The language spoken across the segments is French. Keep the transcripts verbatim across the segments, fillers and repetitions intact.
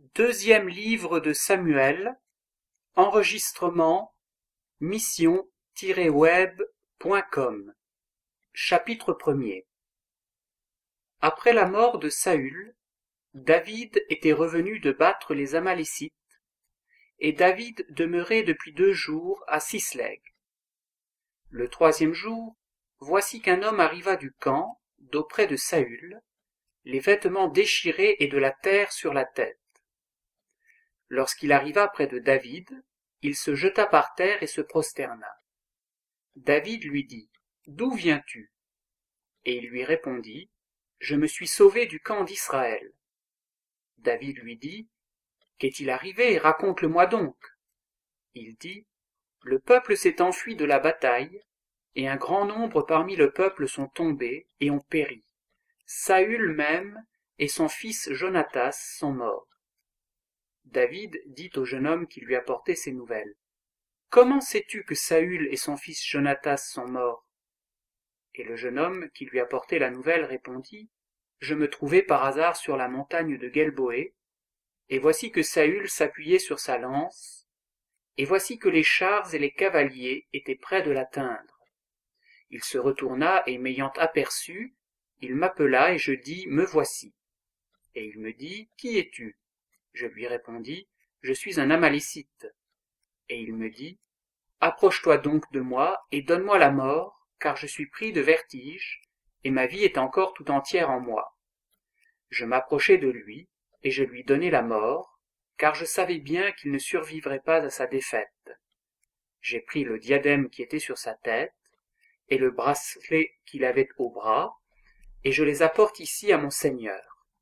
Deuxième livre de Samuel, enregistrement mission tiret web point com. Chapitre premier. Après la mort de Saül, David était revenu de battre les Amalécites, et David demeurait depuis deux jours à Sisleg. Le troisième jour, voici qu'un homme arriva du camp, d'auprès de Saül, les vêtements déchirés et de la terre sur la tête. Lorsqu'il arriva près de David, il se jeta par terre et se prosterna. David lui dit, « D'où viens-tu » Et il lui répondit, « Je me suis sauvé du camp d'Israël. » David lui dit, « Qu'est-il arrivé? Raconte-le-moi donc. » Il dit, « Le peuple s'est enfui de la bataille, et un grand nombre parmi le peuple sont tombés et ont péri. Saül même et son fils Jonatas sont morts. » David dit au jeune homme qui lui apportait ces nouvelles, « Comment sais-tu que Saül et son fils Jonatas sont morts » Et le jeune homme qui lui apportait la nouvelle répondit, « Je me trouvais par hasard sur la montagne de Guelboé, et voici que Saül s'appuyait sur sa lance, et voici que les chars et les cavaliers étaient près de l'atteindre. Il se retourna, et m'ayant aperçu, il m'appela, et je dis, « Me voici. » Et il me dit, « Qui es-tu » Je lui répondis, « Je suis un Amalécite. » Et il me dit, « Approche-toi donc de moi, et donne-moi la mort, car je suis pris de vertige, et ma vie est encore tout entière en moi. » Je m'approchai de lui, et je lui donnai la mort, car je savais bien qu'il ne survivrait pas à sa défaite. J'ai pris le diadème qui était sur sa tête, et le bracelet qu'il avait au bras, et je les apporte ici à mon Seigneur.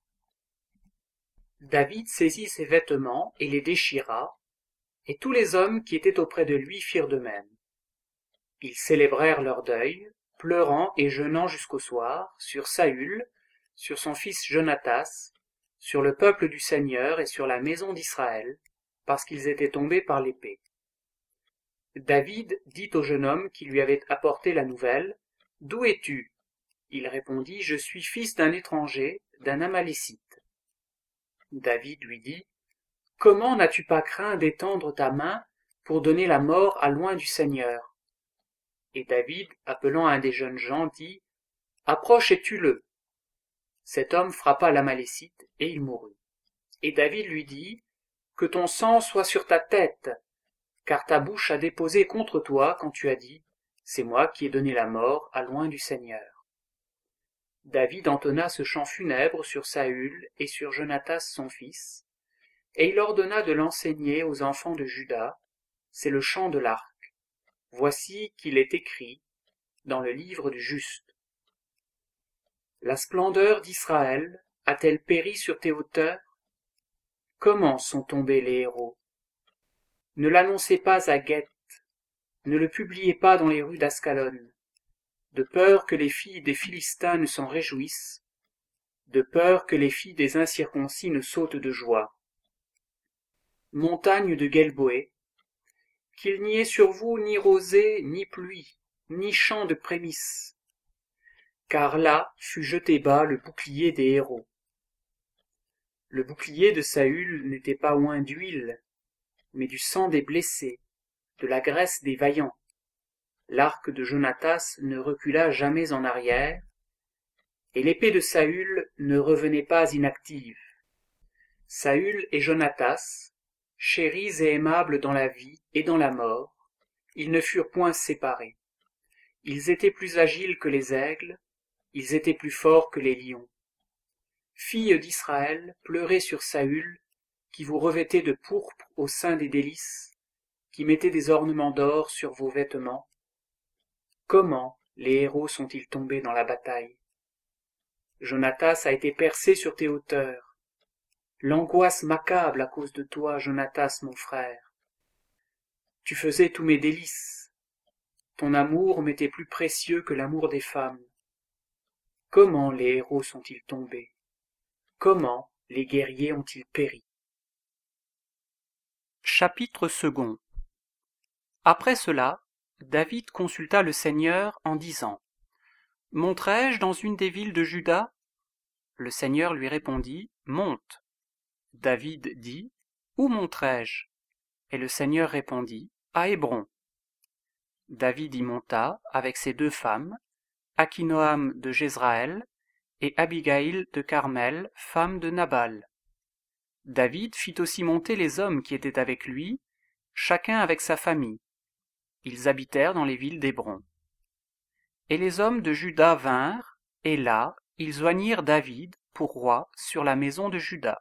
David saisit ses vêtements et les déchira, et tous les hommes qui étaient auprès de lui firent de même. Ils célébrèrent leur deuil, pleurant et jeûnant jusqu'au soir, sur Saül, sur son fils Jonatas, sur le peuple du Seigneur et sur la maison d'Israël, parce qu'ils étaient tombés par l'épée. David dit au jeune homme qui lui avait apporté la nouvelle, « D'où es-tu » Il répondit, « Je suis fils d'un étranger, d'un Amalécite. » David lui dit, « Comment n'as-tu pas craint d'étendre ta main pour donner la mort à loin du Seigneur » Et David, appelant un des jeunes gens, dit, « Approche et tue-le. » Cet homme frappa l'Amalécite, et il mourut. Et David lui dit, « Que ton sang soit sur ta tête, car ta bouche a déposé contre toi quand tu as dit, « C'est moi qui ai donné la mort à loin du Seigneur. » David entonna ce chant funèbre sur Saül et sur Jonatas son fils, et il ordonna de l'enseigner aux enfants de Juda, c'est le chant de l'arc. Voici qu'il est écrit dans le livre du juste. La splendeur d'Israël a-t-elle péri sur tes hauteurs? Comment sont tombés les héros? Ne l'annoncez pas à Gueth, ne le publiez pas dans les rues d'Ascalon, de peur que les filles des Philistins ne s'en réjouissent, de peur que les filles des incirconcis ne sautent de joie. Montagne de Guelboé, qu'il n'y ait sur vous ni rosée, ni pluie, ni champ de prémices, car là fut jeté bas le bouclier des héros. Le bouclier de Saül n'était pas oint d'huile, mais du sang des blessés, de la graisse des vaillants. L'arc de Jonatas ne recula jamais en arrière, et l'épée de Saül ne revenait pas inactive. Saül et Jonatas, chéris et aimables dans la vie et dans la mort, ils ne furent point séparés. Ils étaient plus agiles que les aigles, ils étaient plus forts que les lions. Filles d'Israël, pleurez sur Saül, qui vous revêtait de pourpre au sein des délices, qui mettait des ornements d'or sur vos vêtements. Comment les héros sont-ils tombés dans la bataille? Jonatas a été percé sur tes hauteurs. L'angoisse m'accable à cause de toi, Jonatas, mon frère. Tu faisais tous mes délices. Ton amour m'était plus précieux que l'amour des femmes. Comment les héros sont-ils tombés? Comment les guerriers ont-ils péri? Chapitre second. Après cela, David consulta le Seigneur en disant, « Monterai-je dans une des villes de Juda » Le Seigneur lui répondit, « Monte. » David dit, « Où monterai-je » Et le Seigneur répondit, « À Hébron. » David y monta avec ses deux femmes, Akinoam de Jezraël et Abigaïl de Carmel, femme de Nabal. David fit aussi monter les hommes qui étaient avec lui, chacun avec sa famille. Ils habitèrent dans les villes d'Hébron. Et les hommes de Juda vinrent, et là, ils joignirent David pour roi sur la maison de Juda.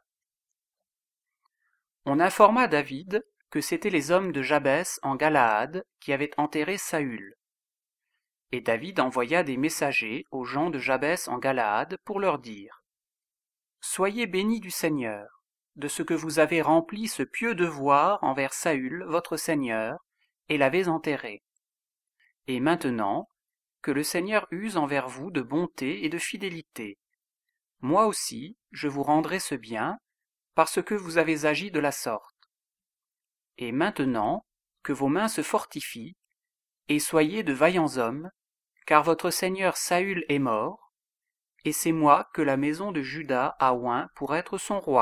On informa David que c'étaient les hommes de Jabès en Galaad qui avaient enterré Saül. Et David envoya des messagers aux gens de Jabès en Galaad pour leur dire « Soyez bénis du Seigneur, de ce que vous avez rempli ce pieux devoir envers Saül, votre Seigneur, et l'avez enterré. Et maintenant, que le Seigneur use envers vous de bonté et de fidélité. Moi aussi, je vous rendrai ce bien, parce que vous avez agi de la sorte. Et maintenant, que vos mains se fortifient, et soyez de vaillants hommes, car votre Seigneur Saül est mort, et c'est moi que la maison de Juda a oint pour être son roi. »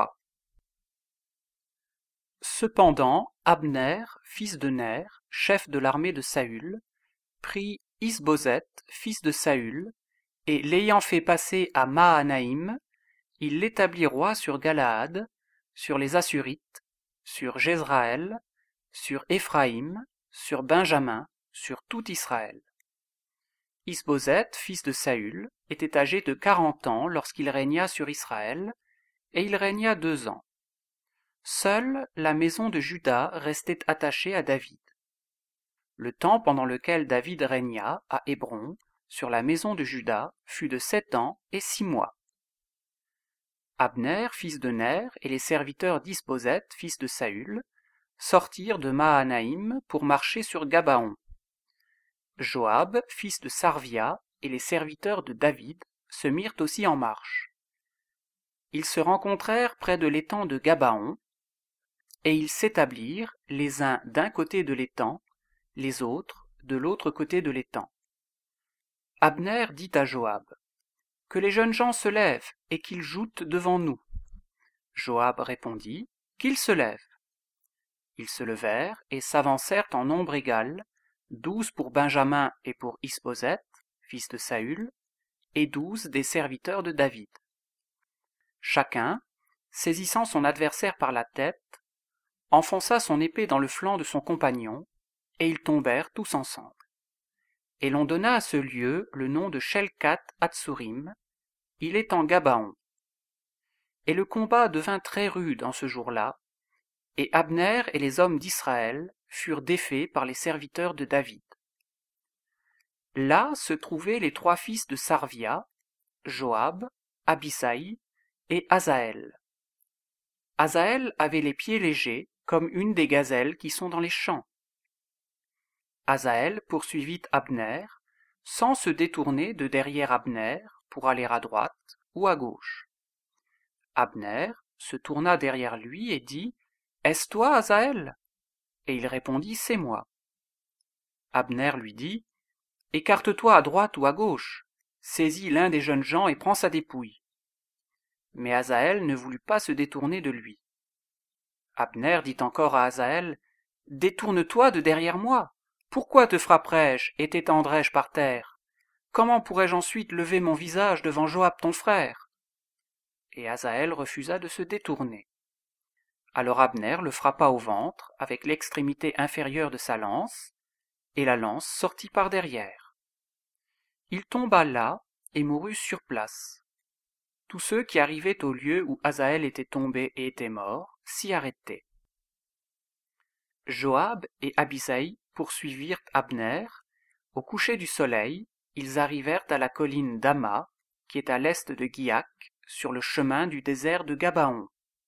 Cependant, Abner, fils de Ner, chef de l'armée de Saül, prit Isboseth, fils de Saül, et l'ayant fait passer à Mahanaïm, il l'établit roi sur Galaad, sur les Assurites, sur Jezraël, sur Éphraïm, sur Benjamin, sur tout Israël. Isboseth, fils de Saül, était âgé de quarante ans lorsqu'il régna sur Israël, et il régna deux ans. Seule la maison de Juda restait attachée à David. Le temps pendant lequel David régna à Hébron, sur la maison de Juda, fut de sept ans et six mois. Abner, fils de Ner, et les serviteurs d'Isboseth, fils de Saül, sortirent de Mahanaïm pour marcher sur Gabaon. Joab, fils de Sarvia, et les serviteurs de David se mirent aussi en marche. Ils se rencontrèrent près de l'étang de Gabaon, et ils s'établirent les uns d'un côté de l'étang, les autres de l'autre côté de l'étang. Abner dit à Joab, « Que les jeunes gens se lèvent et qu'ils joutent devant nous. » Joab répondit, « Qu'ils se lèvent. » Ils se levèrent et s'avancèrent en nombre égal, douze pour Benjamin et pour Isboseth, fils de Saül, et douze des serviteurs de David. Chacun, saisissant son adversaire par la tête, enfonça son épée dans le flanc de son compagnon, et ils tombèrent tous ensemble. Et l'on donna à ce lieu le nom de Shelkat Hatsurim, il est en Gabaon. Et le combat devint très rude en ce jour-là, et Abner et les hommes d'Israël furent défaits par les serviteurs de David. Là se trouvaient les trois fils de Sarvia, Joab, Abisai et Asaël. Asaël avait les pieds légers, comme une des gazelles qui sont dans les champs. Asaël poursuivit Abner, sans se détourner de derrière Abner pour aller à droite ou à gauche. Abner se tourna derrière lui et dit, « Est-ce toi, Asaël » Et il répondit, « C'est moi. » Abner lui dit, « Écarte-toi à droite ou à gauche, saisis l'un des jeunes gens et prends sa dépouille. » Mais Asaël ne voulut pas se détourner de lui. Abner dit encore à Asaël, « Détourne-toi de derrière moi. Pourquoi te frapperais-je et t'étendrais-je par terre? Comment pourrais-je ensuite lever mon visage devant Joab ton frère ?» Et Asaël refusa de se détourner. Alors Abner le frappa au ventre avec l'extrémité inférieure de sa lance, et la lance sortit par derrière. Il tomba là et mourut sur place. Tous ceux qui arrivaient au lieu où Asaël était tombé et était mort s'y arrêtaient. Joab et Abisai poursuivirent Abner. Au coucher du soleil, ils arrivèrent à la colline d'Ama, qui est à l'est de Guiac, sur le chemin du désert de Gabaon.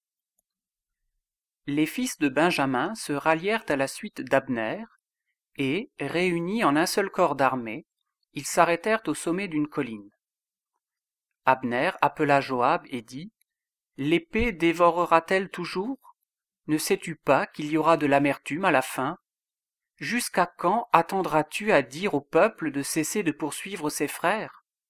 Les fils de Benjamin se rallièrent à la suite d'Abner, et, réunis en un seul corps d'armée, ils s'arrêtèrent au sommet d'une colline. Abner appela Joab et dit, « L'épée dévorera-t-elle toujours? Ne sais-tu pas qu'il y aura de l'amertume à la fin? Jusqu'à quand attendras-tu à dire au peuple de cesser de poursuivre ses frères ?»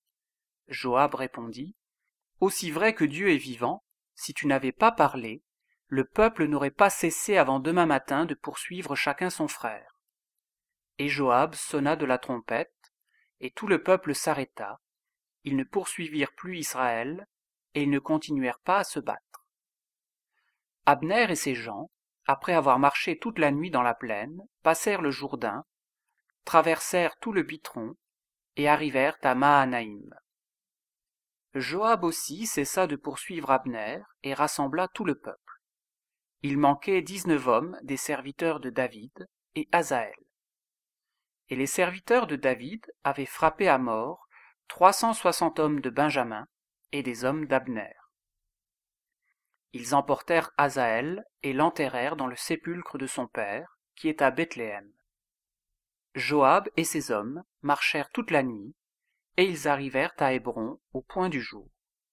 Joab répondit, « Aussi vrai que Dieu est vivant, si tu n'avais pas parlé, le peuple n'aurait pas cessé avant demain matin de poursuivre chacun son frère. Et Joab sonna de la trompette, et tout le peuple s'arrêta. Ils ne poursuivirent plus Israël, et ils ne continuèrent pas à se battre. Abner et ses gens, après avoir marché toute la nuit dans la plaine, passèrent le Jourdain, traversèrent tout le Bitron, et arrivèrent à Mahanaïm. Joab aussi cessa de poursuivre Abner, et rassembla tout le peuple. Il manquait dix-neuf hommes des serviteurs de David et Asaël. Et les serviteurs de David avaient frappé à mort trois cent soixante hommes de Benjamin et des hommes d'Abner. Ils emportèrent Asaël et l'enterrèrent dans le sépulcre de son père, qui est à Bethléem. Joab et ses hommes marchèrent toute la nuit, et ils arrivèrent à Hébron au point du jour.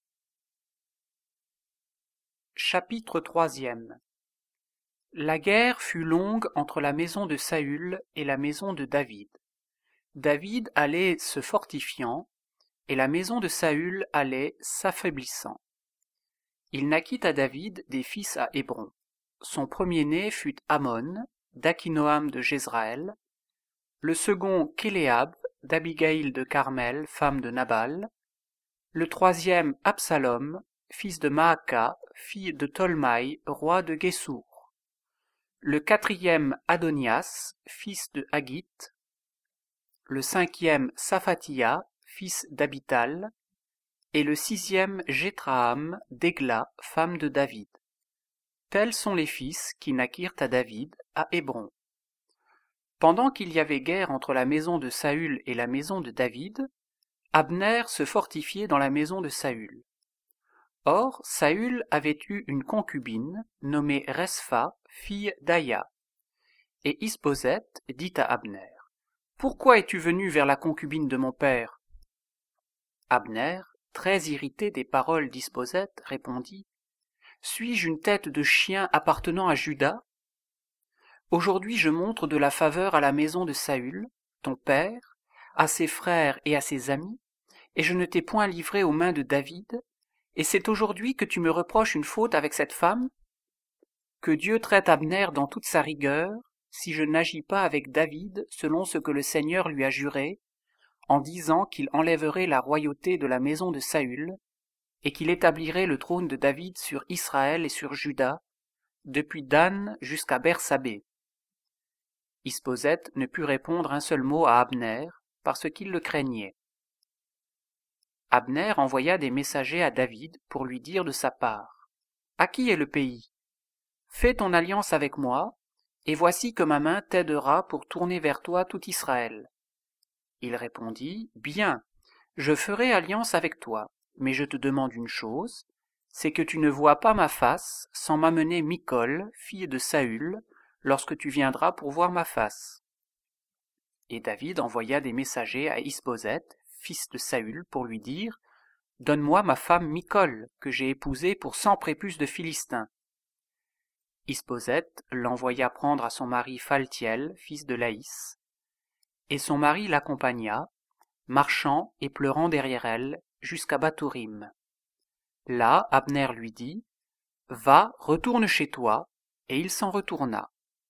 Chapitre troisième. La guerre fut longue entre la maison de Saül et la maison de David. David allait se fortifiant, et la maison de Saül allait s'affaiblissant. Il naquit à David des fils à Hébron. Son premier-né fut Amon, d'Akinoam de Jezraël, le second Kéléab, d'Abigaïl de Carmel, femme de Nabal, le troisième Absalom, fils de Maaka, fille de Tolmaï, roi de Guessour, le quatrième Adonias, fils de Haggith, le cinquième Saphatia, fils d'Abital, et le sixième Jéthraam d'Égla, femme de David. Tels sont les fils qui naquirent à David à Hébron. Pendant qu'il y avait guerre entre la maison de Saül et la maison de David, Abner se fortifiait dans la maison de Saül. Or, Saül avait eu une concubine, nommée Respha, fille d'Aya. Et Isboseth dit à Abner, « Pourquoi es-tu venu vers la concubine de mon père ?» Abner, très irrité des paroles d'Isboseth, répondit, « Suis-je une tête de chien appartenant à Juda ? Aujourd'hui je montre de la faveur à la maison de Saül, ton père, à ses frères et à ses amis, et je ne t'ai point livré aux mains de David, et c'est aujourd'hui que tu me reproches une faute avec cette femme ? Que Dieu traite Abner dans toute sa rigueur, si je n'agis pas avec David selon ce que le Seigneur lui a juré, en disant qu'il enlèverait la royauté de la maison de Saül, et qu'il établirait le trône de David sur Israël et sur Juda, depuis Dan jusqu'à Bersabée. Isboseth ne put répondre un seul mot à Abner, parce qu'il le craignait. Abner envoya des messagers à David pour lui dire de sa part, « À qui est le pays ? Fais ton alliance avec moi, et voici que ma main t'aidera pour tourner vers toi tout Israël. » Il répondit, « Bien, je ferai alliance avec toi, mais je te demande une chose, c'est que tu ne vois pas ma face sans m'amener Michol, fille de Saül, lorsque tu viendras pour voir ma face. » Et David envoya des messagers à Isboseth, fils de Saül, pour lui dire, « Donne-moi ma femme Michol, que j'ai épousée pour cent prépuces de Philistins. » Isboseth l'envoya prendre à son mari Phaltiel, fils de Laïs, et son mari l'accompagna, marchant et pleurant derrière elle, jusqu'à Bathourim. Là, Abner lui dit, « Va, retourne chez toi, » et il s'en retourna.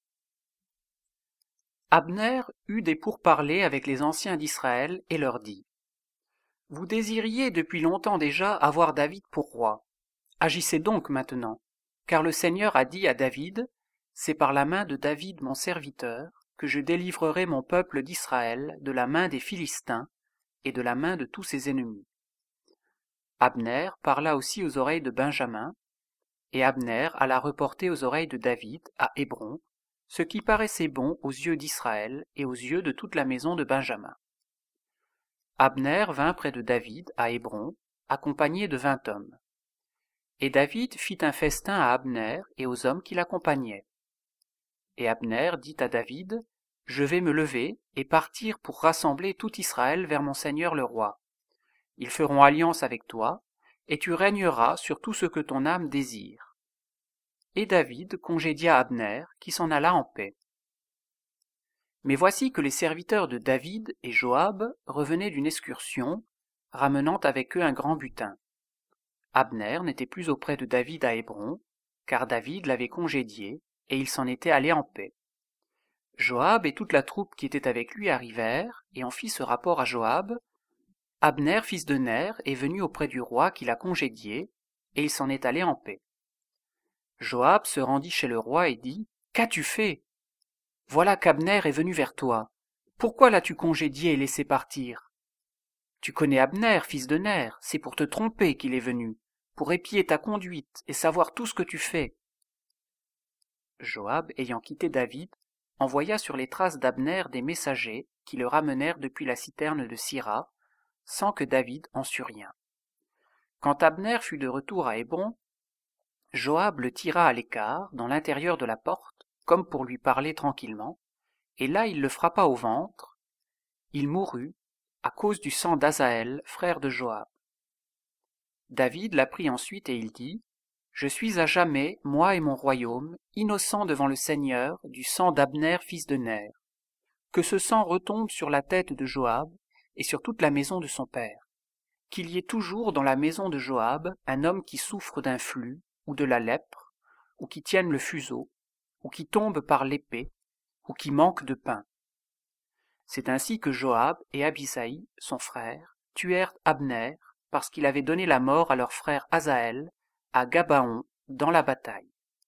Abner eut des pourparlers avec les anciens d'Israël et leur dit, « Vous désiriez depuis longtemps déjà avoir David pour roi. Agissez donc maintenant, car le Seigneur a dit à David, « C'est par la main de David mon serviteur que je délivrerai mon peuple d'Israël de la main des Philistins et de la main de tous ses ennemis. » Abner parla aussi aux oreilles de Benjamin, et Abner alla reporter aux oreilles de David à Hébron, ce qui paraissait bon aux yeux d'Israël et aux yeux de toute la maison de Benjamin. Abner vint près de David à Hébron, accompagné de vingt hommes. Et David fit un festin à Abner et aux hommes qui l'accompagnaient. Et Abner dit à David, « Je vais me lever et partir pour rassembler tout Israël vers mon seigneur le roi. Ils feront alliance avec toi, et tu régneras sur tout ce que ton âme désire. » Et David congédia Abner, qui s'en alla en paix. Mais voici que les serviteurs de David et Joab revenaient d'une excursion, ramenant avec eux un grand butin. Abner n'était plus auprès de David à Hébron, car David l'avait congédié, et il s'en était allé en paix. Joab et toute la troupe qui était avec lui arrivèrent, et on fit ce rapport à Joab. Abner, fils de Ner, est venu auprès du roi qui l'a congédié, et il s'en est allé en paix. Joab se rendit chez le roi et dit « Qu'as-tu fait ? Voilà qu'Abner est venu vers toi. Pourquoi l'as-tu congédié et laissé partir ? Tu connais Abner, fils de Ner, c'est pour te tromper qu'il est venu, pour épier ta conduite et savoir tout ce que tu fais. » Joab, ayant quitté David, envoya sur les traces d'Abner des messagers qui le ramenèrent depuis la citerne de Sira, sans que David en sût rien. Quand Abner fut de retour à Hébron, Joab le tira à l'écart, dans l'intérieur de la porte, comme pour lui parler tranquillement, et là il le frappa au ventre. Il mourut, à cause du sang d'Asaël, frère de Joab. David l'apprit ensuite et il dit « Je suis à jamais, moi et mon royaume, innocent devant le Seigneur du sang d'Abner fils de Ner. Que ce sang retombe sur la tête de Joab et sur toute la maison de son père. Qu'il y ait toujours dans la maison de Joab un homme qui souffre d'un flux, ou de la lèpre, ou qui tienne le fuseau, ou qui tombe par l'épée, ou qui manque de pain. » C'est ainsi que Joab et Abisaï, son frère, tuèrent Abner, parce qu'il avait donné la mort à leur frère Asaël, à Gabaon, dans la bataille.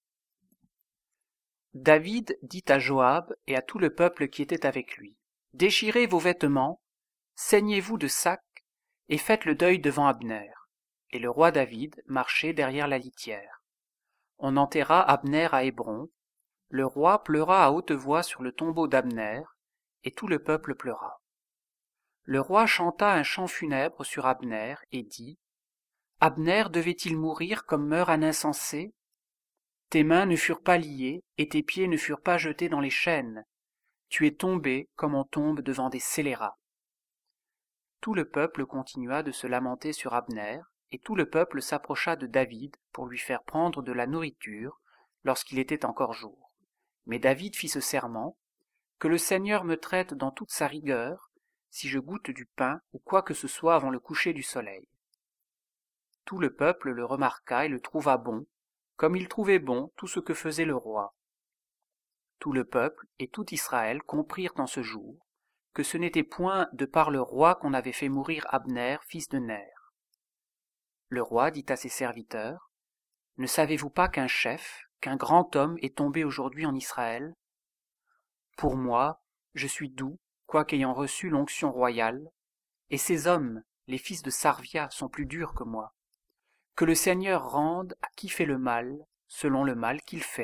David dit à Joab et à tout le peuple qui était avec lui, « Déchirez vos vêtements, ceignez-vous de sacs, et faites le deuil devant Abner. » Et le roi David marchait derrière la litière. On enterra Abner à Hébron. Le roi pleura à haute voix sur le tombeau d'Abner, et tout le peuple pleura. Le roi chanta un chant funèbre sur Abner et dit « Abner devait-il mourir comme meurt un insensé ? Tes mains ne furent pas liées et tes pieds ne furent pas jetés dans les chaînes. Tu es tombé comme on tombe devant des scélérats. » Tout le peuple continua de se lamenter sur Abner, et tout le peuple s'approcha de David pour lui faire prendre de la nourriture lorsqu'il était encore jour. Mais David fit ce serment, « Que le Seigneur me traite dans toute sa rigueur, si je goûte du pain ou quoi que ce soit avant le coucher du soleil. » Tout le peuple le remarqua et le trouva bon, comme il trouvait bon tout ce que faisait le roi. Tout le peuple et tout Israël comprirent en ce jour que ce n'était point de par le roi qu'on avait fait mourir Abner, fils de Ner. Le roi dit à ses serviteurs, « Ne savez-vous pas qu'un chef, qu'un grand homme est tombé aujourd'hui en Israël ? Pour moi, je suis doux, quoiqu'ayant reçu l'onction royale, et ces hommes, les fils de Sarvia, sont plus durs que moi. Que le Seigneur rende à qui fait le mal, selon le mal qu'il fait. »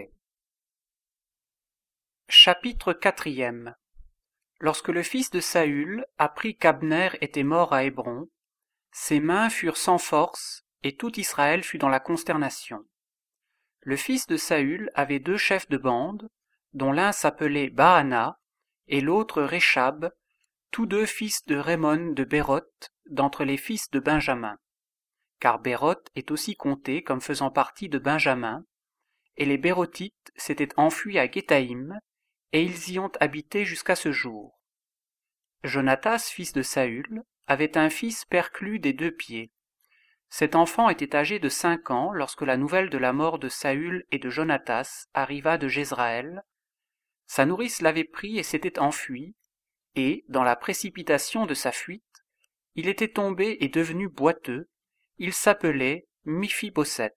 Chapitre quatrième. Lorsque le fils de Saül apprit qu'Abner était mort à Hébron, ses mains furent sans force, et tout Israël fut dans la consternation. Le fils de Saül avait deux chefs de bande, dont l'un s'appelait Baana, et l'autre Réchab, tous deux fils de Raimon de Béroth, d'entre les fils de Benjamin. Car Béroth est aussi compté comme faisant partie de Benjamin, et les Bérothites s'étaient enfuis à Guétaïm, et ils y ont habité jusqu'à ce jour. Jonatas, fils de Saül, avait un fils perclus des deux pieds. Cet enfant était âgé de cinq ans lorsque la nouvelle de la mort de Saül et de Jonatas arriva de Jezraël. Sa nourrice l'avait pris et s'était enfuie, et, dans la précipitation de sa fuite, il était tombé et devenu boiteux. Il s'appelait Méphibosheth.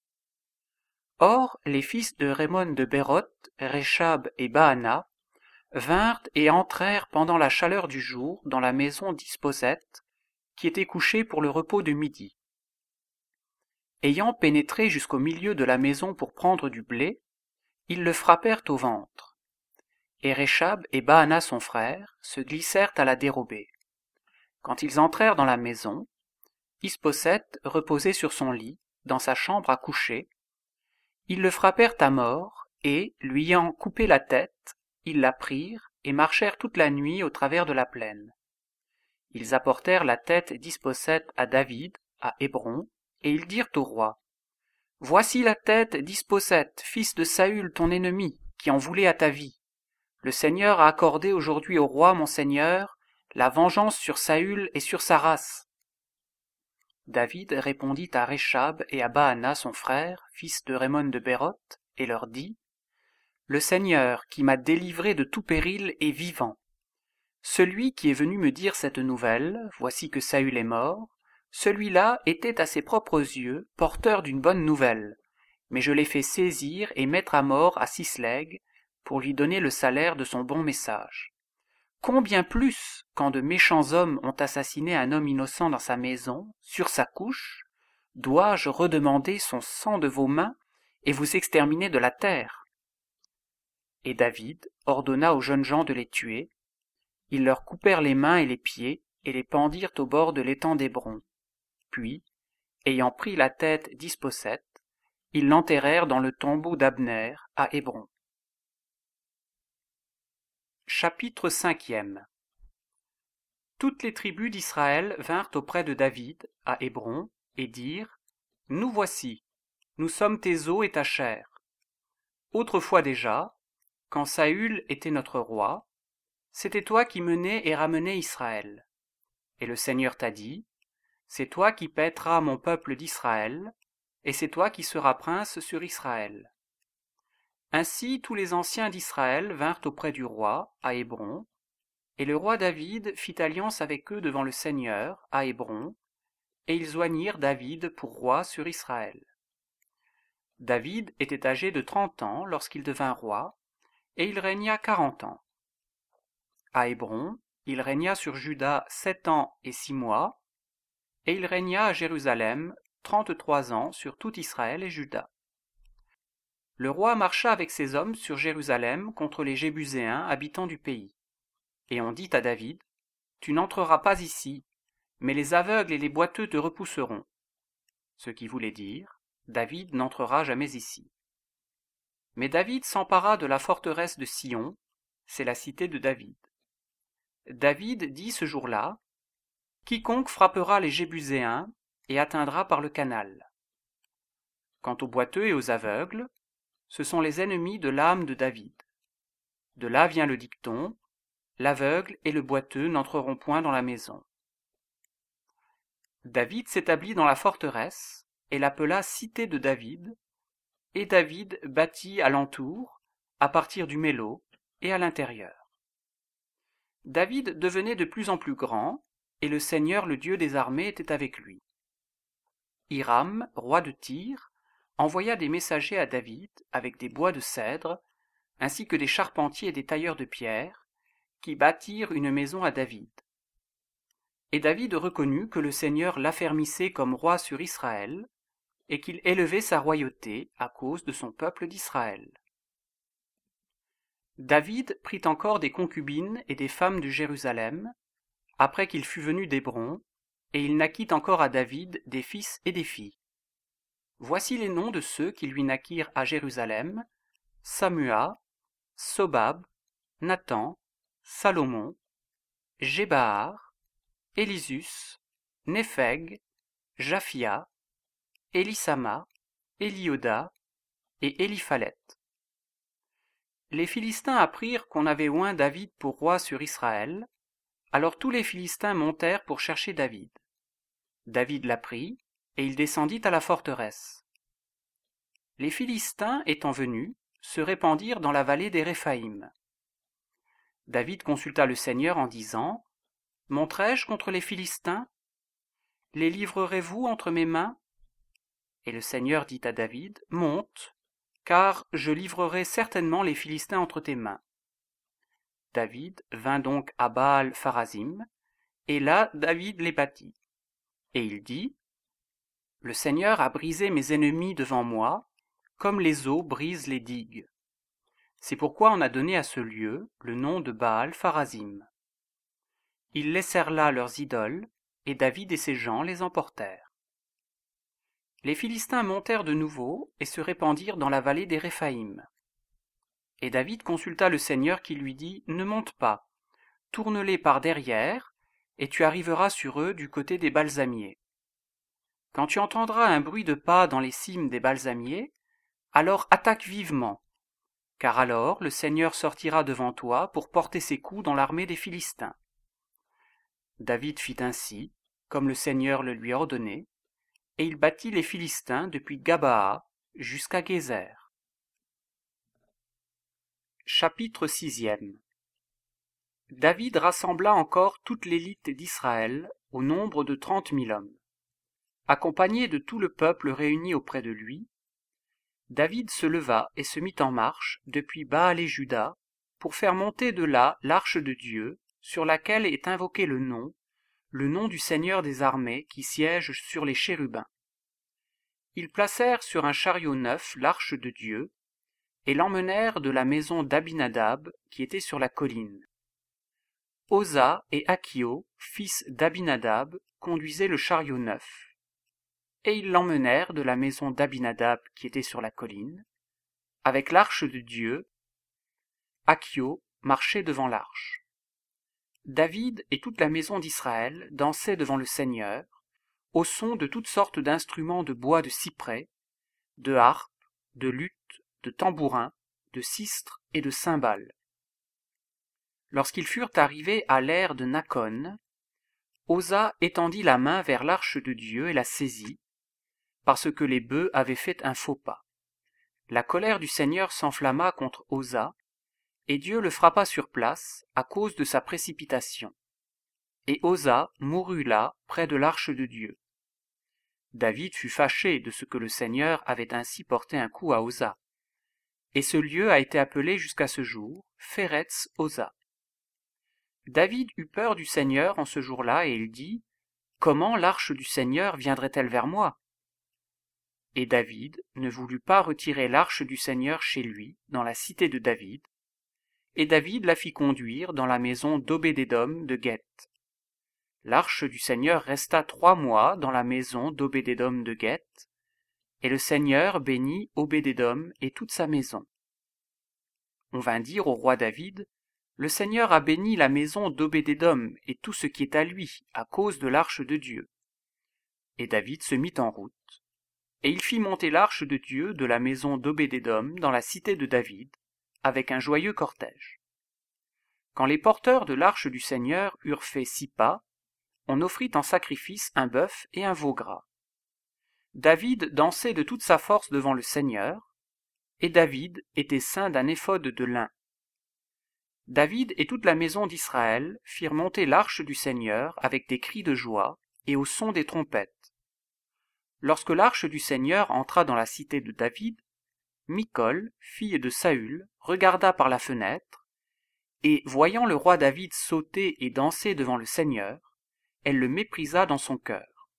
Or, les fils de Raimon de Béroth, Réchab et Baana, vinrent et entrèrent pendant la chaleur du jour dans la maison d'Isbosheth, qui était couché pour le repos de midi. Ayant pénétré jusqu'au milieu de la maison pour prendre du blé, ils le frappèrent au ventre. Et Réchab et Baana son frère se glissèrent à la dérobée. Quand ils entrèrent dans la maison, Isbosheth reposait sur son lit, dans sa chambre à coucher. Ils le frappèrent à mort, et, lui ayant coupé la tête, ils la prirent et marchèrent toute la nuit au travers de la plaine. Ils apportèrent la tête d'Isbosheth à David, à Hébron, et ils dirent au roi, « Voici la tête d'Isbosheth, fils de Saül ton ennemi, qui en voulait à ta vie. Le Seigneur a accordé aujourd'hui au roi mon seigneur la vengeance sur Saül et sur sa race. » David répondit à Réchab et à Baana son frère, fils de Raymond de Béroth, et leur dit : Le Seigneur, qui m'a délivré de tout péril, est vivant. Celui qui est venu me dire cette nouvelle, voici que Saül est mort, celui-là était à ses propres yeux porteur d'une bonne nouvelle, mais je l'ai fait saisir et mettre à mort à Sisleg, pour lui donner le salaire de son bon message. Combien plus, quand de méchants hommes ont assassiné un homme innocent dans sa maison, sur sa couche, dois-je redemander son sang de vos mains et vous exterminer de la terre ? Et David ordonna aux jeunes gens de les tuer. Ils leur coupèrent les mains et les pieds et les pendirent au bord de l'étang d'Hébron. Puis, ayant pris la tête d'Isbosheth, ils l'enterrèrent dans le tombeau d'Abner à Hébron. Chapitre cinquième. Toutes les tribus d'Israël vinrent auprès de David à Hébron et dirent : Nous voici, nous sommes tes os et ta chair. Autrefois déjà, quand Saül était notre roi, c'était toi qui menais et ramenais Israël. Et le Seigneur t'a dit : C'est toi qui paîtras mon peuple d'Israël, et c'est toi qui seras prince sur Israël. Ainsi tous les anciens d'Israël vinrent auprès du roi, à Hébron, et le roi David fit alliance avec eux devant le Seigneur, à Hébron, et ils oignirent David pour roi sur Israël. David était âgé de trente ans lorsqu'il devint roi, et il régna quarante ans. À Hébron, il régna sur Juda sept ans et six mois, et il régna à Jérusalem trente-trois ans sur tout Israël et Juda. Le roi marcha avec ses hommes sur Jérusalem contre les Jébuséens habitants du pays. Et on dit à David : Tu n'entreras pas ici, mais les aveugles et les boiteux te repousseront. Ce qui voulait dire : David n'entrera jamais ici. Mais David s'empara de la forteresse de Sion, c'est la cité de David. David dit ce jour-là : Quiconque frappera les Jébuséens et atteindra par le canal. Quant aux boiteux et aux aveugles, ce sont les ennemis de l'âme de David. De là vient le dicton : l'aveugle et le boiteux n'entreront point dans la maison. David s'établit dans la forteresse et l'appela cité de David, et David bâtit alentour, à partir du Mélo et à l'intérieur. David devenait de plus en plus grand, et le Seigneur, le Dieu des armées, était avec lui. Hiram, roi de Tyr, envoya des messagers à David avec des bois de cèdre, ainsi que des charpentiers et des tailleurs de pierre, qui bâtirent une maison à David. Et David reconnut que le Seigneur l'affermissait comme roi sur Israël, et qu'il élevait sa royauté à cause de son peuple d'Israël. David prit encore des concubines et des femmes de Jérusalem, après qu'il fut venu d'Hébron, et il naquit encore à David des fils et des filles. Voici les noms de ceux qui lui naquirent à Jérusalem : Samua, Sobab, Nathan, Salomon, Gébahar, Élisus, Népheg, Japhia, Élissama, Élioda et Éliphalet. Les Philistins apprirent qu'on avait oint David pour roi sur Israël, alors tous les Philistins montèrent pour chercher David. David l'apprit, et il descendit à la forteresse. Les Philistins, étant venus, se répandirent dans la vallée des Réphaïm. David consulta le Seigneur en disant : Monterai-je contre les Philistins ? Les livrerez-vous entre mes mains ? Et le Seigneur dit à David : Monte, car je livrerai certainement les Philistins entre tes mains. David vint donc à Baal Pharazim, et là David les battit. Et il dit : Le Seigneur a brisé mes ennemis devant moi, comme les eaux brisent les digues. C'est pourquoi on a donné à ce lieu le nom de Baal Pharazim. Ils laissèrent là leurs idoles, et David et ses gens les emportèrent. Les Philistins montèrent de nouveau et se répandirent dans la vallée des Réphaïm. Et David consulta le Seigneur qui lui dit : Ne monte pas, tourne-les par derrière, et tu arriveras sur eux du côté des balsamiers. Quand tu entendras un bruit de pas dans les cimes des balsamiers, alors attaque vivement, car alors le Seigneur sortira devant toi pour porter ses coups dans l'armée des Philistins. David fit ainsi, comme le Seigneur le lui ordonnait, et il battit les Philistins depuis Gabaa jusqu'à Gézer. Chapitre sixième. David rassembla encore toute l'élite d'Israël, au nombre de trente mille hommes. Accompagné de tout le peuple réuni auprès de lui, David se leva et se mit en marche depuis Baal-et-Juda pour faire monter de là l'arche de Dieu, sur laquelle est invoqué le nom, le nom du Seigneur des armées qui siège sur les chérubins. Ils placèrent sur un chariot neuf l'arche de Dieu, et l'emmenèrent de la maison d'Abinadab qui était sur la colline. Osa et Achio, fils d'Abinadab, conduisaient le chariot neuf. Et ils l'emmenèrent de la maison d'Abinadab qui était sur la colline. Avec l'arche de Dieu, Achio marchait devant l'arche. David et toute la maison d'Israël dansaient devant le Seigneur, au son de toutes sortes d'instruments de bois de cyprès, de harpes, de luttes, de tambourins, de sistres et de cymbales. Lorsqu'ils furent arrivés à l'aire de Nakon, Osa étendit la main vers l'arche de Dieu et la saisit, parce que les bœufs avaient fait un faux pas. La colère du Seigneur s'enflamma contre Osa, et Dieu le frappa sur place à cause de sa précipitation. Et Osa mourut là, près de l'arche de Dieu. David fut fâché de ce que le Seigneur avait ainsi porté un coup à Osa. Et ce lieu a été appelé jusqu'à ce jour Phéretz Osa. David eut peur du Seigneur en ce jour-là, et il dit : « Comment l'arche du Seigneur viendrait-elle vers moi ?» Et David ne voulut pas retirer l'arche du Seigneur chez lui, dans la cité de David, et David la fit conduire dans la maison d'Obédédom de Gueth. L'arche du Seigneur resta trois mois dans la maison d'Obédédom de Gueth, et le Seigneur bénit Obédédom et toute sa maison. On vint dire au roi David : Le Seigneur a béni la maison d'Obédédom et tout ce qui est à lui, à cause de l'arche de Dieu. Et David se mit en route, et il fit monter l'arche de Dieu de la maison d'Obédédom dans la cité de David, avec un joyeux cortège. Quand les porteurs de l'arche du Seigneur eurent fait six pas, on offrit en sacrifice un bœuf et un veau gras. David dansait de toute sa force devant le Seigneur, et David était ceint d'un éphod de lin. David et toute la maison d'Israël firent monter l'arche du Seigneur avec des cris de joie et au son des trompettes. Lorsque l'arche du Seigneur entra dans la cité de David, Michol, fille de Saül, regarda par la fenêtre, et voyant le roi David sauter et danser devant le Seigneur, elle le méprisa dans son cœur.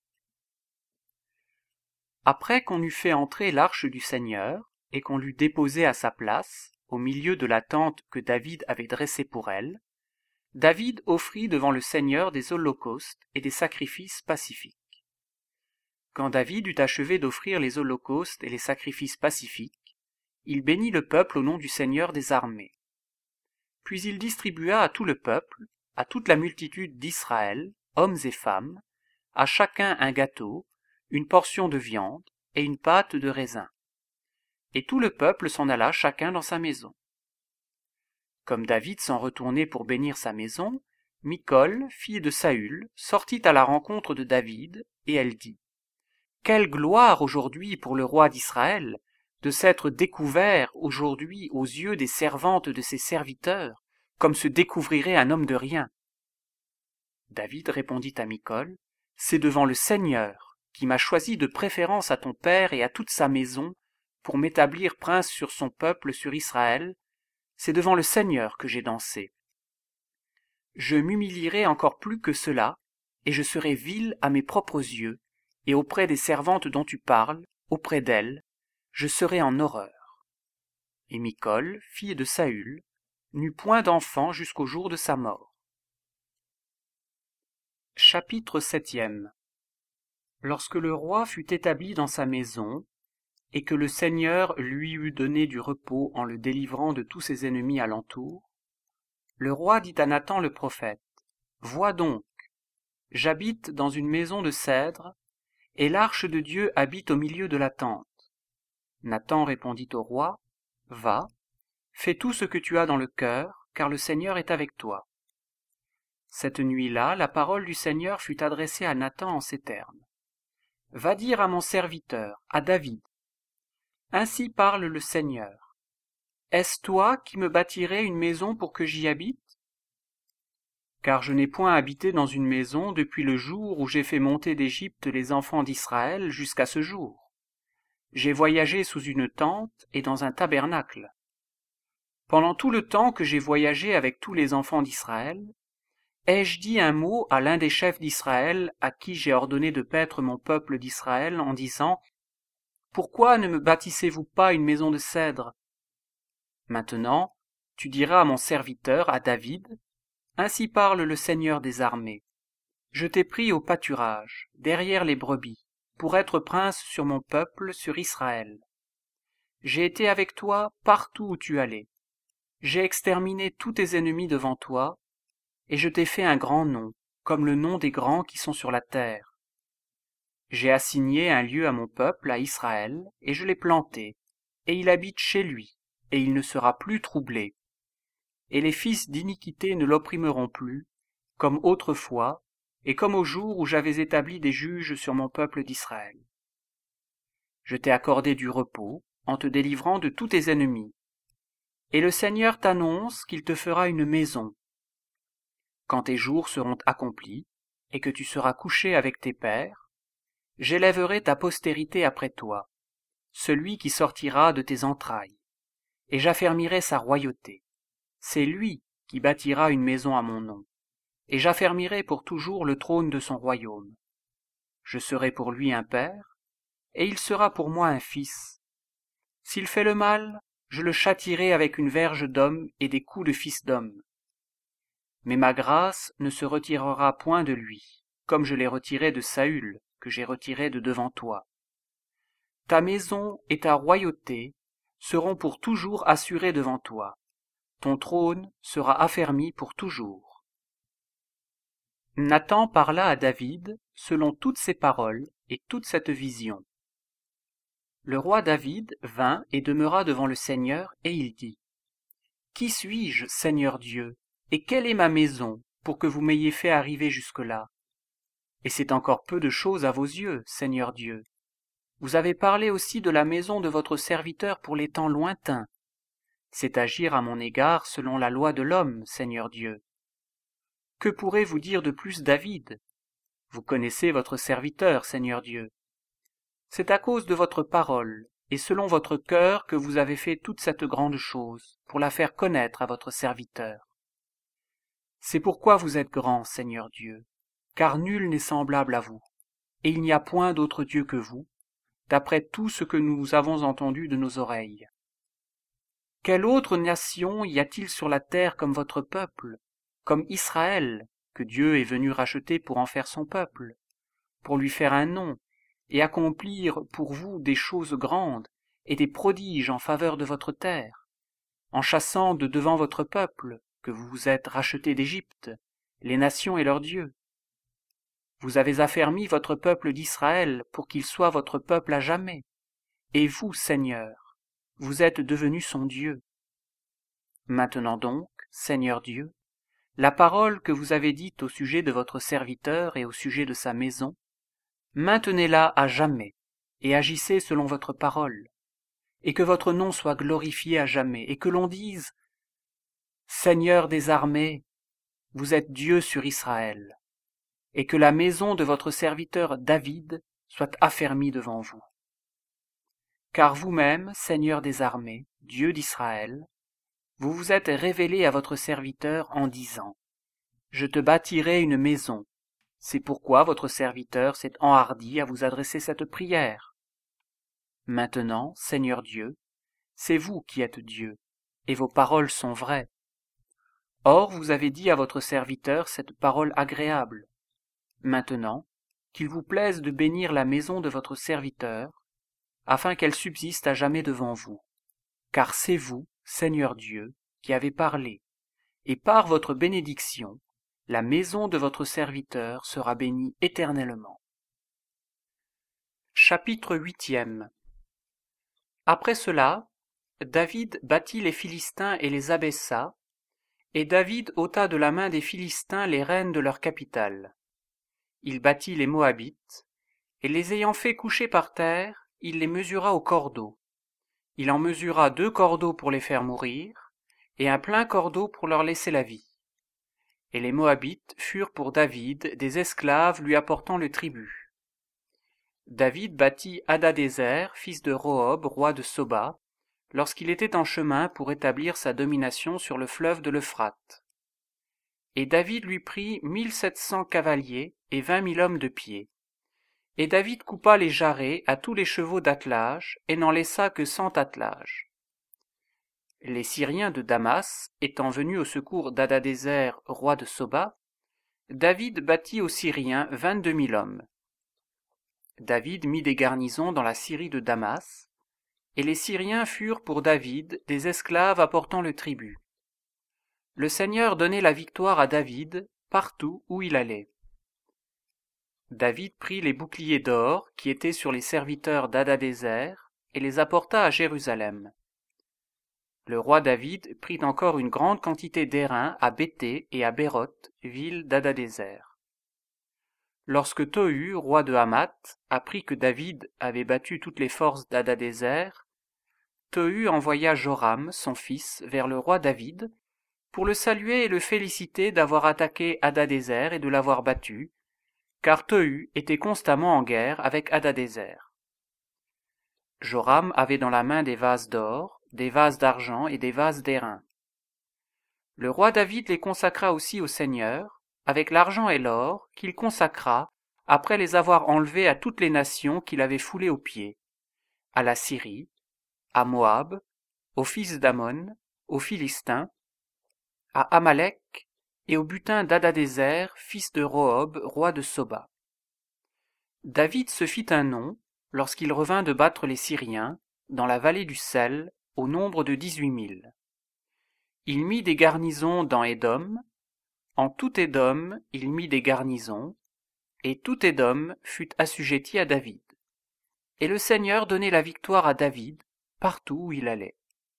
Après qu'on eut fait entrer l'arche du Seigneur, et qu'on l'eut déposée à sa place, au milieu de la tente que David avait dressée pour elle, David offrit devant le Seigneur des holocaustes et des sacrifices pacifiques. Quand David eut achevé d'offrir les holocaustes et les sacrifices pacifiques, il bénit le peuple au nom du Seigneur des armées. Puis il distribua à tout le peuple, à toute la multitude d'Israël, hommes et femmes, à chacun un gâteau, une portion de viande et une pâte de raisin. Et tout le peuple s'en alla chacun dans sa maison. Comme David s'en retournait pour bénir sa maison, Michol, fille de Saül, sortit à la rencontre de David, et elle dit : « Quelle gloire aujourd'hui pour le roi d'Israël de s'être découvert aujourd'hui aux yeux des servantes de ses serviteurs, comme se découvrirait un homme de rien. » David répondit à Michol : « C'est devant le Seigneur, qui m'a choisi de préférence à ton père et à toute sa maison, pour m'établir prince sur son peuple, sur Israël, c'est devant le Seigneur que j'ai dansé. Je m'humilierai encore plus que cela, et je serai vil à mes propres yeux, et auprès des servantes dont tu parles, auprès d'elles, je serai en horreur. » Et Michol, fille de Saül, n'eut point d'enfant jusqu'au jour de sa mort. Chapitre septième. Lorsque le roi fut établi dans sa maison, et que le Seigneur lui eut donné du repos en le délivrant de tous ses ennemis alentour, le roi dit à Nathan le prophète : « Vois donc, j'habite dans une maison de cèdre, et l'arche de Dieu habite au milieu de la tente. » Nathan répondit au roi : « Va, fais tout ce que tu as dans le cœur, car le Seigneur est avec toi. » Cette nuit-là, la parole du Seigneur fut adressée à Nathan en ces termes : Va dire à mon serviteur, à David, ainsi parle le Seigneur. Est-ce toi qui me bâtirais une maison pour que j'y habite? Car je n'ai point habité dans une maison depuis le jour où j'ai fait monter d'Égypte les enfants d'Israël jusqu'à ce jour. J'ai voyagé sous une tente et dans un tabernacle. Pendant tout le temps que j'ai voyagé avec tous les enfants d'Israël, ai-je dit un mot à l'un des chefs d'Israël à qui j'ai ordonné de paître mon peuple d'Israël en disant « Pourquoi ne me bâtissez-vous pas une maison de cèdre ?» Maintenant, tu diras à mon serviteur, à David, « Ainsi parle le Seigneur des armées. Je t'ai pris au pâturage, derrière les brebis, pour être prince sur mon peuple, sur Israël. J'ai été avec toi partout où tu allais. J'ai exterminé tous tes ennemis devant toi, et je t'ai fait un grand nom, comme le nom des grands qui sont sur la terre. J'ai assigné un lieu à mon peuple, à Israël, et je l'ai planté, et il habite chez lui, et il ne sera plus troublé. Et les fils d'iniquité ne l'opprimeront plus, comme autrefois, et comme au jour où j'avais établi des juges sur mon peuple d'Israël. Je t'ai accordé du repos, en te délivrant de tous tes ennemis. Et le Seigneur t'annonce qu'il te fera une maison. Quand tes jours seront accomplis, et que tu seras couché avec tes pères, j'élèverai ta postérité après toi, celui qui sortira de tes entrailles, et j'affermirai sa royauté. C'est lui qui bâtira une maison à mon nom, et j'affermirai pour toujours le trône de son royaume. Je serai pour lui un père, et il sera pour moi un fils. S'il fait le mal, je le châtierai avec une verge d'homme et des coups de fils d'homme. Mais ma grâce ne se retirera point de lui, comme je l'ai retirée de Saül, que j'ai retiré de devant toi. Ta maison et ta royauté seront pour toujours assurées devant toi. Ton trône sera affermi pour toujours. Nathan parla à David selon toutes ces paroles et toute cette vision. Le roi David vint et demeura devant le Seigneur, et il dit, « Qui suis-je, Seigneur Dieu, et quelle est ma maison, pour que vous m'ayez fait arriver jusque-là? Et c'est encore peu de choses à vos yeux, Seigneur Dieu. Vous avez parlé aussi de la maison de votre serviteur pour les temps lointains. C'est agir à mon égard selon la loi de l'homme, Seigneur Dieu. Que pourrez-vous dire de plus, David? Vous connaissez votre serviteur, Seigneur Dieu. C'est à cause de votre parole, et selon votre cœur que vous avez fait toute cette grande chose, pour la faire connaître à votre serviteur. C'est pourquoi vous êtes grand, Seigneur Dieu, car nul n'est semblable à vous, et il n'y a point d'autre Dieu que vous, d'après tout ce que nous avons entendu de nos oreilles. Quelle autre nation y a-t-il sur la terre comme votre peuple, comme Israël, que Dieu est venu racheter pour en faire son peuple, pour lui faire un nom, et accomplir pour vous des choses grandes et des prodiges en faveur de votre terre, en chassant de devant votre peuple, que vous vous êtes racheté d'Égypte, les nations et leurs dieux. Vous avez affermi votre peuple d'Israël pour qu'il soit votre peuple à jamais, et vous, Seigneur, vous êtes devenu son Dieu. Maintenant donc, Seigneur Dieu, la parole que vous avez dite au sujet de votre serviteur et au sujet de sa maison, maintenez-la à jamais, et agissez selon votre parole, et que votre nom soit glorifié à jamais, et que l'on dise « Seigneur des armées, vous êtes Dieu sur Israël », et que la maison de votre serviteur David soit affermie devant vous. Car vous-même, Seigneur des armées, Dieu d'Israël, vous vous êtes révélé à votre serviteur en disant « Je te bâtirai une maison ». C'est pourquoi votre serviteur s'est enhardi à vous adresser cette prière. Maintenant, Seigneur Dieu, c'est vous qui êtes Dieu, et vos paroles sont vraies. Or vous avez dit à votre serviteur cette parole agréable. Maintenant, qu'il vous plaise de bénir la maison de votre serviteur, afin qu'elle subsiste à jamais devant vous. Car c'est vous, Seigneur Dieu, qui avez parlé, et par votre bénédiction, la maison de votre serviteur sera bénie éternellement. Chapitre huitième. Après cela, David battit les Philistins et les abaissa, et David ôta de la main des Philistins les rênes de leur capitale. Il battit les Moabites, Et les ayant fait coucher par terre, il les mesura au cordeau. Il en mesura deux cordeaux pour les faire mourir, et un plein cordeau pour leur laisser la vie. Et les Moabites furent pour David des esclaves lui apportant le tribut. David bâtit Hadadézer, fils de Rehob, roi de Soba, lorsqu'il était en chemin pour établir sa domination sur le fleuve de l'Euphrate. Et David lui prit mille sept cents cavaliers et vingt mille hommes de pied. Et David coupa les jarrets à tous les chevaux d'attelage, et n'en laissa que cent attelages. Les Syriens de Damas, étant venus au secours d'Hadadézer, roi de Soba, David bâtit aux Syriens vingt-deux mille hommes. David mit des garnisons dans la Syrie de Damas, et les Syriens furent pour David des esclaves apportant le tribut. Le Seigneur donnait la victoire à David partout où il allait. David prit les boucliers d'or qui étaient sur les serviteurs d'Hadadézer et les apporta à Jérusalem. Le roi David prit encore une grande quantité d'airain à Béthé et à Béroth, ville d'Hadadézer. Lorsque Tohu, roi de Hamath, apprit que David avait battu toutes les forces d'Hadadézer, Tohu envoya Joram, son fils, vers le roi David, pour le saluer et le féliciter d'avoir attaqué Hadadézer et de l'avoir battu, car Tohu était constamment en guerre avec Hadadézer. Joram avait dans la main des vases d'or, des vases d'argent et des vases d'airain. Le roi David les consacra aussi au Seigneur, avec l'argent et l'or qu'il consacra après les avoir enlevés à toutes les nations qu'il avait foulées aux pieds, à la Syrie, à Moab, aux fils d'Ammon, aux Philistins, à Amalek et au butin d'Hadadézer, fils de Rehob, roi de Soba. David se fit un nom lorsqu'il revint de battre les Syriens dans la vallée du sel au nombre de dix-huit mille. Il mit des garnisons dans Édom, en tout Édom il mit des garnisons, et tout Édom fut assujetti à David. Et le Seigneur donnait la victoire à David partout où il allait.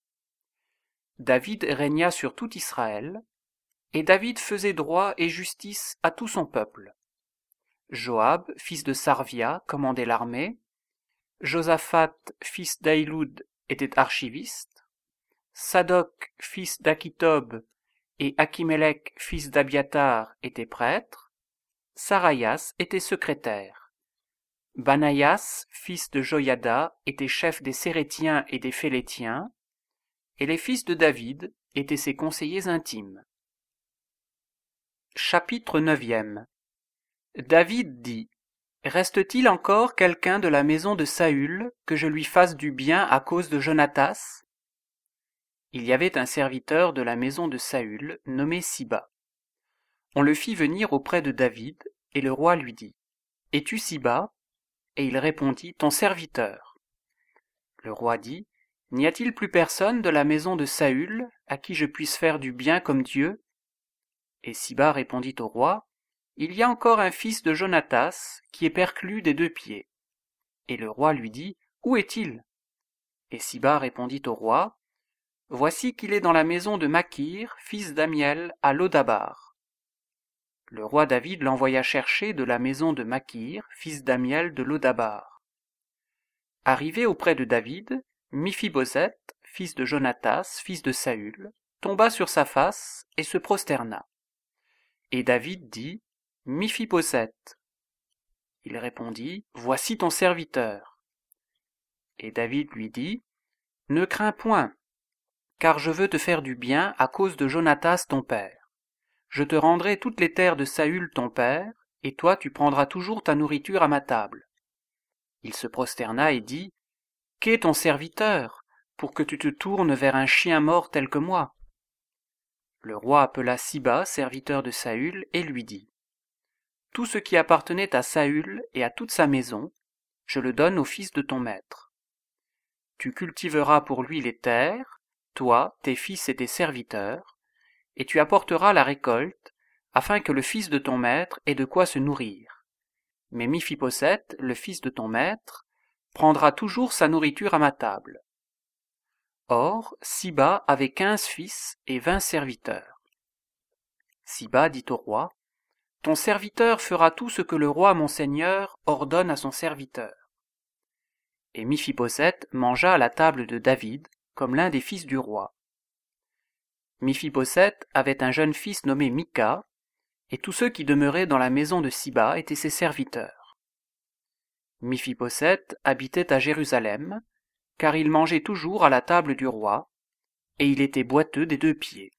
David régna sur tout Israël, et David faisait droit et justice à tout son peuple. Joab, fils de Sarvia, commandait l'armée. Josaphat, fils d'Aïloud, était archiviste. Sadoc, fils d'Akitob, et Achimélec, fils d'Abiatar, étaient prêtres. Saraïas était secrétaire. Banaïas, fils de Joiada, était chef des Sérétiens et des Phélétiens, et les fils de David étaient ses conseillers intimes. Chapitre neuvième. David dit: Reste-t-il encore quelqu'un de la maison de Saül que je lui fasse du bien à cause de Jonatas? Il y avait un serviteur de la maison de Saül nommé Siba. On le fit venir auprès de David, et le roi lui dit: Es-tu Siba? Et il répondit: Ton serviteur. Le roi dit: N'y a-t-il plus personne de la maison de Saül à qui je puisse faire du bien comme Dieu? Et Siba répondit au roi: Il y a encore un fils de Jonatas qui est perclus des deux pieds. Et le roi lui dit: Où est-il? Et Siba répondit au roi: Voici qu'il est dans la maison de Makir, fils d'Amiel, à Lodabar. Le roi David l'envoya chercher de la maison de Makir, fils d'Amiel de Lodabar. Arrivé auprès de David, Miphi-Boseth, fils de Jonatas, fils de Saül, tomba sur sa face et se prosterna. Et David dit: Miphi-Boseth. Il répondit: Voici ton serviteur. Et David lui dit: Ne crains point, car je veux te faire du bien à cause de Jonatas ton père. Je te rendrai toutes les terres de Saül ton père, et toi tu prendras toujours ta nourriture à ma table. Il se prosterna et dit: Qu'est ton serviteur, pour que tu te tournes vers un chien mort tel que moi? Le roi appela Siba, serviteur de Saül, et lui dit: Tout ce qui appartenait à Saül et à toute sa maison, je le donne au fils de ton maître. Tu cultiveras pour lui les terres, toi, tes fils et tes serviteurs, et tu apporteras la récolte, afin que le fils de ton maître ait de quoi se nourrir. Mais Miphi-Boseth, le fils de ton maître, prendra toujours sa nourriture à ma table. Or, Siba avait quinze fils et vingt serviteurs. Siba dit au roi: « Ton serviteur fera tout ce que le roi mon seigneur ordonne à son serviteur. » Et Méphibosheth mangea à la table de David, comme l'un des fils du roi. Méphibosheth avait un jeune fils nommé Mika, et tous ceux qui demeuraient dans la maison de Siba étaient ses serviteurs. Méphibosheth habitait à Jérusalem, car il mangeait toujours à la table du roi, et il était boiteux des deux pieds.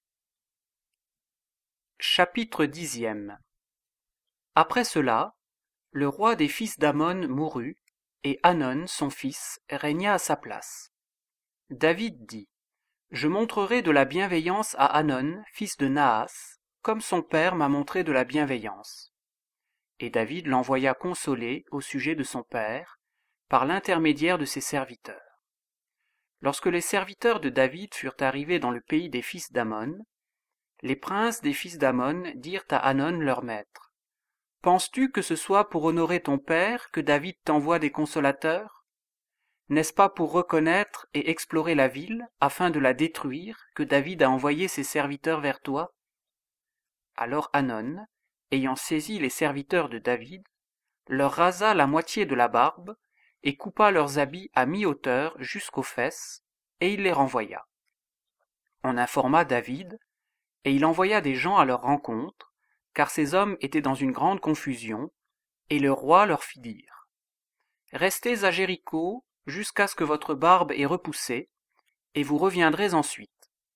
Chapitre dixième. Après cela, le roi des fils d'Amon mourut, et Hanon, son fils, régna à sa place. David dit, « Je montrerai de la bienveillance à Hanon, fils de Naas, comme son père m'a montré de la bienveillance. » Et David l'envoya consoler au sujet de son père, par l'intermédiaire de ses serviteurs. Lorsque les serviteurs de David furent arrivés dans le pays des fils d'Amon, les princes des fils d'Amon dirent à Hanon leur maître, « Penses-tu que ce soit pour honorer ton père que David t'envoie des consolateurs? N'est-ce pas pour reconnaître et explorer la ville, afin de la détruire, que David a envoyé ses serviteurs vers toi? » Alors Hanon, ayant saisi les serviteurs de David, leur rasa la moitié de la barbe, et coupa leurs habits à mi-hauteur jusqu'aux fesses, et il les renvoya. On informa David, et il envoya des gens à leur rencontre, car ces hommes étaient dans une grande confusion, et le roi leur fit dire, « Restez à Jéricho jusqu'à ce que votre barbe ait repoussé, et vous reviendrez ensuite. »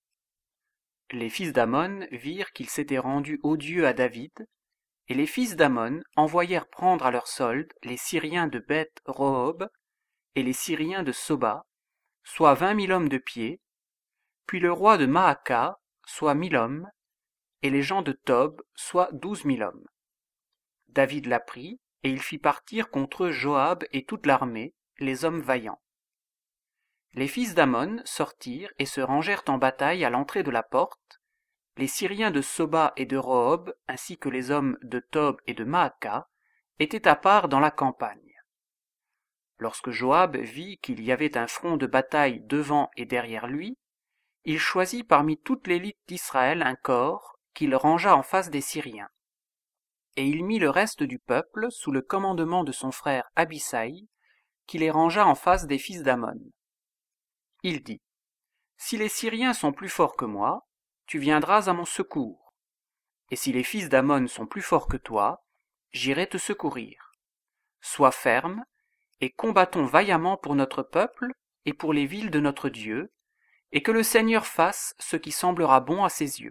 Les fils d'Amon virent qu'ils s'étaient rendus odieux à David, et les fils d'Amon envoyèrent prendre à leur solde les Syriens de Beth-Rehob et les Syriens de Soba, soit vingt mille hommes de pied, puis le roi de Maacah, soit mille hommes, et les gens de Tob, soit douze mille hommes. David l'apprit, et il fit partir contre eux Joab et toute l'armée, les hommes vaillants. Les fils d'Amon sortirent et se rangèrent en bataille à l'entrée de la porte, les Syriens de Soba et de Rehob, ainsi que les hommes de Tob et de Maacah, étaient à part dans la campagne. Lorsque Joab vit qu'il y avait un front de bataille devant et derrière lui, il choisit parmi toute l'élite d'Israël un corps qu'il rangea en face des Syriens. Et il mit le reste du peuple sous le commandement de son frère Abisai, qui les rangea en face des fils d'Amon. Il dit, « Si les Syriens sont plus forts que moi, tu viendras à mon secours. Et si les fils d'Amon sont plus forts que toi, j'irai te secourir. Sois ferme, et combattons vaillamment pour notre peuple et pour les villes de notre Dieu, et que le Seigneur fasse ce qui semblera bon à ses yeux. »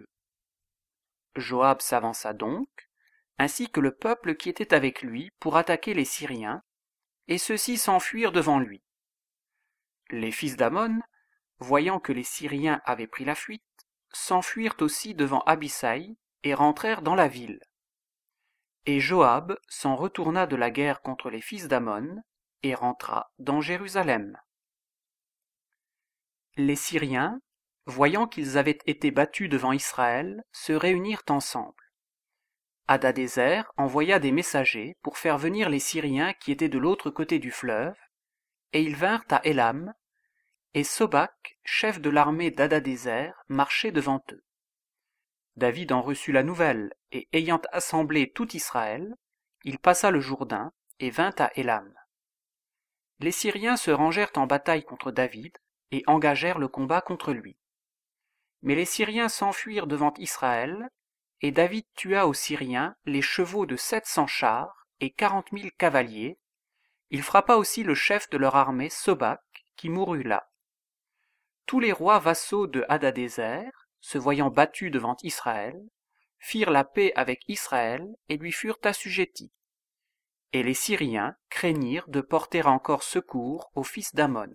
Joab s'avança donc, ainsi que le peuple qui était avec lui, pour attaquer les Syriens, et ceux-ci s'enfuirent devant lui. Les fils d'Amon, voyant que les Syriens avaient pris la fuite, s'enfuirent aussi devant Abisai et rentrèrent dans la ville. Et Joab s'en retourna de la guerre contre les fils d'Amon et rentra dans Jérusalem. Les Syriens, voyant qu'ils avaient été battus devant Israël, se réunirent ensemble. Hadadézer envoya des messagers pour faire venir les Syriens qui étaient de l'autre côté du fleuve, et ils vinrent à Élam, et Sobak, chef de l'armée d'Hadadézer, marchait devant eux. David en reçut la nouvelle, et ayant assemblé tout Israël, il passa le Jourdain et vint à Élam. Les Syriens se rangèrent en bataille contre David et engagèrent le combat contre lui. Mais les Syriens s'enfuirent devant Israël, et David tua aux Syriens les chevaux de sept cents chars et quarante mille cavaliers. Il frappa aussi le chef de leur armée, Sobak, qui mourut là. Tous les rois vassaux de Hadadézer, se voyant battus devant Israël, firent la paix avec Israël et lui furent assujettis. Et les Syriens craignirent de porter encore secours aux fils d'Amon.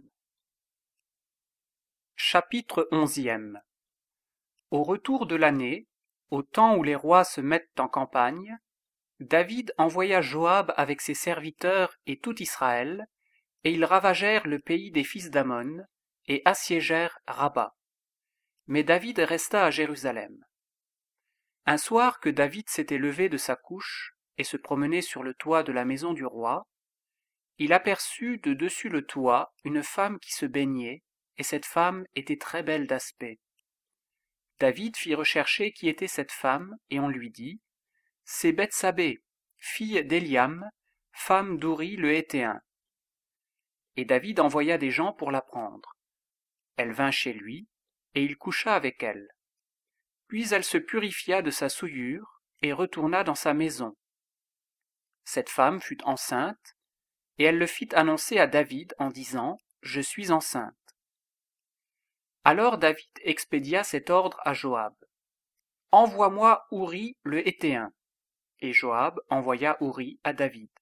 Chapitre onzième. Au retour de l'année, au temps où les rois se mettent en campagne, David envoya Joab avec ses serviteurs et tout Israël, et ils ravagèrent le pays des fils d'Amon, et assiégèrent Rabba. Mais David resta à Jérusalem. Un soir que David s'était levé de sa couche et se promenait sur le toit de la maison du roi, il aperçut de dessus le toit une femme qui se baignait, et cette femme était très belle d'aspect. David fit rechercher qui était cette femme, et on lui dit, c'est Bethsabée, fille d'Éliam, femme d'Ouri le Héthéen. Et David envoya des gens pour la prendre. Elle vint chez lui, et il coucha avec elle. Puis elle se purifia de sa souillure, et retourna dans sa maison. Cette femme fut enceinte, et elle le fit annoncer à David en disant « Je suis enceinte ». Alors David expédia cet ordre à Joab. « Envoie-moi Ouri le Héthéen ». Et Joab envoya Ouri à David.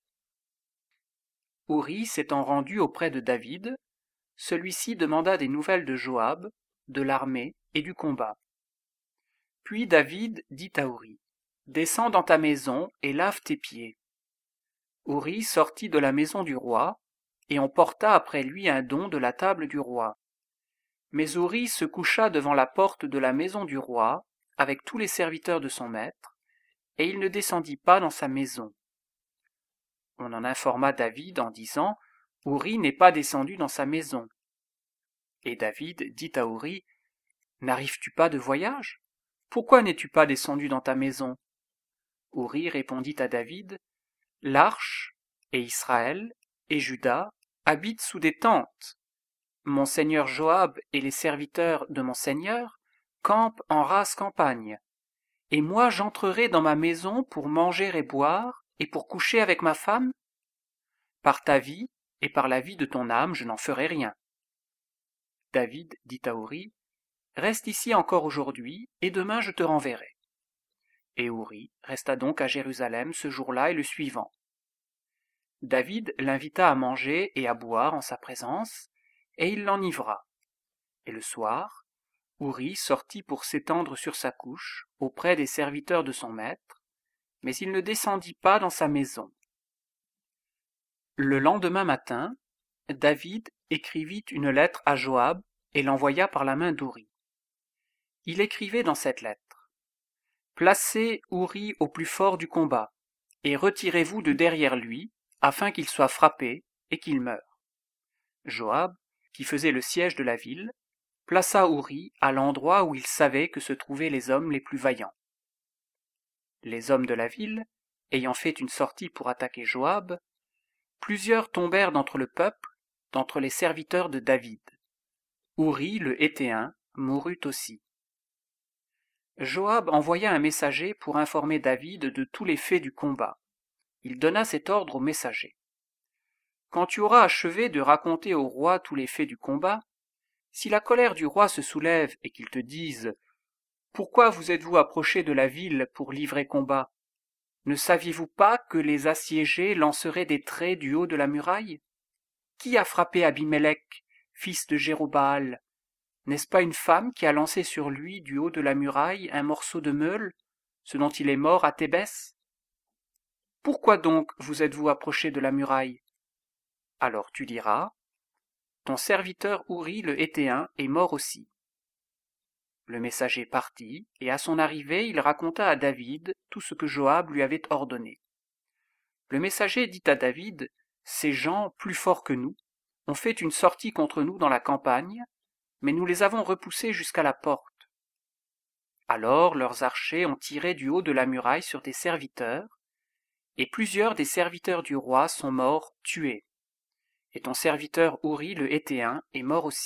Ouri s'étant rendu auprès de David, celui-ci demanda des nouvelles de Joab, de l'armée et du combat. Puis David dit à Ouri, « Descends dans ta maison et lave tes pieds. » Ouri sortit de la maison du roi, et on porta après lui un don de la table du roi. Mais Ouri se coucha devant la porte de la maison du roi, avec tous les serviteurs de son maître, et il ne descendit pas dans sa maison. On en informa David en disant « Ouri n'est pas descendu dans sa maison. » Et David dit à Ouri « N'arrives-tu pas de voyage? Pourquoi n'es-tu pas descendu dans ta maison ?» Ouri répondit à David « L'arche, et Israël, et Juda habitent sous des tentes. Mon seigneur Joab et les serviteurs de mon seigneur campent en rase campagne. Et moi j'entrerai dans ma maison pour manger et boire, et pour coucher avec ma femme? Par ta vie et par la vie de ton âme, je n'en ferai rien. » David dit à Ouri, « Reste ici encore aujourd'hui, et demain je te renverrai. » Et Ouri resta donc à Jérusalem ce jour-là et le suivant. David l'invita à manger et à boire en sa présence, et il l'enivra. Et le soir, Ouri sortit pour s'étendre sur sa couche, auprès des serviteurs de son maître, mais il ne descendit pas dans sa maison. Le lendemain matin, David écrivit une lettre à Joab et l'envoya par la main d'Ouri. Il écrivait dans cette lettre « Placez Ouri au plus fort du combat, et retirez-vous de derrière lui, afin qu'il soit frappé et qu'il meure. » Joab, qui faisait le siège de la ville, plaça Ouri à l'endroit où il savait que se trouvaient les hommes les plus vaillants. Les hommes de la ville, ayant fait une sortie pour attaquer Joab, plusieurs tombèrent d'entre le peuple, d'entre les serviteurs de David. Ouri le Héthéen mourut aussi. Joab envoya un messager pour informer David de tous les faits du combat. Il donna cet ordre au messager. « Quand tu auras achevé de raconter au roi tous les faits du combat, si la colère du roi se soulève et qu'il te dise « Pourquoi vous êtes-vous approché de la ville pour livrer combat? Ne saviez-vous pas que les assiégés lanceraient des traits du haut de la muraille? Qui a frappé Abimélec, fils de Jérobaal? N'est-ce pas une femme qui a lancé sur lui du haut de la muraille un morceau de meule, ce dont il est mort à Thébès? Pourquoi donc vous êtes-vous approché de la muraille? Alors tu diras, ton serviteur Ouri le Héthéen est mort aussi. » Le messager partit, et à son arrivée il raconta à David tout ce que Joab lui avait ordonné. Le messager dit à David, « Ces gens, plus forts que nous, ont fait une sortie contre nous dans la campagne, mais nous les avons repoussés jusqu'à la porte. Alors leurs archers ont tiré du haut de la muraille sur tes serviteurs, et plusieurs des serviteurs du roi sont morts tués. Et ton serviteur Ouri le Héthéen est mort aussi. »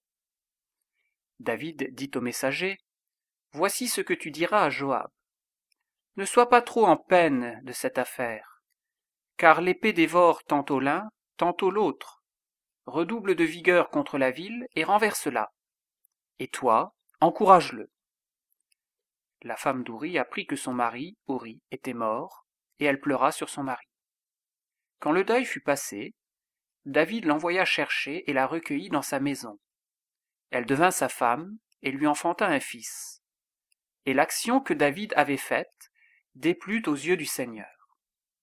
David dit au messager, « Voici ce que tu diras à Joab. Ne sois pas trop en peine de cette affaire, car l'épée dévore tantôt l'un, tantôt l'autre. Redouble de vigueur contre la ville et renverse-la. Et toi, encourage-le. » La femme d'Ouri apprit que son mari, Ouri, était mort, et elle pleura sur son mari. Quand le deuil fut passé, David l'envoya chercher et la recueillit dans sa maison. Elle devint sa femme et lui enfanta un fils. Et l'action que David avait faite déplut aux yeux du Seigneur.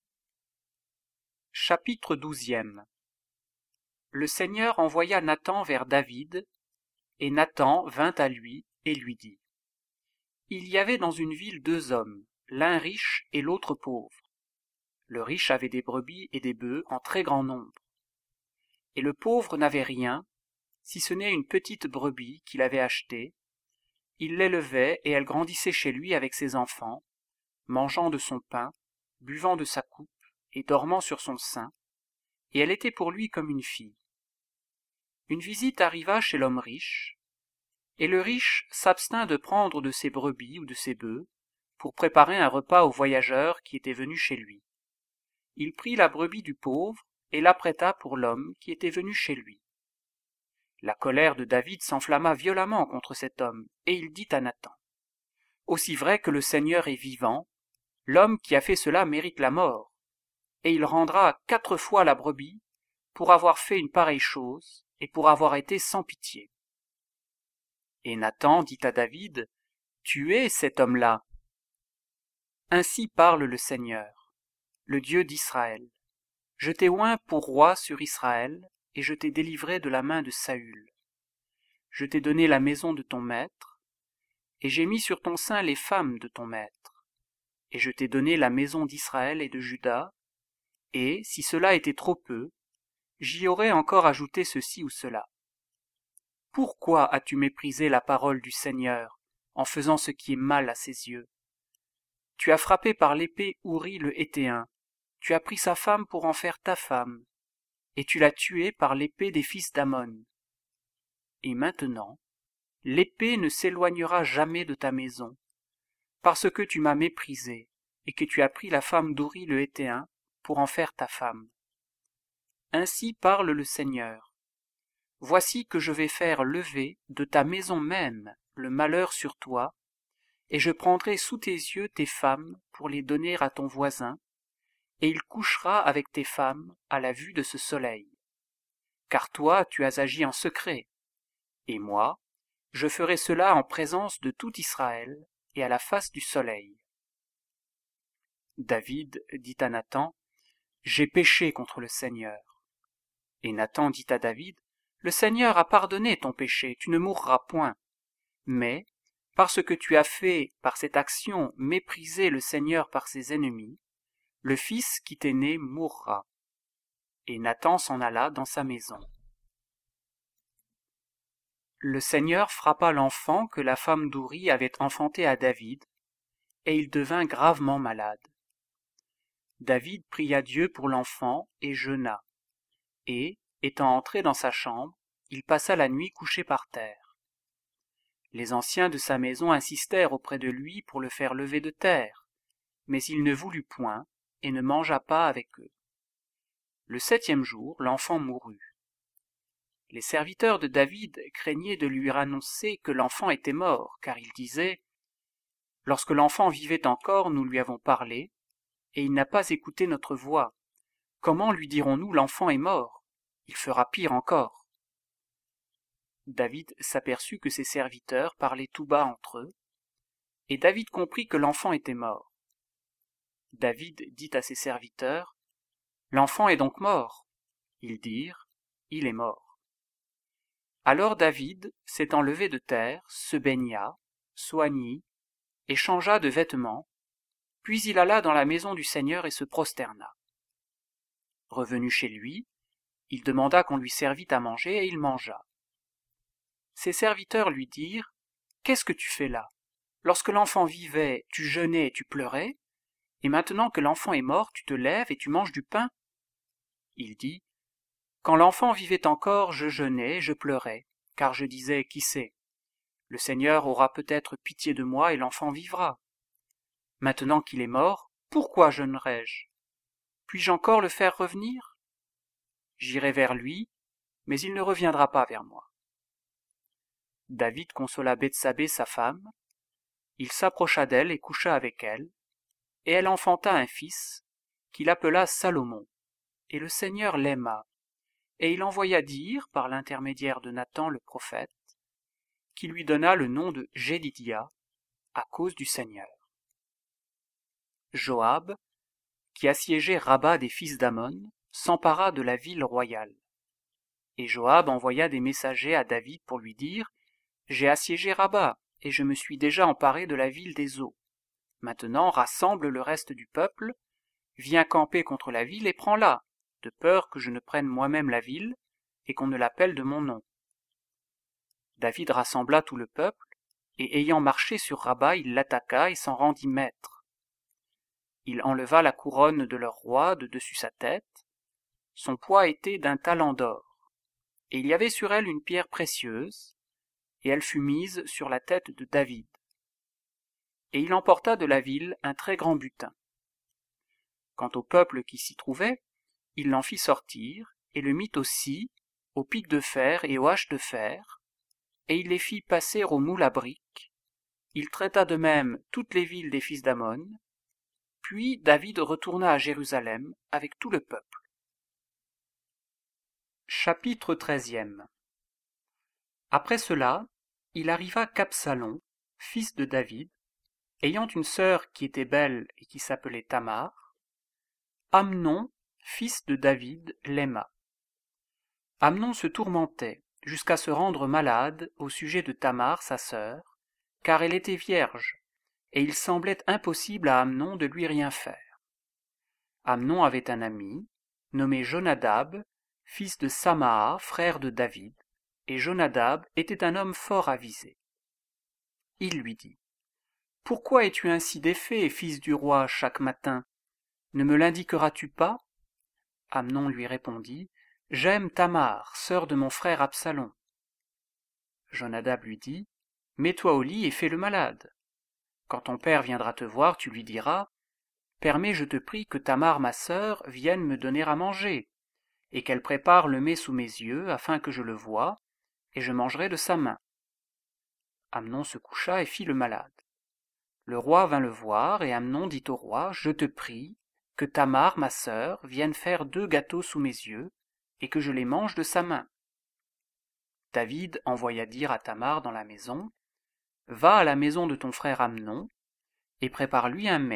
Chapitre douzième. Le Seigneur envoya Nathan vers David, et Nathan vint à lui et lui dit : Il y avait dans une ville deux hommes, l'un riche et l'autre pauvre. Le riche avait des brebis et des bœufs en très grand nombre. Et le pauvre n'avait rien, si ce n'est une petite brebis qu'il avait achetée. Il l'élevait et elle grandissait chez lui avec ses enfants, mangeant de son pain, buvant de sa coupe et dormant sur son sein, et elle était pour lui comme une fille. Une visite arriva chez l'homme riche, et le riche s'abstint de prendre de ses brebis ou de ses bœufs pour préparer un repas aux voyageurs qui étaient venus chez lui. Il prit la brebis du pauvre et l'apprêta pour l'homme qui était venu chez lui. La colère de David s'enflamma violemment contre cet homme, et il dit à Nathan, « Aussi vrai que le Seigneur est vivant, l'homme qui a fait cela mérite la mort, et il rendra quatre fois la brebis pour avoir fait une pareille chose et pour avoir été sans pitié. » Et Nathan dit à David, « Tuez cet homme-là. » Ainsi parle le Seigneur, le Dieu d'Israël. Je t'ai oint pour roi sur Israël, et je t'ai délivré de la main de Saül. Je t'ai donné la maison de ton maître, et j'ai mis sur ton sein les femmes de ton maître. Et je t'ai donné la maison d'Israël et de Juda, et, si cela était trop peu, j'y aurais encore ajouté ceci ou cela. Pourquoi as-tu méprisé la parole du Seigneur, en faisant ce qui est mal à ses yeux? Tu as frappé par l'épée Ouri le Héthéen, tu as pris sa femme pour en faire ta femme, et tu l'as tuée par l'épée des fils d'Ammon. Et maintenant, l'épée ne s'éloignera jamais de ta maison, parce que tu m'as méprisé, et que tu as pris la femme d'Ouri le Héthéen pour en faire ta femme. Ainsi parle le Seigneur. Voici que je vais faire lever de ta maison même le malheur sur toi, et je prendrai sous tes yeux tes femmes pour les donner à ton voisin, et il couchera avec tes femmes à la vue de ce soleil. Car toi tu as agi en secret, et moi, je ferai cela en présence de tout Israël et à la face du soleil. David dit à Nathan, « J'ai péché contre le Seigneur. » Et Nathan dit à David, « Le Seigneur a pardonné ton péché, tu ne mourras point. Mais, parce que tu as fait par cette action mépriser le Seigneur par ses ennemis, le fils qui t'est né mourra. » Et Nathan s'en alla dans sa maison. Le Seigneur frappa l'enfant que la femme d'Ouri avait enfanté à David, et il devint gravement malade. David pria Dieu pour l'enfant et jeûna, et, étant entré dans sa chambre, il passa la nuit couché par terre. Les anciens de sa maison insistèrent auprès de lui pour le faire lever de terre, mais il ne voulut point et ne mangea pas avec eux. Le septième jour, l'enfant mourut. Les serviteurs de David craignaient de lui annoncer que l'enfant était mort, car ils disaient « Lorsque l'enfant vivait encore, nous lui avons parlé, et il n'a pas écouté notre voix. Comment lui dirons-nous l'enfant est mort? Il fera pire encore. » David s'aperçut que ses serviteurs parlaient tout bas entre eux, et David comprit que l'enfant était mort. David dit à ses serviteurs, « L'enfant est donc mort. » Ils dirent, « Il est mort. » Alors David, s'étant levé de terre, se baigna, s'oignit, et changea de vêtements, puis il alla dans la maison du Seigneur et se prosterna. Revenu chez lui, il demanda qu'on lui servît à manger, et il mangea. Ses serviteurs lui dirent, « Qu'est-ce que tu fais là? Lorsque l'enfant vivait, tu jeûnais et tu pleurais, et maintenant que l'enfant est mort, tu te lèves et tu manges du pain? » Il dit, « Quand l'enfant vivait encore, je jeûnais et je pleurais, car je disais, qui sait, le Seigneur aura peut-être pitié de moi et l'enfant vivra. Maintenant qu'il est mort, pourquoi jeûnerais-je? Puis-je encore le faire revenir? J'irai vers lui, mais il ne reviendra pas vers moi. » David consola Bethsabée sa femme, il s'approcha d'elle et coucha avec elle, et elle enfanta un fils, qu'il appela Salomon, et le Seigneur l'aima, et il envoya dire, par l'intermédiaire de Nathan le prophète, qui lui donna le nom de Jédidia, à cause du Seigneur. Joab, qui assiégeait Rabba des fils d'Ammon, s'empara de la ville royale. Et Joab envoya des messagers à David pour lui dire, « J'ai assiégé Rabba, et je me suis déjà emparé de la ville des eaux. Maintenant rassemble le reste du peuple, viens camper contre la ville et prends-la, de peur que je ne prenne moi-même la ville, et qu'on ne l'appelle de mon nom. » David rassembla tout le peuple, et ayant marché sur Rabba, il l'attaqua et s'en rendit maître. Il enleva la couronne de leur roi de dessus sa tête. Son poids était d'un talent d'or, et il y avait sur elle une pierre précieuse, et elle fut mise sur la tête de David. Et il emporta de la ville un très grand butin. Quant au peuple qui s'y trouvait, il l'en fit sortir, et le mit aussi, aux pics de fer et aux haches de fer, et il les fit passer aux moules à briques. Il traita de même toutes les villes des fils d'Ammon. Puis David retourna à Jérusalem avec tout le peuple. Chapitre treizième. Après cela, il arriva qu'Absalom, fils de David, ayant une sœur qui était belle et qui s'appelait Tamar, Amnon, fils de David, l'aima. Amnon se tourmentait jusqu'à se rendre malade au sujet de Tamar, sa sœur, car elle était vierge, et il semblait impossible à Amnon de lui rien faire. Amnon avait un ami, nommé Jonadab, fils de Samaa, frère de David, et Jonadab était un homme fort avisé. Il lui dit : « Pourquoi es-tu ainsi défait, fils du roi, chaque matin ? Ne me l'indiqueras-tu pas ? » Amnon lui répondit : « J'aime Tamar, sœur de mon frère Absalom. » Jonadab lui dit : « Mets-toi au lit et fais le malade. Quand ton père viendra te voir, tu lui diras : Permets, je te prie, que Tamar, ma sœur, vienne me donner à manger, et qu'elle prépare le mets sous mes yeux, afin que je le voie, et je mangerai de sa main. » Amnon se coucha et fit le malade. Le roi vint le voir, et Amnon dit au roi : « Je te prie que Tamar, ma sœur, vienne faire deux gâteaux sous mes yeux, et que je les mange de sa main. » David envoya dire à Tamar dans la maison : « Va à la maison de ton frère Amnon, et prépare-lui un mets. »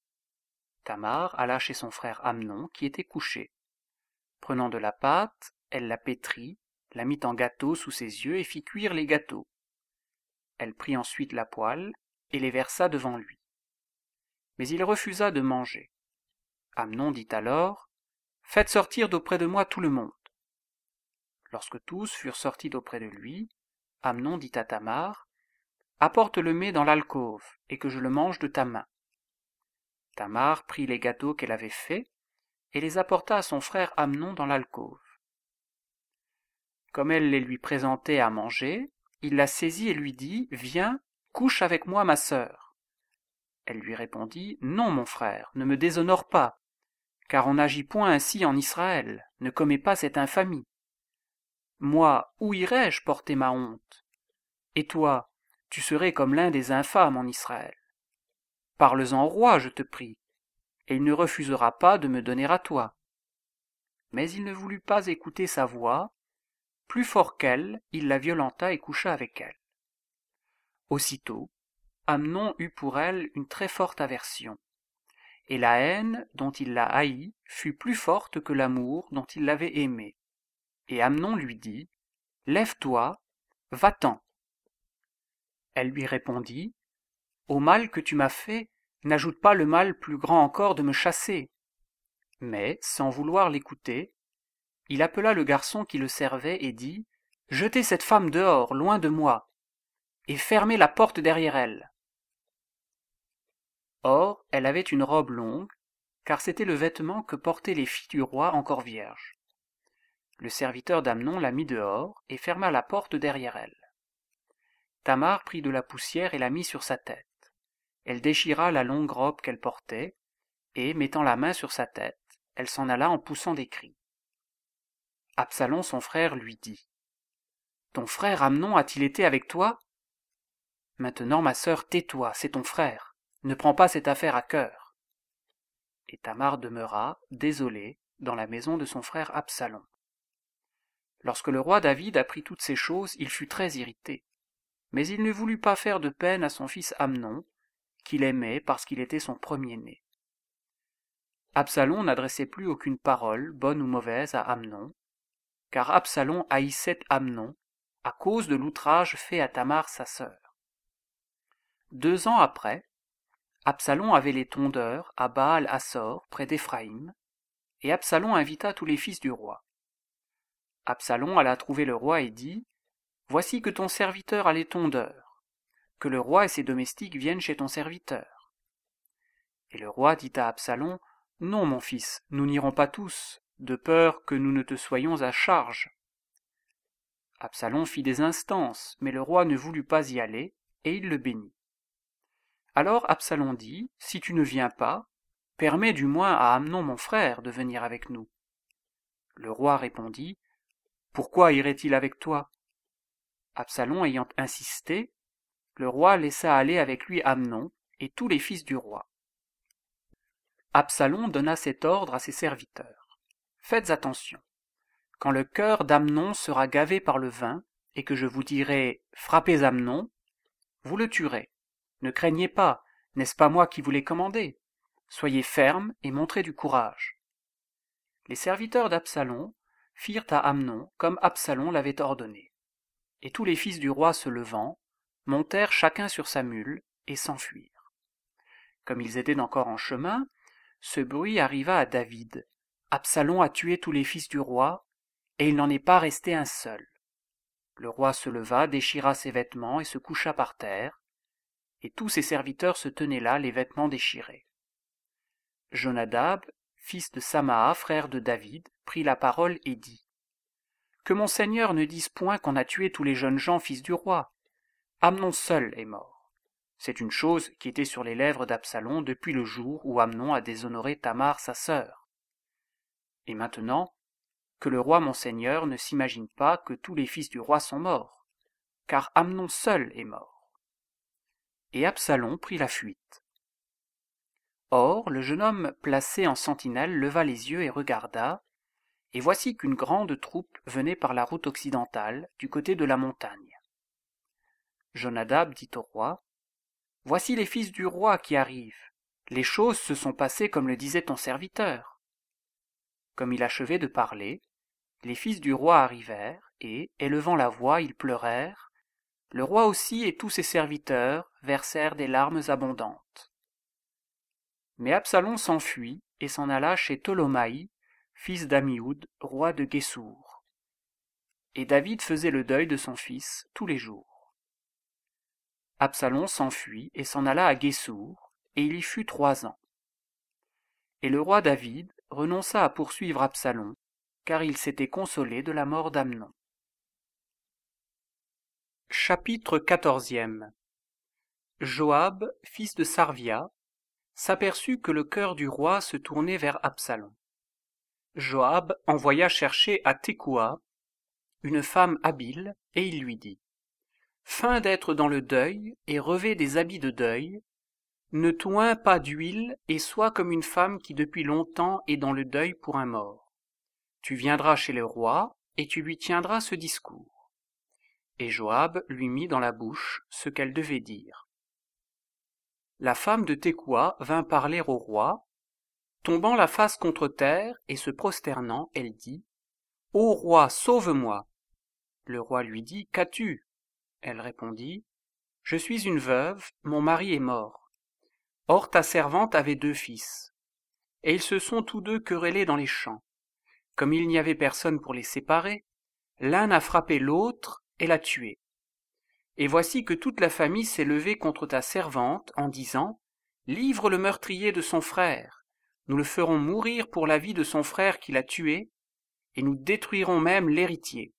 Tamar alla chez son frère Amnon, qui était couché. Prenant de la pâte, elle la pétrit, la mit en gâteau sous ses yeux et fit cuire les gâteaux. Elle prit ensuite la poêle et les versa devant lui. Mais il refusa de manger. Amnon dit alors : « Faites sortir d'auprès de moi tout le monde. » Lorsque tous furent sortis d'auprès de lui, Amnon dit à Tamar : « Apporte le mets dans l'alcôve, et que je le mange de ta main. » Tamar prit les gâteaux qu'elle avait faits, et les apporta à son frère Amnon dans l'alcôve. Comme elle les lui présentait à manger, il la saisit et lui dit : « Viens, couche avec moi ma sœur. » Elle lui répondit : « Non, mon frère, ne me déshonore pas, car on n'agit point ainsi en Israël, ne commets pas cette infamie. Moi, où irais-je porter ma honte ? Et toi, tu serais comme l'un des infâmes en Israël. Parle-en au roi, je te prie, et il ne refusera pas de me donner à toi. » Mais il ne voulut pas écouter sa voix. Plus fort qu'elle, il la violenta et coucha avec elle. Aussitôt, Amnon eut pour elle une très forte aversion, et la haine dont il la haït fut plus forte que l'amour dont il l'avait aimée. Et Amnon lui dit : « Lève-toi, va-t'en. » Elle lui répondit : « Au mal que tu m'as fait, n'ajoute pas le mal plus grand encore de me chasser. » Mais, sans vouloir l'écouter, il appela le garçon qui le servait et dit : « Jetez cette femme dehors, loin de moi, et fermez la porte derrière elle. » Or, elle avait une robe longue, car c'était le vêtement que portaient les filles du roi encore vierges. Le serviteur d'Amnon la mit dehors et ferma la porte derrière elle. Tamar prit de la poussière et la mit sur sa tête. Elle déchira la longue robe qu'elle portait, et, mettant la main sur sa tête, elle s'en alla en poussant des cris. Absalom, son frère, lui dit : « Ton frère Amnon a-t-il été avec toi ? Maintenant, ma sœur, tais-toi, c'est ton frère. Ne prends pas cette affaire à cœur. » Et Tamar demeura, désolée, dans la maison de son frère Absalom. Lorsque le roi David apprit toutes ces choses, il fut très irrité. Mais il ne voulut pas faire de peine à son fils Amnon, qu'il aimait parce qu'il était son premier-né. Absalom n'adressait plus aucune parole, bonne ou mauvaise, à Amnon, car Absalom haïssait Amnon à cause de l'outrage fait à Tamar sa sœur. Deux ans après, Absalom avait les tondeurs à Baal-Hassor, près d'Éphraïm, et Absalom invita tous les fils du roi. Absalom alla trouver le roi et dit : « Voici que ton serviteur a les tondeurs, que le roi et ses domestiques viennent chez ton serviteur. » Et le roi dit à Absalom, « Non, mon fils, nous n'irons pas tous, de peur que nous ne te soyons à charge. » Absalom fit des instances, mais le roi ne voulut pas y aller, et il le bénit. Alors Absalom dit, « Si tu ne viens pas, permets du moins à Amnon mon frère de venir avec nous. » Le roi répondit, « Pourquoi irait-il avec toi ?» Absalom ayant insisté, le roi laissa aller avec lui Amnon et tous les fils du roi. Absalom donna cet ordre à ses serviteurs. « Faites attention. Quand le cœur d'Amnon sera gavé par le vin, et que je vous dirai « Frappez Amnon », vous le tuerez. Ne craignez pas, n'est-ce pas moi qui vous l'ai commandé? Soyez fermes et montrez du courage. » Les serviteurs d'Absalom firent à Amnon comme Absalom l'avait ordonné. Et tous les fils du roi se levant, montèrent chacun sur sa mule et s'enfuirent. Comme ils étaient encore en chemin, ce bruit arriva à David. Absalom a tué tous les fils du roi, et il n'en est pas resté un seul. Le roi se leva, déchira ses vêtements et se coucha par terre, et tous ses serviteurs se tenaient là, les vêtements déchirés. Jonadab, fils de Samaa, frère de David, prit la parole et dit, « Que mon seigneur ne dise point qu'on a tué tous les jeunes gens fils du roi. Amnon seul est mort. C'est une chose qui était sur les lèvres d'Absalom depuis le jour où Amnon a déshonoré Tamar sa sœur. Et maintenant, que le roi mon seigneur ne s'imagine pas que tous les fils du roi sont morts, car Amnon seul est mort. » Et Absalom prit la fuite. Or, le jeune homme placé en sentinelle leva les yeux et regarda, et voici qu'une grande troupe venait par la route occidentale, du côté de la montagne. Jonadab dit au roi, « Voici les fils du roi qui arrivent. Les choses se sont passées comme le disait ton serviteur. » Comme il achevait de parler, les fils du roi arrivèrent, et, élevant la voix, ils pleurèrent. Le roi aussi et tous ses serviteurs versèrent des larmes abondantes. Mais Absalom s'enfuit et s'en alla chez Tolomaï, fils d'Amihud, roi de Guessour. Et David faisait le deuil de son fils tous les jours. Absalom s'enfuit et s'en alla à Guessour, et il y fut trois ans. Et le roi David renonça à poursuivre Absalom, car il s'était consolé de la mort d'Amnon. Chapitre quatorzième. Joab, fils de Sarvia, s'aperçut que le cœur du roi se tournait vers Absalom. Joab envoya chercher à Tekoa une femme habile, et il lui dit, « Fin d'être dans le deuil, et revêt des habits de deuil, ne toins pas d'huile, et sois comme une femme qui depuis longtemps est dans le deuil pour un mort. Tu viendras chez le roi, et tu lui tiendras ce discours. » Et Joab lui mit dans la bouche ce qu'elle devait dire. La femme de Tekoa vint parler au roi. Tombant la face contre terre et se prosternant, elle dit, « Ô roi, sauve-moi !» Le roi lui dit, « Qu'as-tu » Elle répondit, « Je suis une veuve, mon mari est mort. Or ta servante avait deux fils, et ils se sont tous deux querellés dans les champs. Comme il n'y avait personne pour les séparer, l'un a frappé l'autre et l'a tué. Et voici que toute la famille s'est levée contre ta servante en disant, « Livre le meurtrier de son frère, nous le ferons mourir pour la vie de son frère qui l'a tué, et nous détruirons même l'héritier.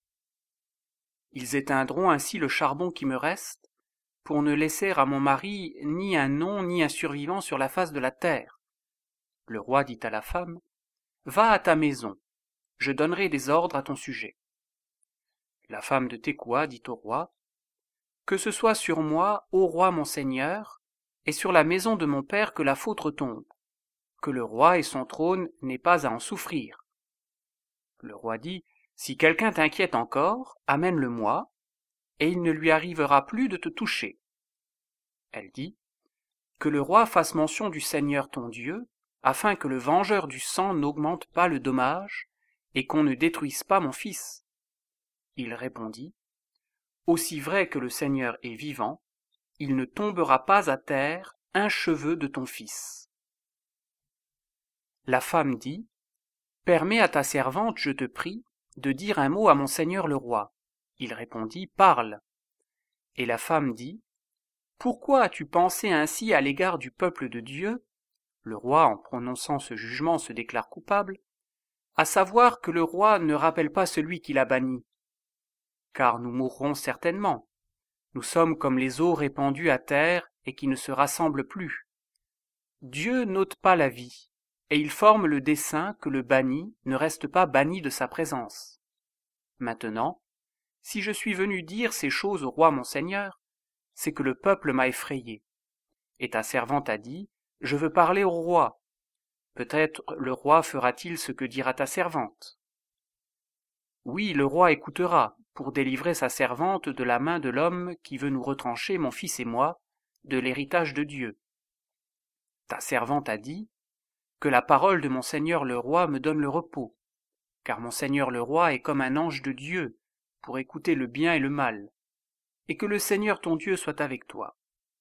Ils éteindront ainsi le charbon qui me reste, pour ne laisser à mon mari ni un nom ni un survivant sur la face de la terre. » Le roi dit à la femme, « Va à ta maison, je donnerai des ordres à ton sujet. » La femme de Tekoa dit au roi, « Que ce soit sur moi, ô roi mon seigneur, et sur la maison de mon père que la faute retombe, que le roi et son trône n'aient pas à en souffrir. » Le roi dit, « Si quelqu'un t'inquiète encore, amène-le-moi, et il ne lui arrivera plus de te toucher. » Elle dit, « Que le roi fasse mention du Seigneur ton Dieu, afin que le vengeur du sang n'augmente pas le dommage, et qu'on ne détruise pas mon fils. » Il répondit, « Aussi vrai que le Seigneur est vivant, il ne tombera pas à terre un cheveu de ton fils. » La femme dit, « Permets à ta servante, je te prie, de dire un mot à mon seigneur le roi. » Il répondit, « Parle. » Et la femme dit, « Pourquoi as-tu pensé ainsi à l'égard du peuple de Dieu, le roi en prononçant ce jugement se déclare coupable, à savoir que le roi ne rappelle pas celui qui l'a banni. Car nous mourrons certainement. Nous sommes comme les eaux répandues à terre et qui ne se rassemblent plus. Dieu n'ôte pas la vie, et il forme le dessein que le banni ne reste pas banni de sa présence. Maintenant, si je suis venu dire ces choses au roi mon seigneur, c'est que le peuple m'a effrayé. Et ta servante a dit, je veux parler au roi. Peut-être le roi fera-t-il ce que dira ta servante. Oui, le roi écoutera, pour délivrer sa servante de la main de l'homme qui veut nous retrancher, mon fils et moi, de l'héritage de Dieu. Ta servante a dit, que la parole de mon seigneur le roi me donne le repos, car mon seigneur le roi est comme un ange de Dieu, pour écouter le bien et le mal, et que le Seigneur ton Dieu soit avec toi.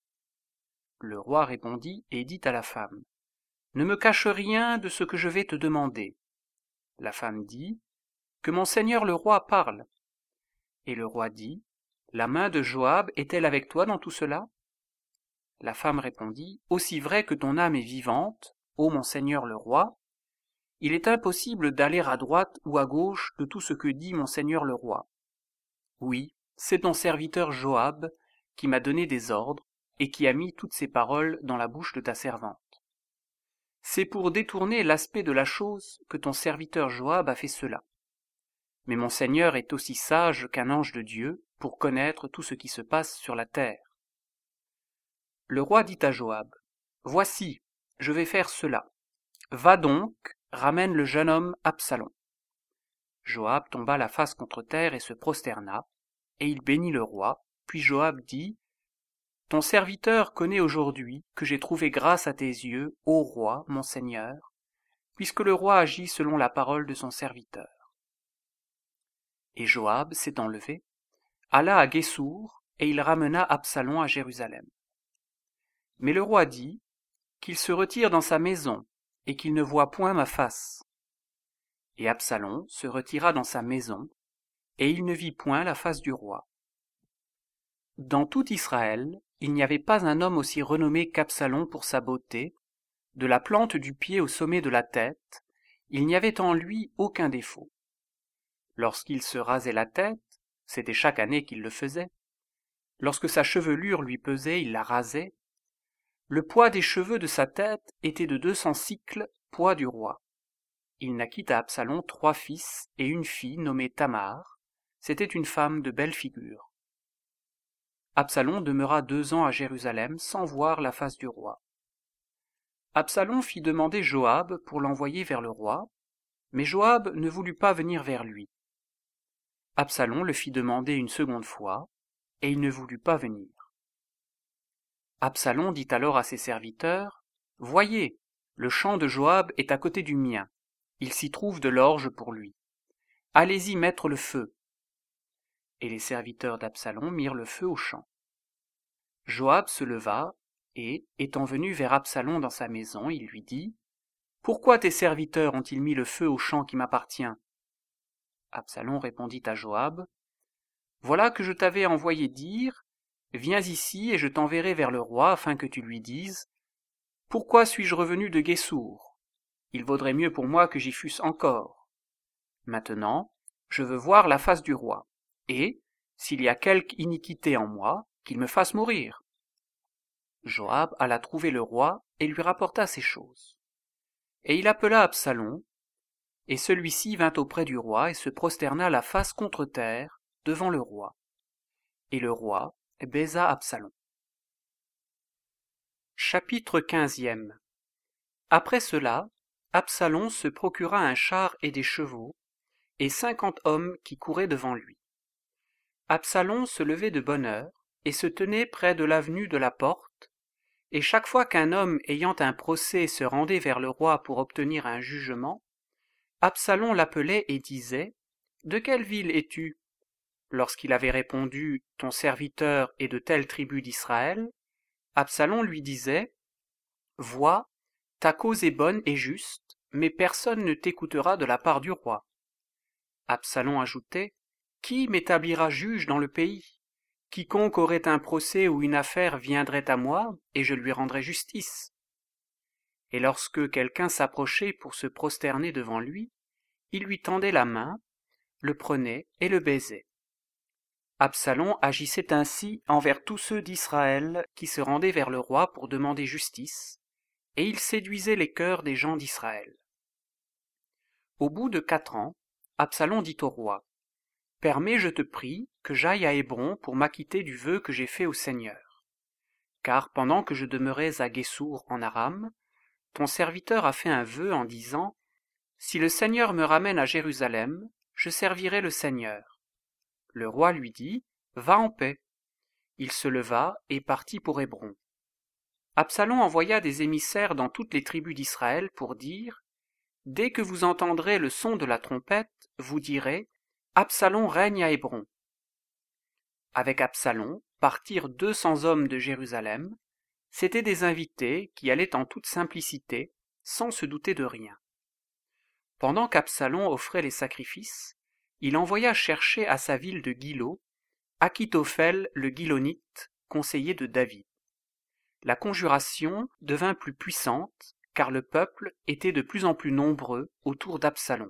Le roi répondit et dit à la femme, ne me cache rien de ce que je vais te demander. La femme dit, que mon seigneur le roi parle. Et le roi dit, la main de Joab est-elle avec toi dans tout cela? La femme répondit, aussi vrai que ton âme est vivante, ô mon seigneur le roi, il est impossible d'aller à droite ou à gauche de tout ce que dit mon seigneur le roi. Oui, c'est ton serviteur Joab qui m'a donné des ordres et qui a mis toutes ces paroles dans la bouche de ta servante. C'est pour détourner l'aspect de la chose que ton serviteur Joab a fait cela. Mais mon Seigneur est aussi sage qu'un ange de Dieu pour connaître tout ce qui se passe sur la terre. Le roi dit à Joab, « Voici, je vais faire cela. Va donc, ramène le jeune homme Absalom. » Joab tomba la face contre terre et se prosterna, et il bénit le roi, puis Joab dit, « Ton serviteur connaît aujourd'hui que j'ai trouvé grâce à tes yeux, ô roi, mon Seigneur, puisque le roi agit selon la parole de son serviteur. » Et Joab, s'étant levé, alla à Guessour, et il ramena Absalom à Jérusalem. Mais le roi dit, qu'il se retire dans sa maison, et qu'il ne voie point ma face. Et Absalom se retira dans sa maison, et il ne vit point la face du roi. Dans tout Israël, il n'y avait pas un homme aussi renommé qu'Absalom pour sa beauté, de la plante du pied au sommet de la tête, il n'y avait en lui aucun défaut. Lorsqu'il se rasait la tête, c'était chaque année qu'il le faisait, lorsque sa chevelure lui pesait, il la rasait, le poids des cheveux de sa tête était de deux cents sicles, poids du roi. Il naquit à Absalom trois fils et une fille nommée Tamar, c'était une femme de belle figure. Absalom demeura deux ans à Jérusalem sans voir la face du roi. Absalom fit demander Joab pour l'envoyer vers le roi, mais Joab ne voulut pas venir vers lui. Absalom le fit demander une seconde fois, et il ne voulut pas venir. Absalom dit alors à ses serviteurs, « Voyez, le champ de Joab est à côté du mien, il s'y trouve de l'orge pour lui. Allez-y mettre le feu. » Et les serviteurs d'Absalom mirent le feu au champ. Joab se leva, et, étant venu vers Absalom dans sa maison, il lui dit, « Pourquoi tes serviteurs ont-ils mis le feu au champ qui m'appartient » Absalom répondit à Joab, « Voilà que je t'avais envoyé dire, viens ici et je t'enverrai vers le roi afin que tu lui dises, pourquoi suis-je revenu de Guessour? Il vaudrait mieux pour moi que j'y fusse encore. Maintenant, je veux voir la face du roi, et, s'il y a quelque iniquité en moi, qu'il me fasse mourir. » Joab alla trouver le roi et lui rapporta ces choses. Et il appela Absalom, et celui-ci vint auprès du roi et se prosterna la face contre terre devant le roi. Et le roi baisa Absalom. Chapitre quinzième. Après cela, Absalom se procura un char et des chevaux, et cinquante hommes qui couraient devant lui. Absalom se levait de bonne heure, et se tenait près de l'avenue de la porte, et chaque fois qu'un homme ayant un procès se rendait vers le roi pour obtenir un jugement, Absalom l'appelait et disait, « De quelle ville es-tu » Lorsqu'il avait répondu, « Ton serviteur est de telle tribu d'Israël », Absalom lui disait, « Vois, ta cause est bonne et juste, mais personne ne t'écoutera de la part du roi. » Absalom ajoutait, « Qui m'établira juge dans le pays ? Quiconque aurait un procès ou une affaire viendrait à moi, et je lui rendrais justice. » et lorsque quelqu'un s'approchait pour se prosterner devant lui, il lui tendait la main, le prenait et le baisait. Absalom agissait ainsi envers tous ceux d'Israël qui se rendaient vers le roi pour demander justice, et il séduisait les cœurs des gens d'Israël. Au bout de quatre ans, Absalom dit au roi, « Permets, je te prie, que j'aille à Hébron pour m'acquitter du vœu que j'ai fait au Seigneur. Car pendant que je demeurais à Guessour en Aram, ton serviteur a fait un vœu en disant, « Si le Seigneur me ramène à Jérusalem, je servirai le Seigneur. » Le roi lui dit, « Va en paix. » Il se leva et partit pour Hébron. Absalom envoya des émissaires dans toutes les tribus d'Israël pour dire, « Dès que vous entendrez le son de la trompette, vous direz, Absalom règne à Hébron. » Avec Absalom partirent deux cents hommes de Jérusalem. C'étaient des invités qui allaient en toute simplicité, sans se douter de rien. Pendant qu'Absalom offrait les sacrifices, il envoya chercher à sa ville de Guilo Achitophel le Guilonite, conseiller de David. La conjuration devint plus puissante, car le peuple était de plus en plus nombreux autour d'Absalom.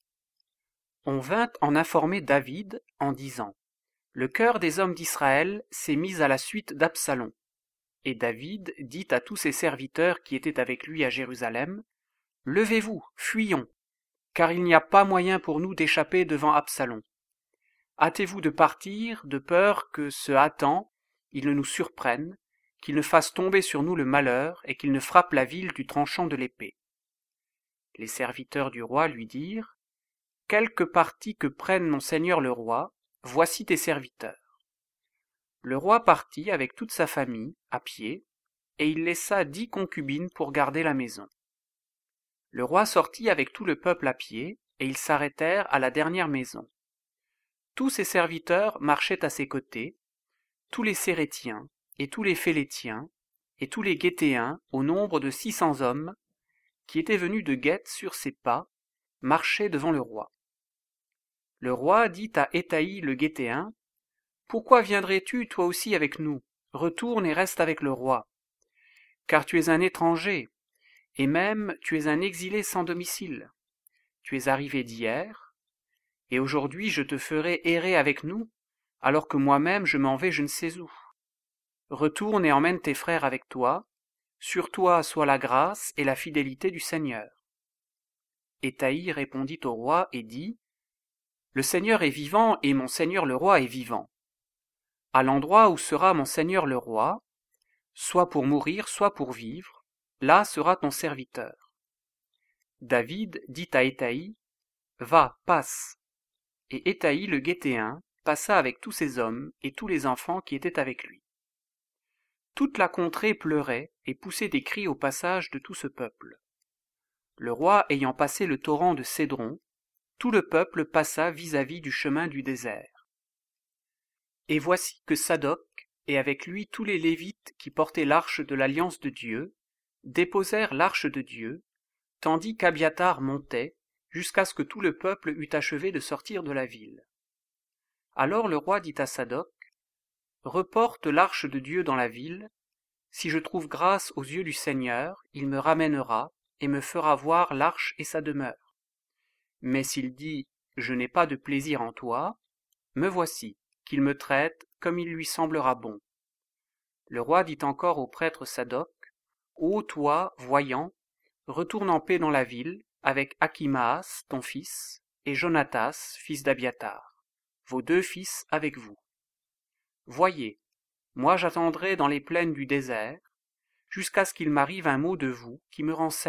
On vint en informer David en disant, « Le cœur des hommes d'Israël s'est mis à la suite d'Absalom. » Et David dit à tous ses serviteurs qui étaient avec lui à Jérusalem, « Levez-vous, fuyons, car il n'y a pas moyen pour nous d'échapper devant Absalom. Hâtez-vous de partir, de peur que, se hâtant, il ne nous surprenne, qu'il ne fasse tomber sur nous le malheur et qu'il ne frappe la ville du tranchant de l'épée. » Les serviteurs du roi lui dirent, « Quelque parti que prenne mon seigneur le roi, voici tes serviteurs. » Le roi partit avec toute sa famille, à pied, et il laissa dix concubines pour garder la maison. Le roi sortit avec tout le peuple à pied, et ils s'arrêtèrent à la dernière maison. Tous ses serviteurs marchaient à ses côtés, tous les Sérétiens, et tous les Phélétiens, et tous les Guétéens, au nombre de six cents hommes, qui étaient venus de Gueth sur ses pas, marchaient devant le roi. Le roi dit à Hétaï le Guétéen, « Pourquoi viendrais-tu toi aussi avec nous? Retourne et reste avec le roi. Car tu es un étranger, et même tu es un exilé sans domicile. Tu es arrivé d'hier, et aujourd'hui je te ferai errer avec nous, alors que moi-même je m'en vais je ne sais où. Retourne et emmène tes frères avec toi, sur toi soit la grâce et la fidélité du Seigneur. » Hétaï répondit au roi et dit, « Le Seigneur est vivant et mon Seigneur le roi est vivant. À l'endroit où sera mon Seigneur le roi, soit pour mourir, soit pour vivre, là sera ton serviteur. » David dit à Hétaï, « Va, passe. » Et Hétaï le Guétéen passa avec tous ses hommes et tous les enfants qui étaient avec lui. Toute la contrée pleurait et poussait des cris au passage de tout ce peuple. Le roi ayant passé le torrent de Cédron, tout le peuple passa vis-à-vis du chemin du désert. Et voici que Sadoc, et avec lui tous les Lévites qui portaient l'arche de l'alliance de Dieu, déposèrent l'arche de Dieu, tandis qu'Abiathar montait, jusqu'à ce que tout le peuple eût achevé de sortir de la ville. Alors le roi dit à Sadoc, « Reporte l'arche de Dieu dans la ville, si je trouve grâce aux yeux du Seigneur, il me ramènera et me fera voir l'arche et sa demeure. Mais s'il dit, je n'ai pas de plaisir en toi, me voici, qu'il me traite comme il lui semblera bon. » Le roi dit encore au prêtre Sadoc, « Ô toi, voyant, retourne en paix dans la ville, avec Achimaas, ton fils, et Jonatas, fils d'Abiathar, vos deux fils avec vous. Voyez, moi j'attendrai dans les plaines du désert, jusqu'à ce qu'il m'arrive un mot de vous qui me renseigne. »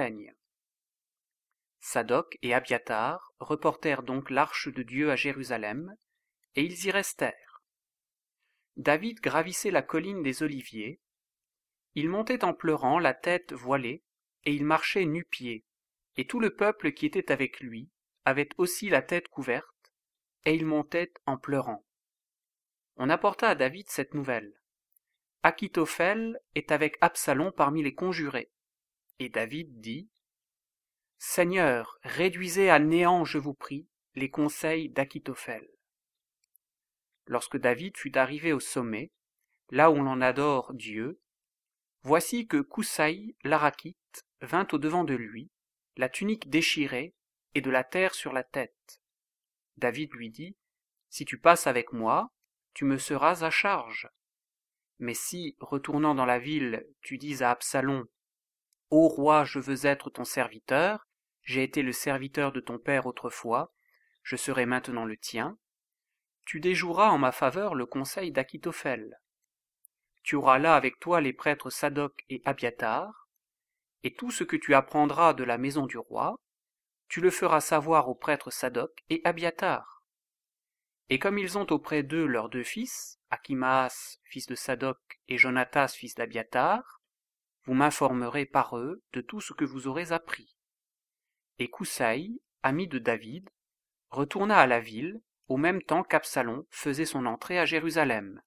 Sadoc et Abiathar reportèrent donc l'arche de Dieu à Jérusalem, et ils y restèrent. David gravissait la colline des Oliviers. Il montait en pleurant, la tête voilée, et il marchait nu-pieds, et tout le peuple qui était avec lui avait aussi la tête couverte, et il montait en pleurant. On apporta à David cette nouvelle. Achitophel est avec Absalom parmi les conjurés. Et David dit, « Seigneur, réduisez à néant, je vous prie, les conseils d'Achitophel. » Lorsque David fut arrivé au sommet, là où l'on adore Dieu, voici que Koussaï l'Arakite, vint au-devant de lui, la tunique déchirée et de la terre sur la tête. David lui dit, « Si tu passes avec moi, tu me seras à charge. Mais si, retournant dans la ville, tu dis à Absalom, « Ô roi, je veux être ton serviteur, j'ai été le serviteur de ton père autrefois, je serai maintenant le tien, tu déjoueras en ma faveur le conseil d'Akitophel. Tu auras là avec toi les prêtres Sadoc et Abiatar, et tout ce que tu apprendras de la maison du roi, tu le feras savoir aux prêtres Sadoc et Abiatar. Et comme ils ont auprès d'eux leurs deux fils, Achimaas, fils de Sadoc, et Jonatas, fils d'Abiatar, vous m'informerez par eux de tout ce que vous aurez appris. » Et Koussaï, ami de David, retourna à la ville, au même temps qu'Absalom faisait son entrée à Jérusalem.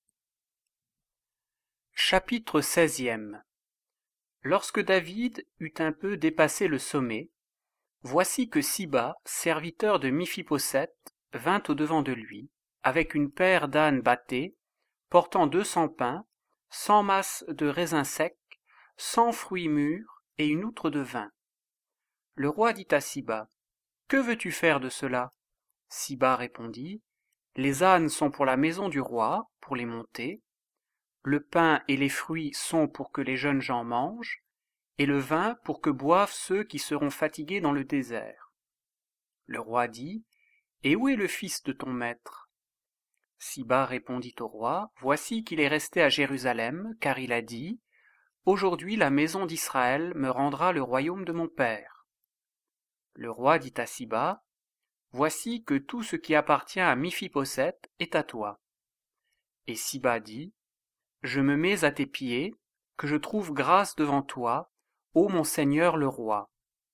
Chapitre seizième. Lorsque David eut un peu dépassé le sommet, voici que Siba, serviteur de Méphibosheth, vint au-devant de lui, avec une paire d'ânes bâtés, portant deux cents pains, cent masses de raisins secs, cent fruits mûrs et une outre de vin. Le roi dit à Siba, « Que veux-tu faire de cela ?» Siba répondit, « Les ânes sont pour la maison du roi, pour les monter. Le pain et les fruits sont pour que les jeunes gens mangent, et le vin pour que boivent ceux qui seront fatigués dans le désert. » Le roi dit, « Et où est le fils de ton maître ?» Siba répondit au roi, « Voici qu'il est resté à Jérusalem, car il a dit, « Aujourd'hui la maison d'Israël me rendra le royaume de mon père. » Le roi dit à Siba, « Voici que tout ce qui appartient à Méphibosheth est à toi. » Et Siba dit, « Je me mets à tes pieds, que je trouve grâce devant toi, ô mon seigneur le roi. »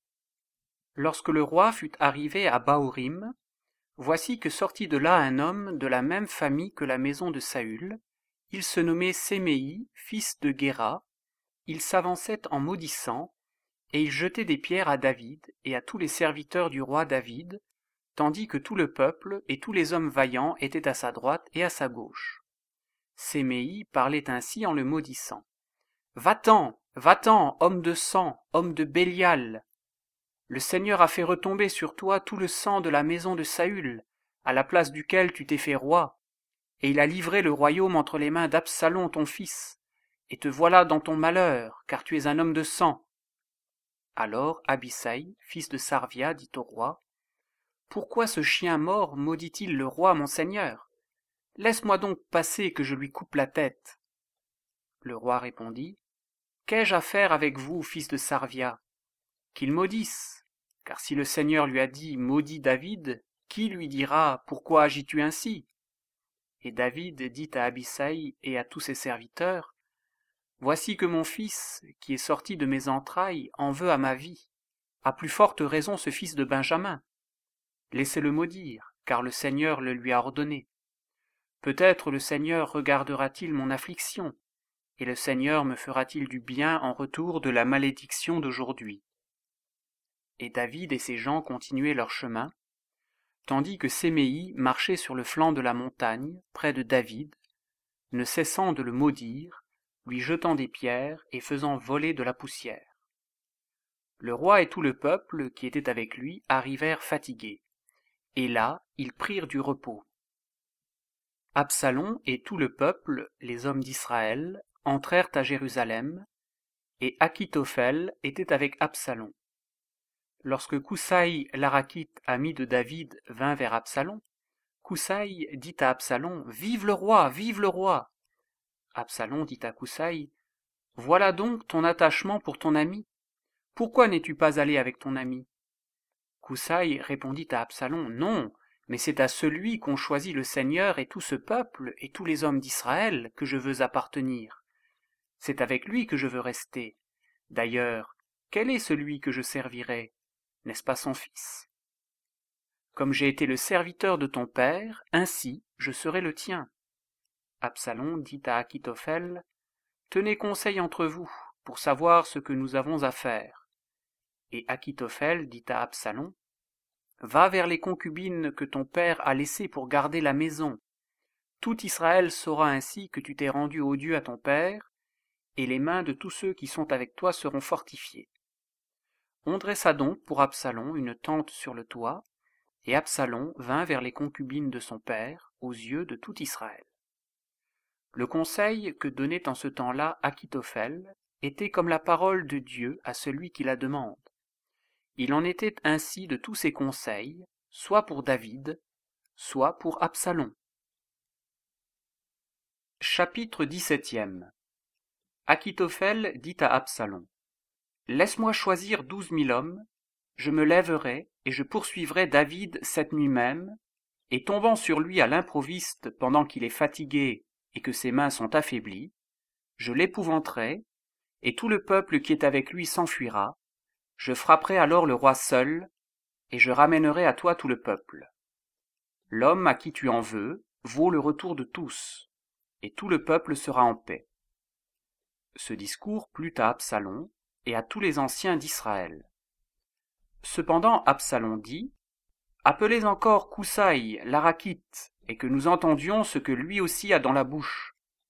Lorsque le roi fut arrivé à Bahurim, voici que sortit de là un homme de la même famille que la maison de Saül. Il se nommait Séméi, fils de Guéra. Il s'avançait en maudissant, et il jetait des pierres à David et à tous les serviteurs du roi David, tandis que tout le peuple et tous les hommes vaillants étaient à sa droite et à sa gauche. Séméi parlait ainsi en le maudissant. « Va-t'en, va-t'en, homme de sang, homme de Bélial. Le Seigneur a fait retomber sur toi tout le sang de la maison de Saül, à la place duquel tu t'es fait roi, et il a livré le royaume entre les mains d'Absalom ton fils, et te voilà dans ton malheur, car tu es un homme de sang. » Alors Abisai, fils de Sarvia, dit au roi, « Pourquoi ce chien mort maudit-il le roi mon seigneur? Laisse-moi donc passer que je lui coupe la tête. » Le roi répondit, « Qu'ai-je à faire avec vous, fils de Sarvia? Qu'il maudisse, car si le Seigneur lui a dit « Maudis David », qui lui dira « Pourquoi agis-tu ainsi ?» Et David dit à Abisai et à tous ses serviteurs, « Voici que mon fils, qui est sorti de mes entrailles, en veut à ma vie. À plus forte raison ce fils de Benjamin. Laissez-le maudire, car le Seigneur le lui a ordonné. Peut-être le Seigneur regardera-t-il mon affliction, et le Seigneur me fera-t-il du bien en retour de la malédiction d'aujourd'hui. » Et David et ses gens continuaient leur chemin, tandis que Séméi marchait sur le flanc de la montagne, près de David, ne cessant de le maudire, lui jetant des pierres et faisant voler de la poussière. Le roi et tout le peuple qui était avec lui arrivèrent fatigués, et là ils prirent du repos. Absalom et tout le peuple, les hommes d'Israël, entrèrent à Jérusalem, et Akitophel était avec Absalom. Lorsque Koussaï l'Arakite, ami de David, vint vers Absalom, Koussaï dit à Absalom, « Vive le roi, vive le roi !» Absalom dit à Koussaï, « Voilà donc ton attachement pour ton ami. Pourquoi n'es-tu pas allé avec ton ami ?» Koussaï répondit à Absalom, « Non, mais c'est à celui qu'ont choisi le Seigneur et tout ce peuple et tous les hommes d'Israël que je veux appartenir. C'est avec lui que je veux rester. D'ailleurs, quel est celui que je servirai? N'est-ce pas son fils? Comme j'ai été le serviteur de ton père, ainsi je serai le tien. » Absalom dit à Akitophel, « Tenez conseil entre vous, pour savoir ce que nous avons à faire. » Et Akitophel dit à Absalom, « Va vers les concubines que ton père a laissées pour garder la maison. Tout Israël saura ainsi que tu t'es rendu odieux à ton père, et les mains de tous ceux qui sont avec toi seront fortifiées. On dressa donc pour Absalom une tente sur le toit, et Absalom vint vers les concubines de son père, aux yeux de tout Israël. Le conseil que donnait en ce temps-là Achitophel était comme la parole de Dieu à celui qui la demande. Il en était ainsi de tous ses conseils, soit pour David, soit pour Absalom. Chapitre dix-septième. Achitophel dit à Absalom: Laisse-moi choisir douze mille hommes, je me lèverai et je poursuivrai David cette nuit même, et tombant sur lui à l'improviste pendant qu'il est fatigué et que ses mains sont affaiblies, je l'épouvanterai, et tout le peuple qui est avec lui s'enfuira. Je frapperai alors le roi seul, et je ramènerai à toi tout le peuple. L'homme à qui tu en veux vaut le retour de tous, et tout le peuple sera en paix. Ce discours plut à Absalom et à tous les anciens d'Israël. Cependant Absalom dit: Appelez encore Koussaï l'Arakite, et que nous entendions ce que lui aussi a dans la bouche.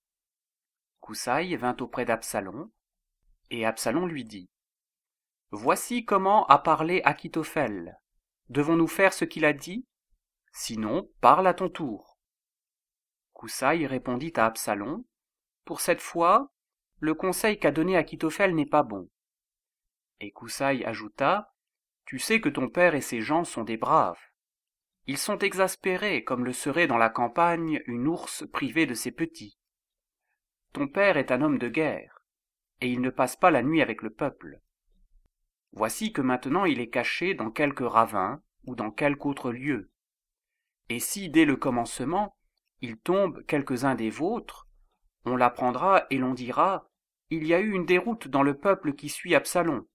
Koussaï vint auprès d'Absalom, et Absalom lui dit: Voici comment a parlé Achitophel. Devons-nous faire ce qu'il a dit? Sinon, parle à ton tour. Koussaï répondit à Absalom: Pour cette fois, le conseil qu'a donné Achitophel n'est pas bon. Et Koussaï ajouta: Tu sais que ton père et ses gens sont des braves. Ils sont exaspérés comme le serait dans la campagne une ours privée de ses petits. Ton père est un homme de guerre, et il ne passe pas la nuit avec le peuple. Voici que maintenant il est caché dans quelque ravin ou dans quelque autre lieu. Et si, dès le commencement, il tombe quelques-uns des vôtres, on l'apprendra et l'on dira: Il y a eu une déroute dans le peuple qui suit Absalom.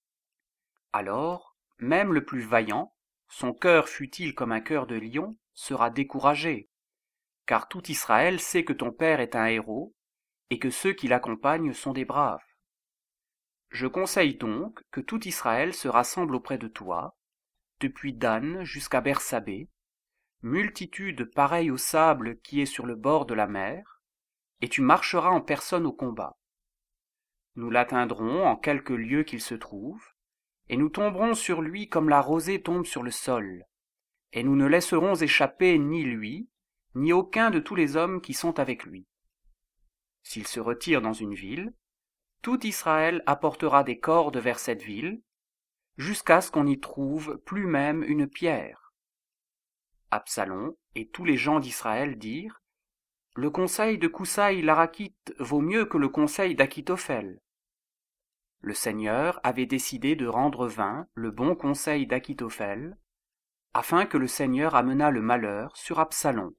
Alors, même le plus vaillant, son cœur fût-il comme un cœur de lion, sera découragé, car tout Israël sait que ton père est un héros, et que ceux qui l'accompagnent sont des braves. Je conseille donc que tout Israël se rassemble auprès de toi, depuis Dan jusqu'à Bersabée, multitude pareille au sable qui est sur le bord de la mer, et tu marcheras en personne au combat. Nous l'atteindrons en quelque lieu qu'il se trouve, et nous tomberons sur lui comme la rosée tombe sur le sol, et nous ne laisserons échapper ni lui, ni aucun de tous les hommes qui sont avec lui. S'il se retire dans une ville, tout Israël apportera des cordes vers cette ville, jusqu'à ce qu'on y trouve plus même une pierre. Absalom et tous les gens d'Israël dirent: Le conseil de Koussaï l'Arakite vaut mieux que le conseil d'Achitophel. Le Seigneur avait décidé de rendre vain le bon conseil d'Achitophel, afin que le Seigneur amenât le malheur sur Absalom.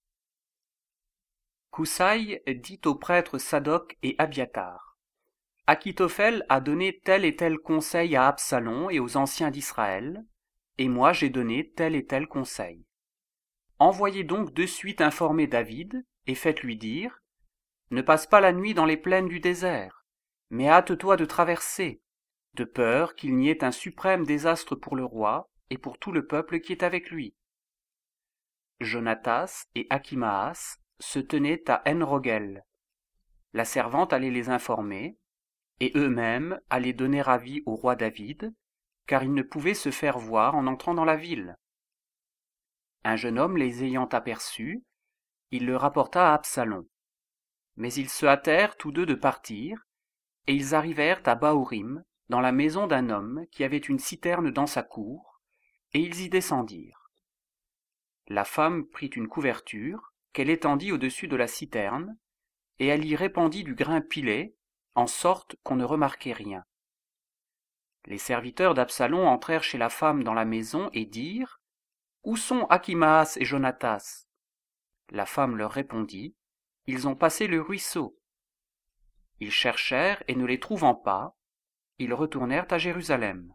Koussaï dit aux prêtres Sadoc et Abiatar: Achitophel a donné tel et tel conseil à Absalom et aux anciens d'Israël, et moi j'ai donné tel et tel conseil. Envoyez donc de suite informer David, et faites-lui dire: Ne passe pas la nuit dans les plaines du désert, mais hâte-toi de traverser, de peur qu'il n'y ait un suprême désastre pour le roi et pour tout le peuple qui est avec lui. Jonatas et Achimaas se tenaient à En-Rogel. La servante allait les informer, et eux-mêmes allaient donner avis au roi David, car ils ne pouvaient se faire voir en entrant dans la ville. Un jeune homme les ayant aperçus, il le rapporta à Absalom. Mais ils se hâtèrent tous deux de partir, et ils arrivèrent à Bahurim, dans la maison d'un homme qui avait une citerne dans sa cour, et ils y descendirent. La femme prit une couverture, qu'elle étendit au-dessus de la citerne, et elle y répandit du grain pilé, en sorte qu'on ne remarquait rien. Les serviteurs d'Absalom entrèrent chez la femme dans la maison et dirent: Où sont Achimaas et Jonatas? La femme leur répondit: Ils ont passé le ruisseau. Ils cherchèrent et ne les trouvant pas, ils retournèrent à Jérusalem.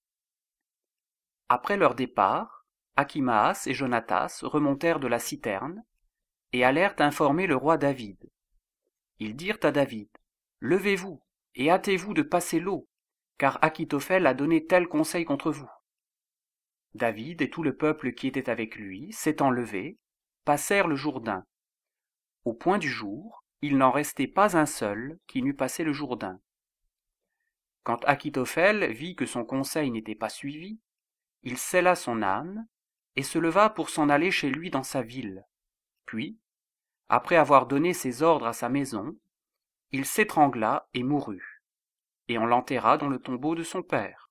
Après leur départ, Achimaas et Jonatas remontèrent de la citerne et allèrent informer le roi David. Ils dirent à David: Levez-vous et hâtez-vous de passer l'eau, car Achitophel a donné tel conseil contre vous. David et tout le peuple qui était avec lui, s'étant levés, passèrent le Jourdain. Au point du jour, il n'en restait pas un seul qui n'eût passé le Jourdain. Quand Achitophel vit que son conseil n'était pas suivi, il sella son âne et se leva pour s'en aller chez lui dans sa ville. Puis, après avoir donné ses ordres à sa maison, il s'étrangla et mourut, et on l'enterra dans le tombeau de son père.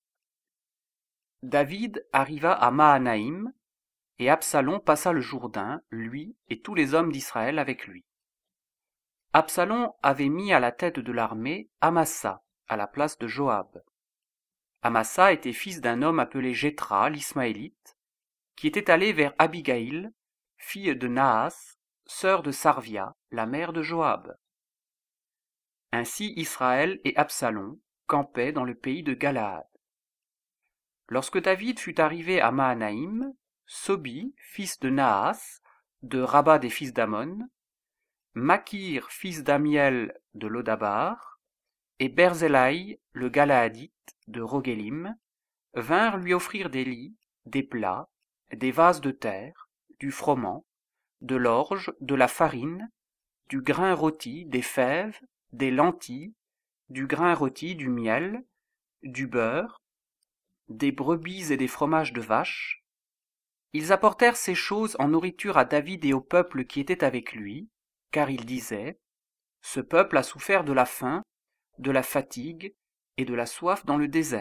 David arriva à Mahanaïm, et Absalom passa le Jourdain, lui et tous les hommes d'Israël avec lui. Absalom avait mis à la tête de l'armée Amasa, à la place de Joab. Amasa était fils d'un homme appelé Jéthra, l'Ismaélite, qui était allé vers Abigaïl, fille de Naas, sœur de Sarvia, la mère de Joab. Ainsi Israël et Absalom campaient dans le pays de Galaad. Lorsque David fut arrivé à Mahanaïm, Sobi, fils de Naas, de Rabat des fils d'Ammon, Makir, fils d'Amiel de Lodabar, et Berzélaï, le Galaadite, de Rogelim, vinrent lui offrir des lits, des plats, des vases de terre, du froment, de l'orge, de la farine, du grain rôti, des fèves, des lentilles, du grain rôti, du miel, du beurre, des brebis et des fromages de vache. Ils apportèrent ces choses en nourriture à David et au peuple qui était avec lui, car ils disaient, « Ce peuple a souffert de la faim, de la fatigue et de la soif dans le désert. »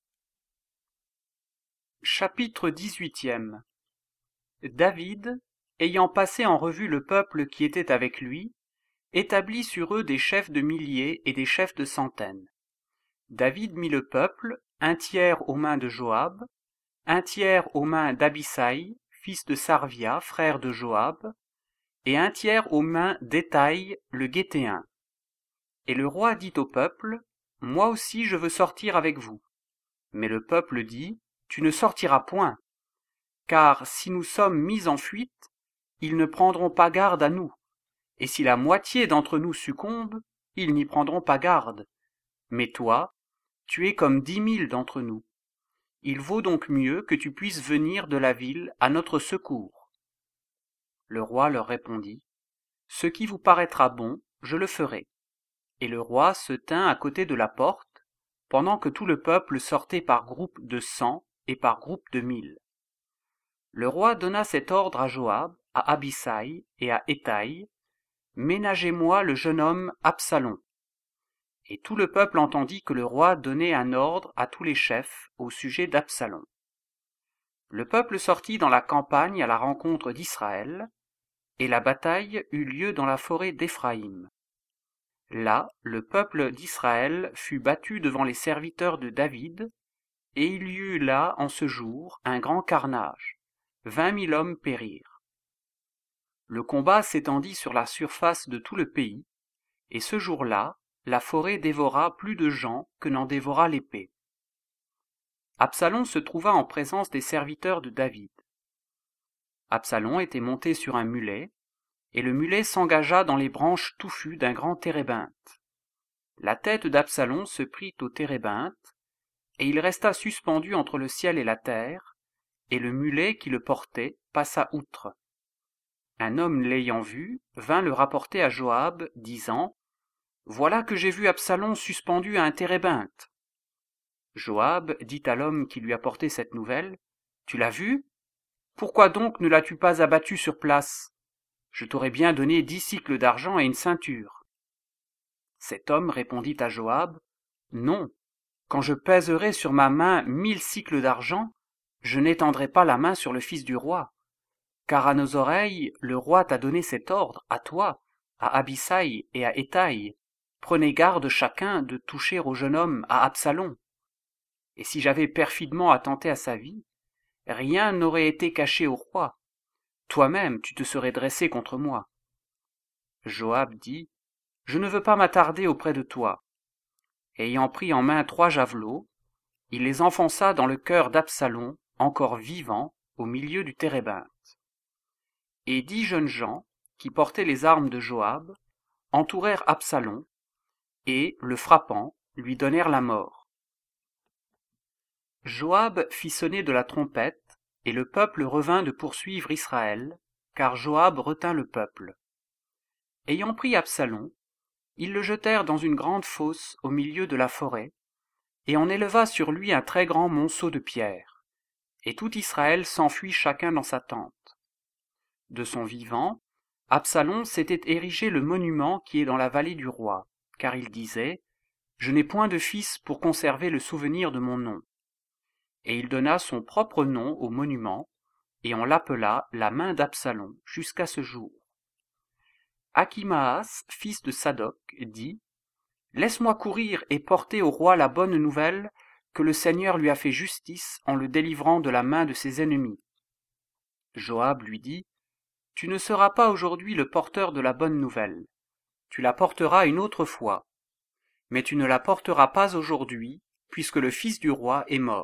Chapitre dix-huitième. David, ayant passé en revue le peuple qui était avec lui, établit sur eux des chefs de milliers et des chefs de centaines. David mit le peuple, un tiers aux mains de Joab, un tiers aux mains d'Abisai, fils de Sarvia, frère de Joab, et un tiers aux mains d'Étaï, le Guétéen. Et le roi dit au peuple, « Moi aussi je veux sortir avec vous. » Mais le peuple dit, « Tu ne sortiras point, car si nous sommes mis en fuite, ils ne prendront pas garde à nous, et si la moitié d'entre nous succombe, ils n'y prendront pas garde. Mais toi, tu es comme dix mille d'entre nous. Il vaut donc mieux que tu puisses venir de la ville à notre secours. » Le roi leur répondit, « Ce qui vous paraîtra bon, je le ferai. » Et le roi se tint à côté de la porte, pendant que tout le peuple sortait par groupes de cent et par groupes de mille. Le roi donna cet ordre à Joab, à Abisai et à Étaï, « Ménagez-moi le jeune homme Absalom. » Et tout le peuple entendit que le roi donnait un ordre à tous les chefs au sujet d'Absalom. Le peuple sortit dans la campagne à la rencontre d'Israël, et la bataille eut lieu dans la forêt d'Éphraïm. Là, le peuple d'Israël fut battu devant les serviteurs de David, et il y eut là, en ce jour, un grand carnage. Vingt mille hommes périrent. Le combat s'étendit sur la surface de tout le pays, et ce jour-là, la forêt dévora plus de gens que n'en dévora l'épée. Absalom se trouva en présence des serviteurs de David. Absalom était monté sur un mulet, et le mulet s'engagea dans les branches touffues d'un grand térébinthe. La tête d'Absalom se prit au térébinthe, et il resta suspendu entre le ciel et la terre, et le mulet qui le portait passa outre. Un homme l'ayant vu vint le rapporter à Joab, disant, « Voilà que j'ai vu Absalom suspendu à un térébinthe. » Joab dit à l'homme qui lui apportait cette nouvelle, « Tu l'as vu? Pourquoi donc ne l'as-tu pas abattu sur place? Je t'aurais bien donné dix cycles d'argent et une ceinture. » Cet homme répondit à Joab, « Non, quand je pèserai sur ma main mille cycles d'argent, je n'étendrai pas la main sur le fils du roi. Car à nos oreilles, le roi t'a donné cet ordre, à toi, à Abisai et à Étaï. Prenez garde chacun de toucher au jeune homme, à Absalom. Et si j'avais perfidement attenté à sa vie, rien n'aurait été caché au roi. Toi-même, tu te serais dressé contre moi. » Joab dit, « Je ne veux pas m'attarder auprès de toi. » Ayant pris en main trois javelots, il les enfonça dans le cœur d'Absalom, encore vivant, au milieu du térébinthe. Et dix jeunes gens, qui portaient les armes de Joab, entourèrent Absalom, et, le frappant, lui donnèrent la mort. Joab fit sonner de la trompette, et le peuple revint de poursuivre Israël, car Joab retint le peuple. Ayant pris Absalom, Ils le jetèrent dans une grande fosse au milieu de la forêt, et on éleva sur lui un très grand monceau de pierres, et tout Israël s'enfuit chacun dans sa tente. De son vivant, Absalom s'était érigé le monument qui est dans la vallée du roi, car il disait « Je n'ai point de fils pour conserver le souvenir de mon nom ». Et il donna son propre nom au monument, et on l'appela la main d'Absalom jusqu'à ce jour. Achimaas, fils de Sadoc, dit « Laisse-moi courir et porter au roi la bonne nouvelle que le Seigneur lui a fait justice en le délivrant de la main de ses ennemis. » Joab lui dit « Tu ne seras pas aujourd'hui le porteur de la bonne nouvelle. Tu la porteras une autre fois. Mais tu ne la porteras pas aujourd'hui, puisque le fils du roi est mort. »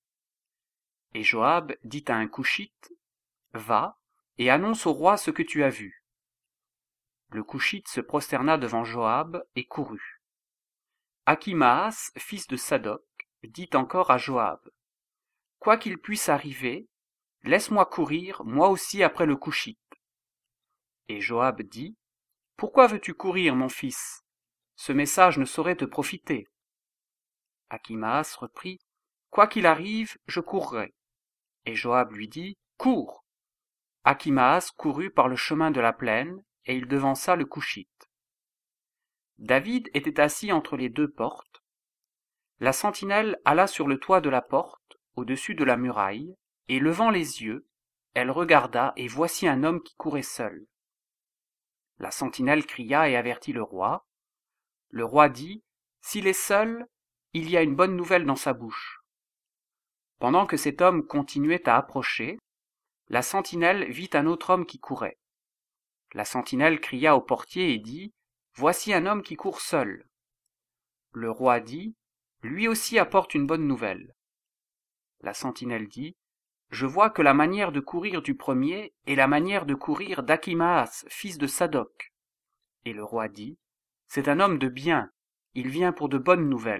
Et Joab dit à un Coushite « Va et annonce au roi ce que tu as vu. » Le Coushite se prosterna devant Joab et courut. Achimaas, fils de Sadoc, dit encore à Joab « Quoi qu'il puisse arriver, laisse-moi courir, moi aussi après le Coushite. » Et Joab dit « Pourquoi veux-tu courir, mon fils? Ce message ne saurait te profiter. » Achimaas reprit « Quoi qu'il arrive, je courrai. » Et Joab lui dit « Cours !» Achimaas courut par le chemin de la plaine, et il devança le Coushite. David était assis entre les deux portes. La sentinelle alla sur le toit de la porte, au-dessus de la muraille, et levant les yeux, elle regarda, et voici un homme qui courait seul. La sentinelle cria et avertit le roi. Le roi dit « S'il est seul, il y a une bonne nouvelle dans sa bouche. » Pendant que cet homme continuait à approcher, la sentinelle vit un autre homme qui courait. La sentinelle cria au portier et dit « Voici un homme qui court seul. » Le roi dit « Lui aussi apporte une bonne nouvelle. » La sentinelle dit « Je vois que la manière de courir du premier est la manière de courir d'Achimaas, fils de Sadoc. » Et le roi dit « C'est un homme de bien, il vient pour de bonnes nouvelles. »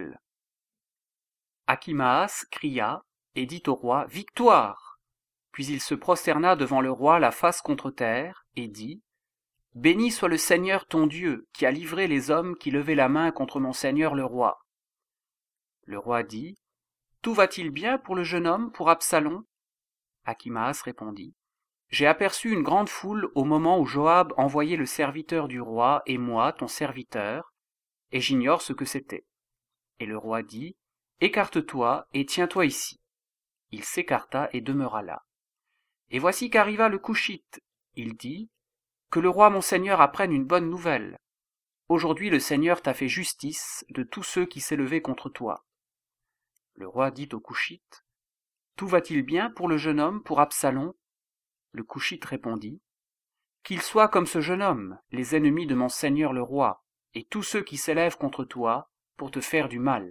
Achimaas cria et dit au roi « Victoire !» Puis il se prosterna devant le roi la face contre terre et dit « Béni soit le Seigneur ton Dieu, qui a livré les hommes qui levaient la main contre mon Seigneur le roi. » Le roi dit « Tout va-t-il bien pour le jeune homme, pour Absalom ?» Achimaas répondit « J'ai aperçu une grande foule au moment où Joab envoyait le serviteur du roi et moi, ton serviteur, et j'ignore ce que c'était. » Et le roi dit « Écarte-toi et tiens-toi ici. » Il s'écarta et demeura là. Et voici qu'arriva le Coushite. Il dit « Que le roi mon seigneur apprenne une bonne nouvelle. Aujourd'hui le Seigneur t'a fait justice de tous ceux qui s'élevaient contre toi. » Le roi dit au Coushite « Tout va-t-il bien pour le jeune homme, pour Absalom ?» Le Coushite répondit « Qu'il soit comme ce jeune homme, les ennemis de mon seigneur le roi, et tous ceux qui s'élèvent contre toi pour te faire du mal. »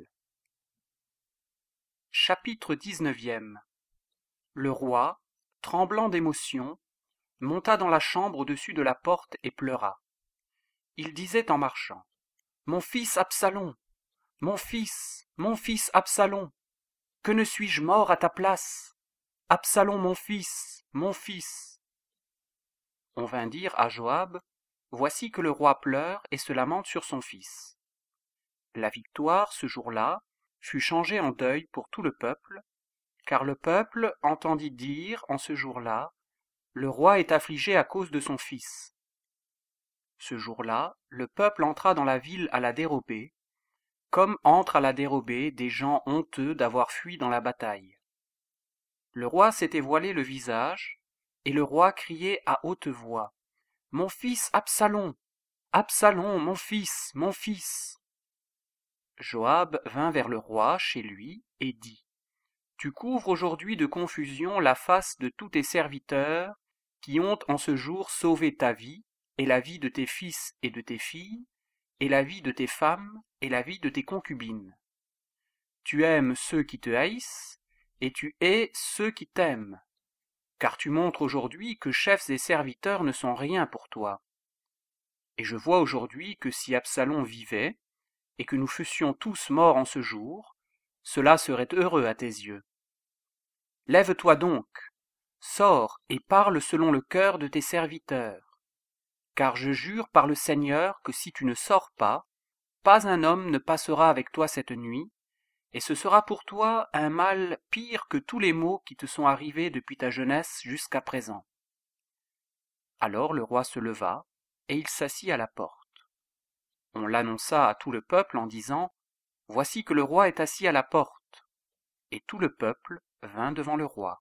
Chapitre dix-neuvième. Le roi, tremblant d'émotion, monta dans la chambre au-dessus de la porte et pleura. Il disait en marchant « Mon fils Absalom, mon fils, mon fils Absalom, que ne suis-je mort à ta place? Absalom mon fils, mon fils. » On vint dire à Joab « Voici que le roi pleure et se lamente sur son fils. » La victoire, ce jour-là, fut changée en deuil pour tout le peuple, car le peuple entendit dire en ce jour-là « Le roi est affligé à cause de son fils. » Ce jour-là, le peuple entra dans la ville à la dérobée, comme entrent à la dérobée des gens honteux d'avoir fui dans la bataille. Le roi s'était voilé le visage, et le roi criait à haute voix « Mon fils Absalom! Absalom, mon fils, mon fils !» Joab vint vers le roi chez lui et dit « Tu couvres aujourd'hui de confusion la face de tous tes serviteurs qui ont en ce jour sauvé ta vie et la vie de tes fils et de tes filles, et la vie de tes femmes et la vie de tes concubines. Tu aimes ceux qui te haïssent, et tu hais ceux qui t'aiment, car tu montres aujourd'hui que chefs et serviteurs ne sont rien pour toi. Et je vois aujourd'hui que si Absalom vivait, et que nous fussions tous morts en ce jour, cela serait heureux à tes yeux. Lève-toi donc, sors et parle selon le cœur de tes serviteurs. car je jure par le Seigneur que si tu ne sors pas, pas un homme ne passera avec toi cette nuit, et ce sera pour toi un mal pire que tous les maux qui te sont arrivés depuis ta jeunesse jusqu'à présent. » Alors le roi se leva, et il s'assit à la porte. On l'annonça à tout le peuple en disant « Voici que le roi est assis à la porte. » Et tout le peuple vint devant le roi.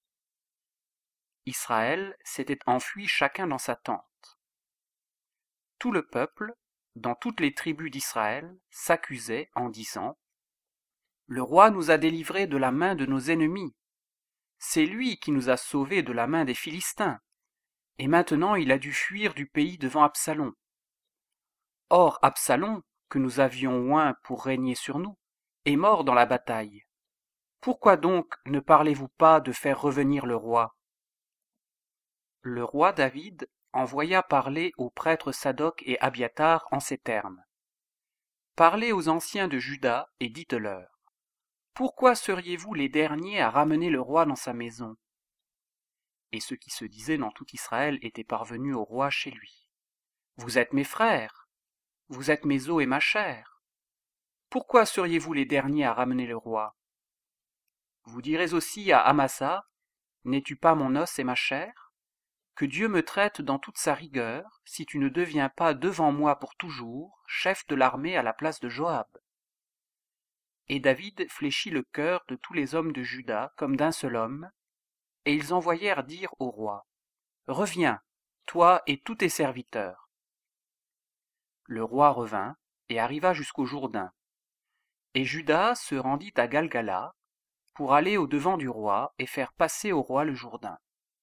Israël s'était enfui chacun dans sa tente. Tout le peuple, dans toutes les tribus d'Israël, s'accusait en disant « Le roi nous a délivrés de la main de nos ennemis. C'est lui qui nous a sauvés de la main des Philistins. Et maintenant il a dû fuir du pays devant Absalom. Or Absalom, que nous avions oint pour régner sur nous, est mort dans la bataille. Pourquoi donc ne parlez-vous pas de faire revenir le roi ?» Le roi David envoya parler aux prêtres Sadoc et Abiathar en ces termes. « Parlez aux anciens de Juda et dites-leur, pourquoi seriez-vous les derniers à ramener le roi dans sa maison ?» Et ce qui se disait dans tout Israël était parvenu au roi chez lui. « Vous êtes mes frères, vous êtes mes os et ma chair. Pourquoi seriez-vous les derniers à ramener le roi ?» Vous direz aussi à Amasa, « N'es-tu pas mon os et ma chair ? Que Dieu me traite dans toute sa rigueur, si tu ne deviens pas devant moi pour toujours, chef de l'armée à la place de Joab. » Et David fléchit le cœur de tous les hommes de Juda comme d'un seul homme, et ils envoyèrent dire au roi, « Reviens, toi et tous tes serviteurs. » Le roi revint et arriva jusqu'au Jourdain. Et Juda se rendit à Galgala pour aller au-devant du roi et faire passer au roi le Jourdain.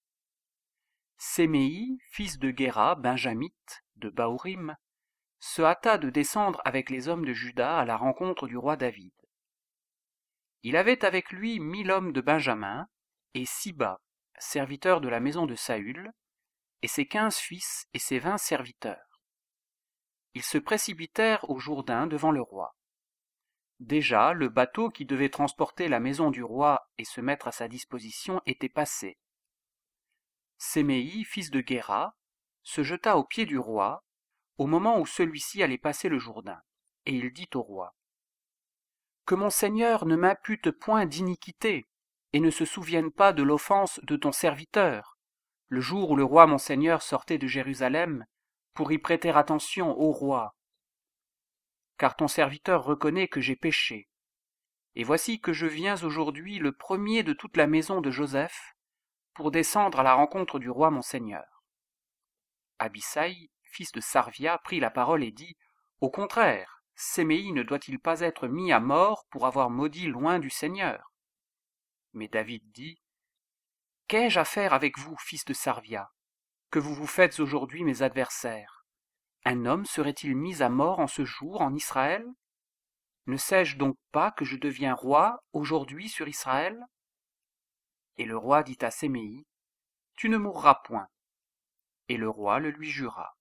Séméi, fils de Guéra, benjamite, de Bahurim, se hâta de descendre avec les hommes de Juda à la rencontre du roi David. Il avait avec lui mille hommes de Benjamin, et Siba, serviteur de la maison de Saül, et ses quinze fils et ses vingt serviteurs. Ils se précipitèrent au Jourdain devant le roi. Déjà, le bateau qui devait transporter la maison du roi et se mettre à sa disposition était passé. Séméi, fils de Guéra, se jeta aux pieds du roi, au moment où celui-ci allait passer le Jourdain, et il dit au roi, « Que mon Seigneur ne m'impute point d'iniquité, et ne se souvienne pas de l'offense de ton serviteur, le jour où le roi mon Seigneur sortait de Jérusalem, pour y prêter attention au roi. Car ton serviteur reconnaît que j'ai péché. Et voici que je viens aujourd'hui le premier de toute la maison de Joseph, pour descendre à la rencontre du roi mon Seigneur. » Abisai, fils de Sarvia, prit la parole et dit, « Au contraire, Séméi ne doit-il pas être mis à mort pour avoir maudit loin du Seigneur ?» Mais David dit, « Qu'ai-je à faire avec vous, fils de Sarvia, que vous vous faites aujourd'hui mes adversaires? Un homme serait-il mis à mort en ce jour en Israël? Ne sais-je donc pas que je deviens roi aujourd'hui sur Israël ?» Et le roi dit à Séméi, « Tu ne mourras point. » Et le roi le lui jura.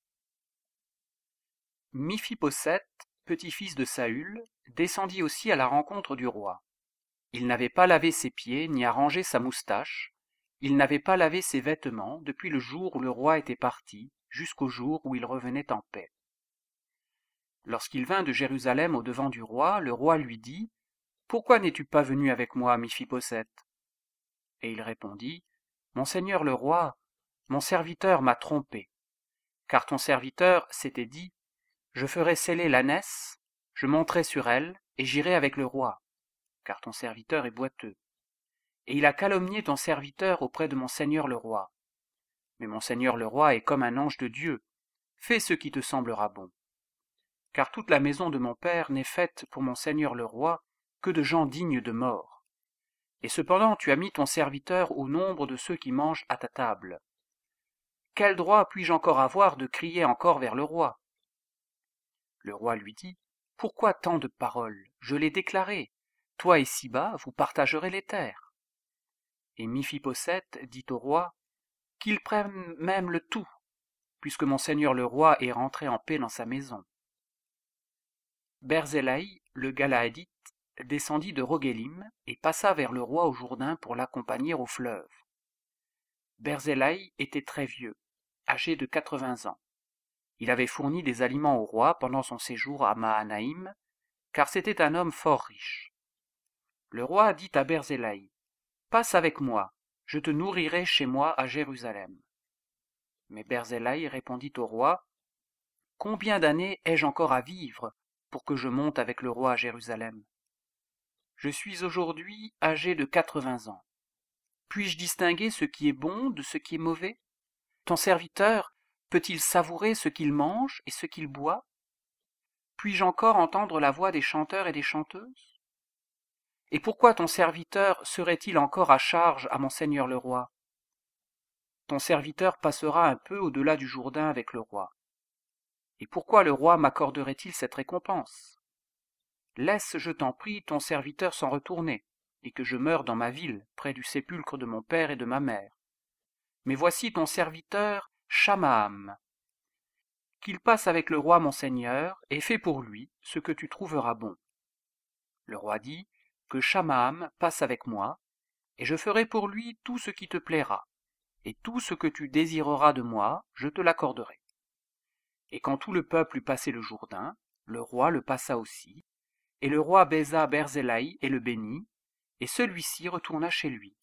Miphi-Boseth, petit-fils de Saül, descendit aussi à la rencontre du roi. Il n'avait pas lavé ses pieds ni arrangé sa moustache, il n'avait pas lavé ses vêtements depuis le jour où le roi était parti, jusqu'au jour où il revenait en paix. Lorsqu'il vint de Jérusalem au-devant du roi, le roi lui dit, « Pourquoi n'es-tu pas venu avec moi, Miphi-Boseth » Et il répondit, « Mon seigneur le roi, mon serviteur m'a trompé, car ton serviteur s'était dit, je ferai sceller l'ânesse, je monterai sur elle, et j'irai avec le roi, car ton serviteur est boiteux. Et il a calomnié ton serviteur auprès de mon seigneur le roi. Mais mon seigneur le roi est comme un ange de Dieu, fais ce qui te semblera bon. Car toute la maison de mon père n'est faite pour mon seigneur le roi que de gens dignes de mort. Et cependant tu as mis ton serviteur au nombre de ceux qui mangent à ta table. Quel droit puis-je encore avoir de crier encore vers le roi ? » Le roi lui dit, « Pourquoi tant de paroles ? Je l'ai déclaré. Toi et Siba, vous partagerez les terres. » Et Miphi-Boseth dit au roi, « Qu'il prenne même le tout, puisque mon seigneur le roi est rentré en paix dans sa maison. » Berzélaï, le Galaadite, descendit de Roguélim et passa vers le roi au Jourdain pour l'accompagner au fleuve. Berzélaï était très vieux, âgé de quatre-vingts ans. Il avait fourni des aliments au roi pendant son séjour à Mahanaïm, car c'était un homme fort riche. Le roi dit à Berzélaï, « Passe avec moi, je te nourrirai chez moi à Jérusalem. » Mais Berzélaï répondit au roi, « Combien d'années ai-je encore à vivre pour que je monte avec le roi à Jérusalem? Je suis aujourd'hui âgé de quatre-vingts ans. Puis-je distinguer ce qui est bon de ce qui est mauvais? Ton serviteur peut-il savourer ce qu'il mange et ce qu'il boit? Puis-je encore entendre la voix des chanteurs et des chanteuses? Et pourquoi ton serviteur serait-il encore à charge à mon seigneur le roi? Ton serviteur passera un peu au-delà du Jourdain avec le roi. Et pourquoi le roi m'accorderait-il cette récompense? Laisse, je t'en prie, ton serviteur s'en retourner, et que je meure dans ma ville, près du sépulcre de mon père et de ma mère. Mais voici ton serviteur Chamaam. Qu'il passe avec le roi mon seigneur, et fais pour lui ce que tu trouveras bon. Le roi dit, que Chamaam passe avec moi, et je ferai pour lui tout ce qui te plaira, et tout ce que tu désireras de moi, je te l'accorderai. Et quand tout le peuple eut passé le Jourdain, le roi le passa aussi, et le roi baisa Berzélaï et le bénit, et celui-ci retourna chez lui.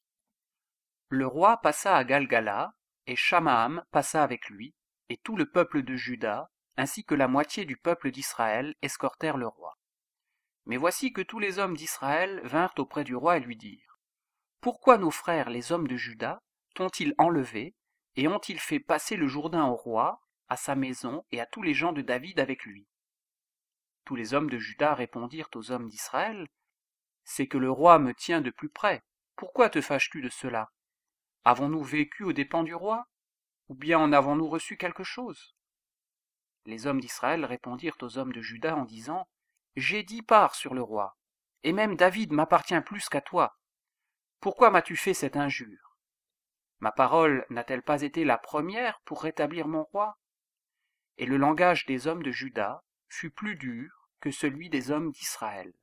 Le roi passa à Galgala, et Chamaam passa avec lui, et tout le peuple de Juda, ainsi que la moitié du peuple d'Israël, escortèrent le roi. Mais voici que tous les hommes d'Israël vinrent auprès du roi et lui dirent, « Pourquoi nos frères, les hommes de Juda, t'ont-ils enlevé, et ont-ils fait passer le Jourdain au roi, à sa maison et à tous les gens de David avec lui? » Tous les hommes de Juda répondirent aux hommes d'Israël, « C'est que le roi me tient de plus près. Pourquoi te fâches-tu de cela? Avons-nous vécu aux dépens du roi? Ou bien en avons-nous reçu quelque chose? » Les hommes d'Israël répondirent aux hommes de Juda en disant, « J'ai dix parts sur le roi, et même David m'appartient plus qu'à toi. Pourquoi m'as-tu fait cette injure? Ma parole n'a-t-elle pas été la première pour rétablir mon roi? » Et le langage des hommes de Juda fut plus dur que celui des hommes d'Israël.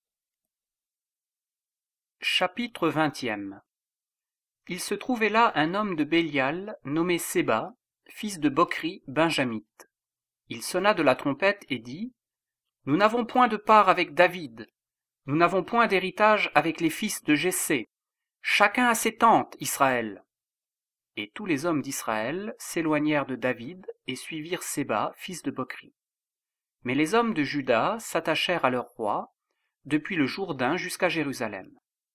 Chapitre vingtième. Il se trouvait là un homme de Bélial, nommé Séba, fils de Bokhri, benjamite. Il sonna de la trompette et dit, « Nous n'avons point de part avec David, nous n'avons point d'héritage avec les fils de Jessé. Chacun a ses tentes, Israël. » Et tous les hommes d'Israël s'éloignèrent de David et suivirent Séba, fils de Bokhri. Mais les hommes de Juda s'attachèrent à leur roi, depuis le Jourdain jusqu'à Jérusalem.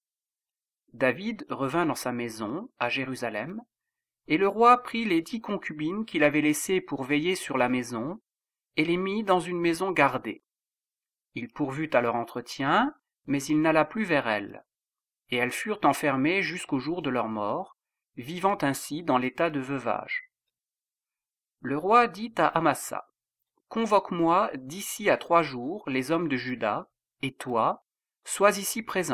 David revint dans sa maison, à Jérusalem, et le roi prit les dix concubines qu'il avait laissées pour veiller sur la maison, et les mit dans une maison gardée. Il pourvut à leur entretien, mais il n'alla plus vers elles, et elles furent enfermées jusqu'au jour de leur mort, vivant ainsi dans l'état de veuvage. Le roi dit à Amasa, « Convoque-moi d'ici à trois jours les hommes de Juda, et toi, sois ici présent. »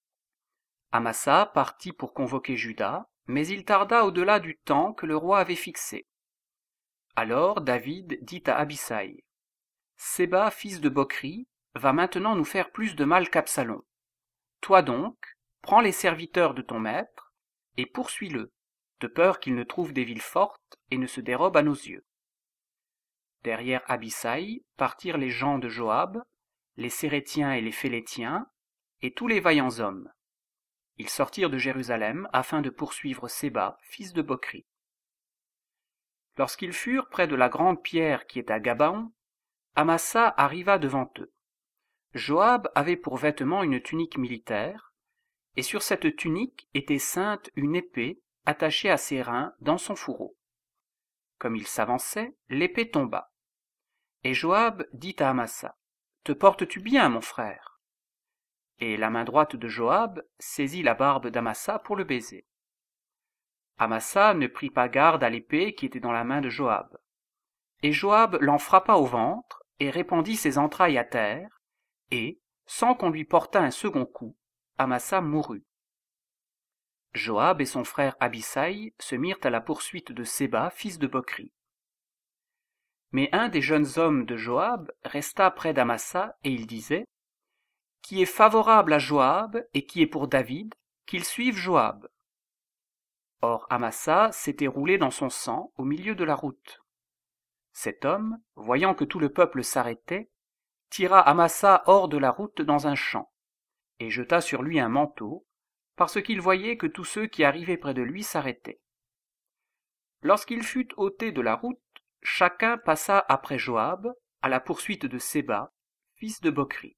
Amasa partit pour convoquer Juda, mais il tarda au-delà du temps que le roi avait fixé. Alors David dit à Abissaï, « Séba, fils de Bokhri, va maintenant nous faire plus de mal qu'Absalom. Toi donc, prends les serviteurs de ton maître, et poursuis-le, de peur qu'il ne trouve des villes fortes et ne se dérobe à nos yeux. » Derrière Abissaï partirent les gens de Joab, les Sérétiens et les Phélétiens, et tous les vaillants hommes. Ils sortirent de Jérusalem afin de poursuivre Séba, fils de Bokhri. Lorsqu'ils furent près de la grande pierre qui est à Gabaon, Amasa arriva devant eux. Joab avait pour vêtement une tunique militaire, et sur cette tunique était ceinte une épée attachée à ses reins dans son fourreau. Comme il s'avançait, l'épée tomba. Et Joab dit à Amasa, « Te portes-tu bien, mon frère ?» Et la main droite de Joab saisit la barbe d'Amasa pour le baiser. Amasa ne prit pas garde à l'épée qui était dans la main de Joab. Et Joab l'en frappa au ventre et répandit ses entrailles à terre, et, sans qu'on lui portât un second coup, Amasa mourut. Joab et son frère Abissaï se mirent à la poursuite de Séba, fils de Bokhri. Mais un des jeunes hommes de Joab resta près d'Amasa et il disait, « Qui est favorable à Joab et qui est pour David, qu'il suive Joab. » Or Amasa s'était roulé dans son sang au milieu de la route. Cet homme, voyant que tout le peuple s'arrêtait, tira Amasa hors de la route dans un champ, et jeta sur lui un manteau, parce qu'il voyait que tous ceux qui arrivaient près de lui s'arrêtaient. Lorsqu'il fut ôté de la route, chacun passa après Joab, à la poursuite de Séba, fils de Bokhri.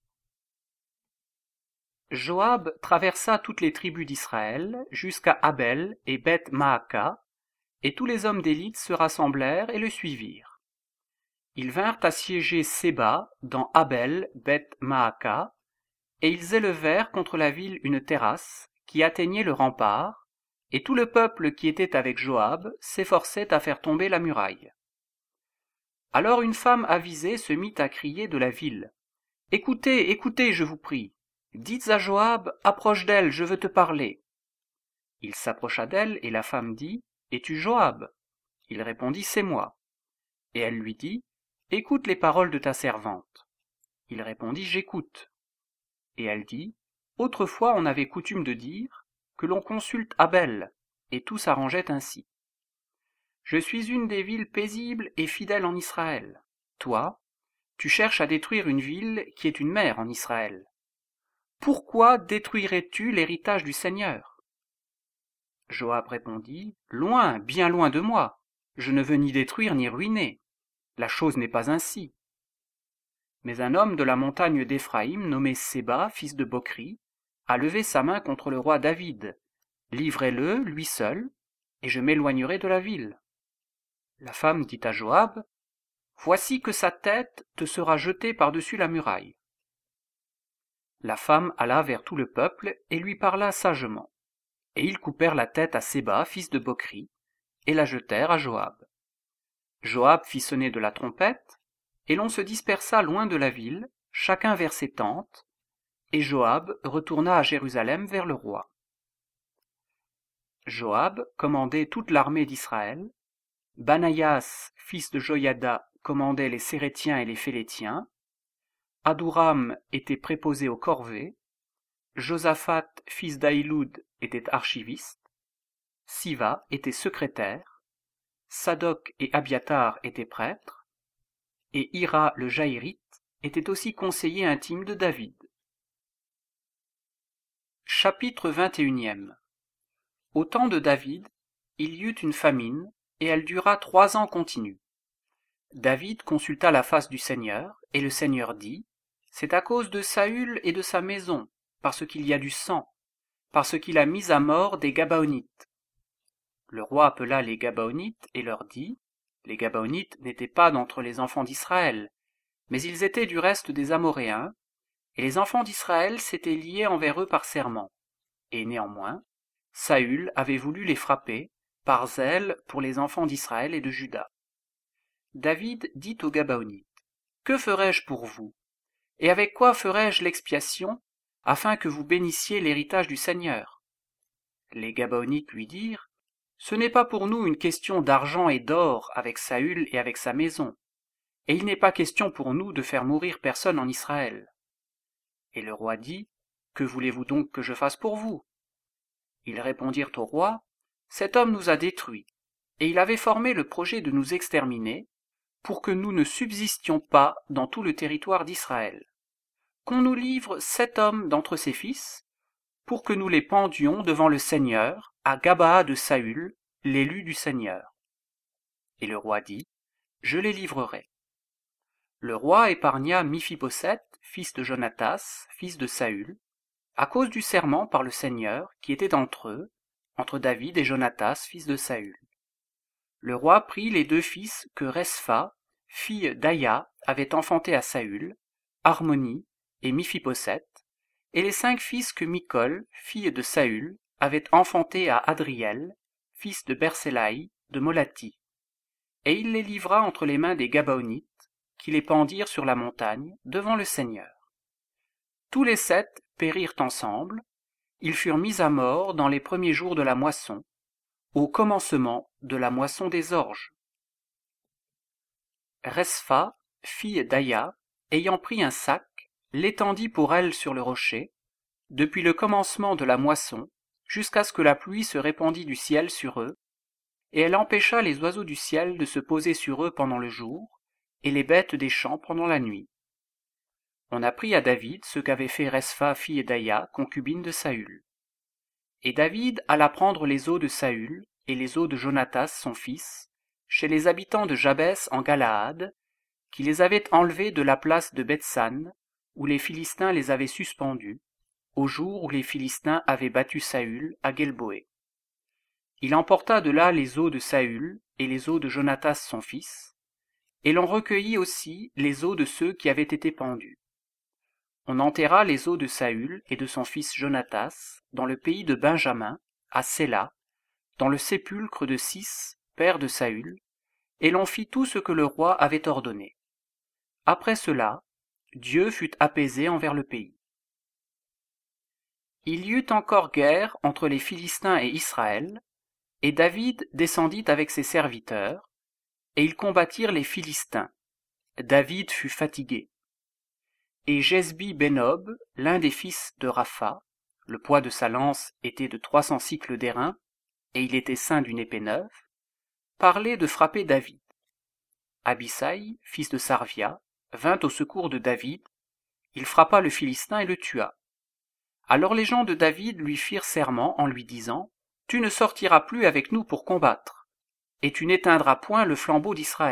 Joab traversa toutes les tribus d'Israël jusqu'à Abel et Beth Maaka, et tous les hommes d'élite se rassemblèrent et le suivirent. Ils vinrent assiéger Séba dans Abel Beth Maaka, et ils élevèrent contre la ville une terrasse qui atteignait le rempart, et tout le peuple qui était avec Joab s'efforçait à faire tomber la muraille. Alors une femme avisée se mit à crier de la ville. « Écoutez, écoutez, je vous prie. Dites à Joab, approche d'elle, je veux te parler. » Il s'approcha d'elle, et la femme dit, « Es-tu Joab ?» Il répondit, « C'est moi. » Et elle lui dit, « Écoute les paroles de ta servante. » Il répondit, « J'écoute. » Et elle dit, « Autrefois on avait coutume de dire que l'on consulte Abel, et tout s'arrangeait ainsi. Je suis une des villes paisibles et fidèles en Israël. Toi, tu cherches à détruire une ville qui est une mère en Israël. Pourquoi détruirais-tu l'héritage du Seigneur ?» Joab répondit, « Loin, bien loin de moi. Je ne veux ni détruire ni ruiner. La chose n'est pas ainsi. » Mais un homme de la montagne d'Éphraïm, nommé Séba, fils de Bokhri, a levé sa main contre le roi David. Livrez-le, lui seul, et je m'éloignerai de la ville. La femme dit à Joab, « Voici que sa tête te sera jetée par-dessus la muraille. » La femme alla vers tout le peuple et lui parla sagement. Et ils coupèrent la tête à Séba, fils de Bokhri, et la jetèrent à Joab. Joab fit sonner de la trompette, et l'on se dispersa loin de la ville, chacun vers ses tentes, et Joab retourna à Jérusalem vers le roi. Joab commandait toute l'armée d'Israël, Banaïas, fils de Joiada, commandait les Sérétiens et les Phélétiens, Aduram était préposé aux corvées, Josaphat, fils d'Aïloud, était archiviste, Siva était secrétaire, Sadoc et Abiatar étaient prêtres, et Ira le Jaïrite était aussi conseiller intime de David. Chapitre vingt et unième. Au temps de David, il y eut une famine, et elle dura trois ans continus. David consulta la face du Seigneur, et le Seigneur dit, « C'est à cause de Saül et de sa maison, parce qu'il y a du sang, parce qu'il a mis à mort des Gabaonites. » Le roi appela les Gabaonites et leur dit, « Les Gabaonites n'étaient pas d'entre les enfants d'Israël, mais ils étaient du reste des Amoréens, et les enfants d'Israël s'étaient liés envers eux par serment. Et néanmoins, Saül avait voulu les frapper, par zèle pour les enfants d'Israël et de Juda. David dit aux Gabaonites, « Que ferai-je pour vous? Et avec quoi ferai-je l'expiation, afin que vous bénissiez l'héritage du Seigneur ?» Les Gabaonites lui dirent, « Ce n'est pas pour nous une question d'argent et d'or avec Saül et avec sa maison, et il n'est pas question pour nous de faire mourir personne en Israël. » Et le roi dit, « Que voulez-vous donc que je fasse pour vous ?» Ils répondirent au roi, « Cet homme nous a détruits, et il avait formé le projet de nous exterminer, pour que nous ne subsistions pas dans tout le territoire d'Israël. Qu'on nous livre sept hommes d'entre ses fils, pour que nous les pendions devant le Seigneur, à Gabaa de Saül, l'élu du Seigneur. » Et le roi dit, « Je les livrerai. » Le roi épargna Miphibosheth, fils de Jonatas, fils de Saül, à cause du serment par le Seigneur qui était entre eux, entre David et Jonatas, fils de Saül. Le roi prit les deux fils que Respha, fille d'Aïa, avait enfantés à Saül, Harmonie et Miphibosheth, et les cinq fils que Michol, fille de Saül, avait enfantés à Adriel, fils de Berselaï, de Molati. Et il les livra entre les mains des Gabaonites, qui les pendirent sur la montagne, devant le Seigneur. Tous les sept périrent ensemble, ils furent mis à mort dans les premiers jours de la moisson, au commencement de la moisson des orges. Respha, fille d'Aïa, ayant pris un sac, l'étendit pour elle sur le rocher, depuis le commencement de la moisson, jusqu'à ce que la pluie se répandît du ciel sur eux, et elle empêcha les oiseaux du ciel de se poser sur eux pendant le jour, et les bêtes des champs pendant la nuit. On apprit à David ce qu'avait fait Resfa fille d'Aïa, concubine de Saül. Et David alla prendre les os de Saül et les os de Jonatas son fils, chez les habitants de Jabès en Galaad, qui les avaient enlevés de la place de Bethsan, où les Philistins les avaient suspendus, au jour où les Philistins avaient battu Saül à Guelboé. Il emporta de là les os de Saül et les os de Jonatas son fils, et l'on recueillit aussi les os de ceux qui avaient été pendus. On enterra les os de Saül et de son fils Jonatas dans le pays de Benjamin, à Séla, dans le sépulcre de Cis, père de Saül, et l'on fit tout ce que le roi avait ordonné. Après cela, Dieu fut apaisé envers le pays. Il y eut encore guerre entre les Philistins et Israël, et David descendit avec ses serviteurs, et ils combattirent les Philistins. David fut fatigué. Et Jesbi Benob, l'un des fils de Rapha, le poids de sa lance était de trois cents cycles d'airain, et il était ceint d'une épée neuve, parlait de frapper David. Abisai, fils de Sarvia, vint au secours de David, il frappa le Philistin et le tua. Alors les gens de David lui firent serment en lui disant, « Tu ne sortiras plus avec nous pour combattre, et tu n'éteindras point le flambeau d'Israël. »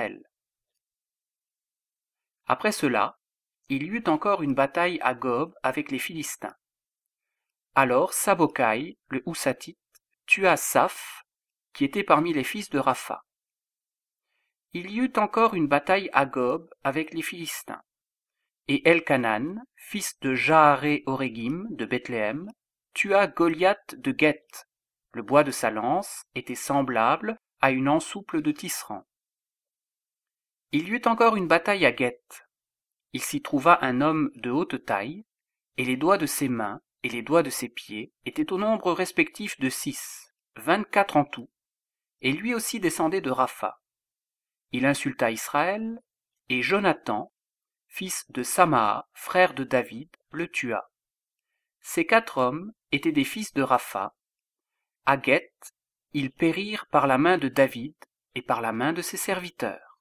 Après cela, il y eut encore une bataille à Gob avec les Philistins. Alors Sabokai, le Houssatite, tua Saph, qui était parmi les fils de Rapha. Il y eut encore une bataille à Gob avec les Philistins. Et Elkanan, fils de Jaaré-Orégim de Bethléem, tua Goliath de Gueth. Le bois de sa lance était semblable à une ensouple de tisserand. Il y eut encore une bataille à Gueth. Il s'y trouva un homme de haute taille, et les doigts de ses mains et les doigts de ses pieds étaient au nombre respectif de six, vingt-quatre en tout, et lui aussi descendait de Rapha. Il insulta Israël, et Jonathan, fils de Samaa, frère de David, le tua. Ces quatre hommes étaient des fils de Rapha. À Gueth, ils périrent par la main de David et par la main de ses serviteurs.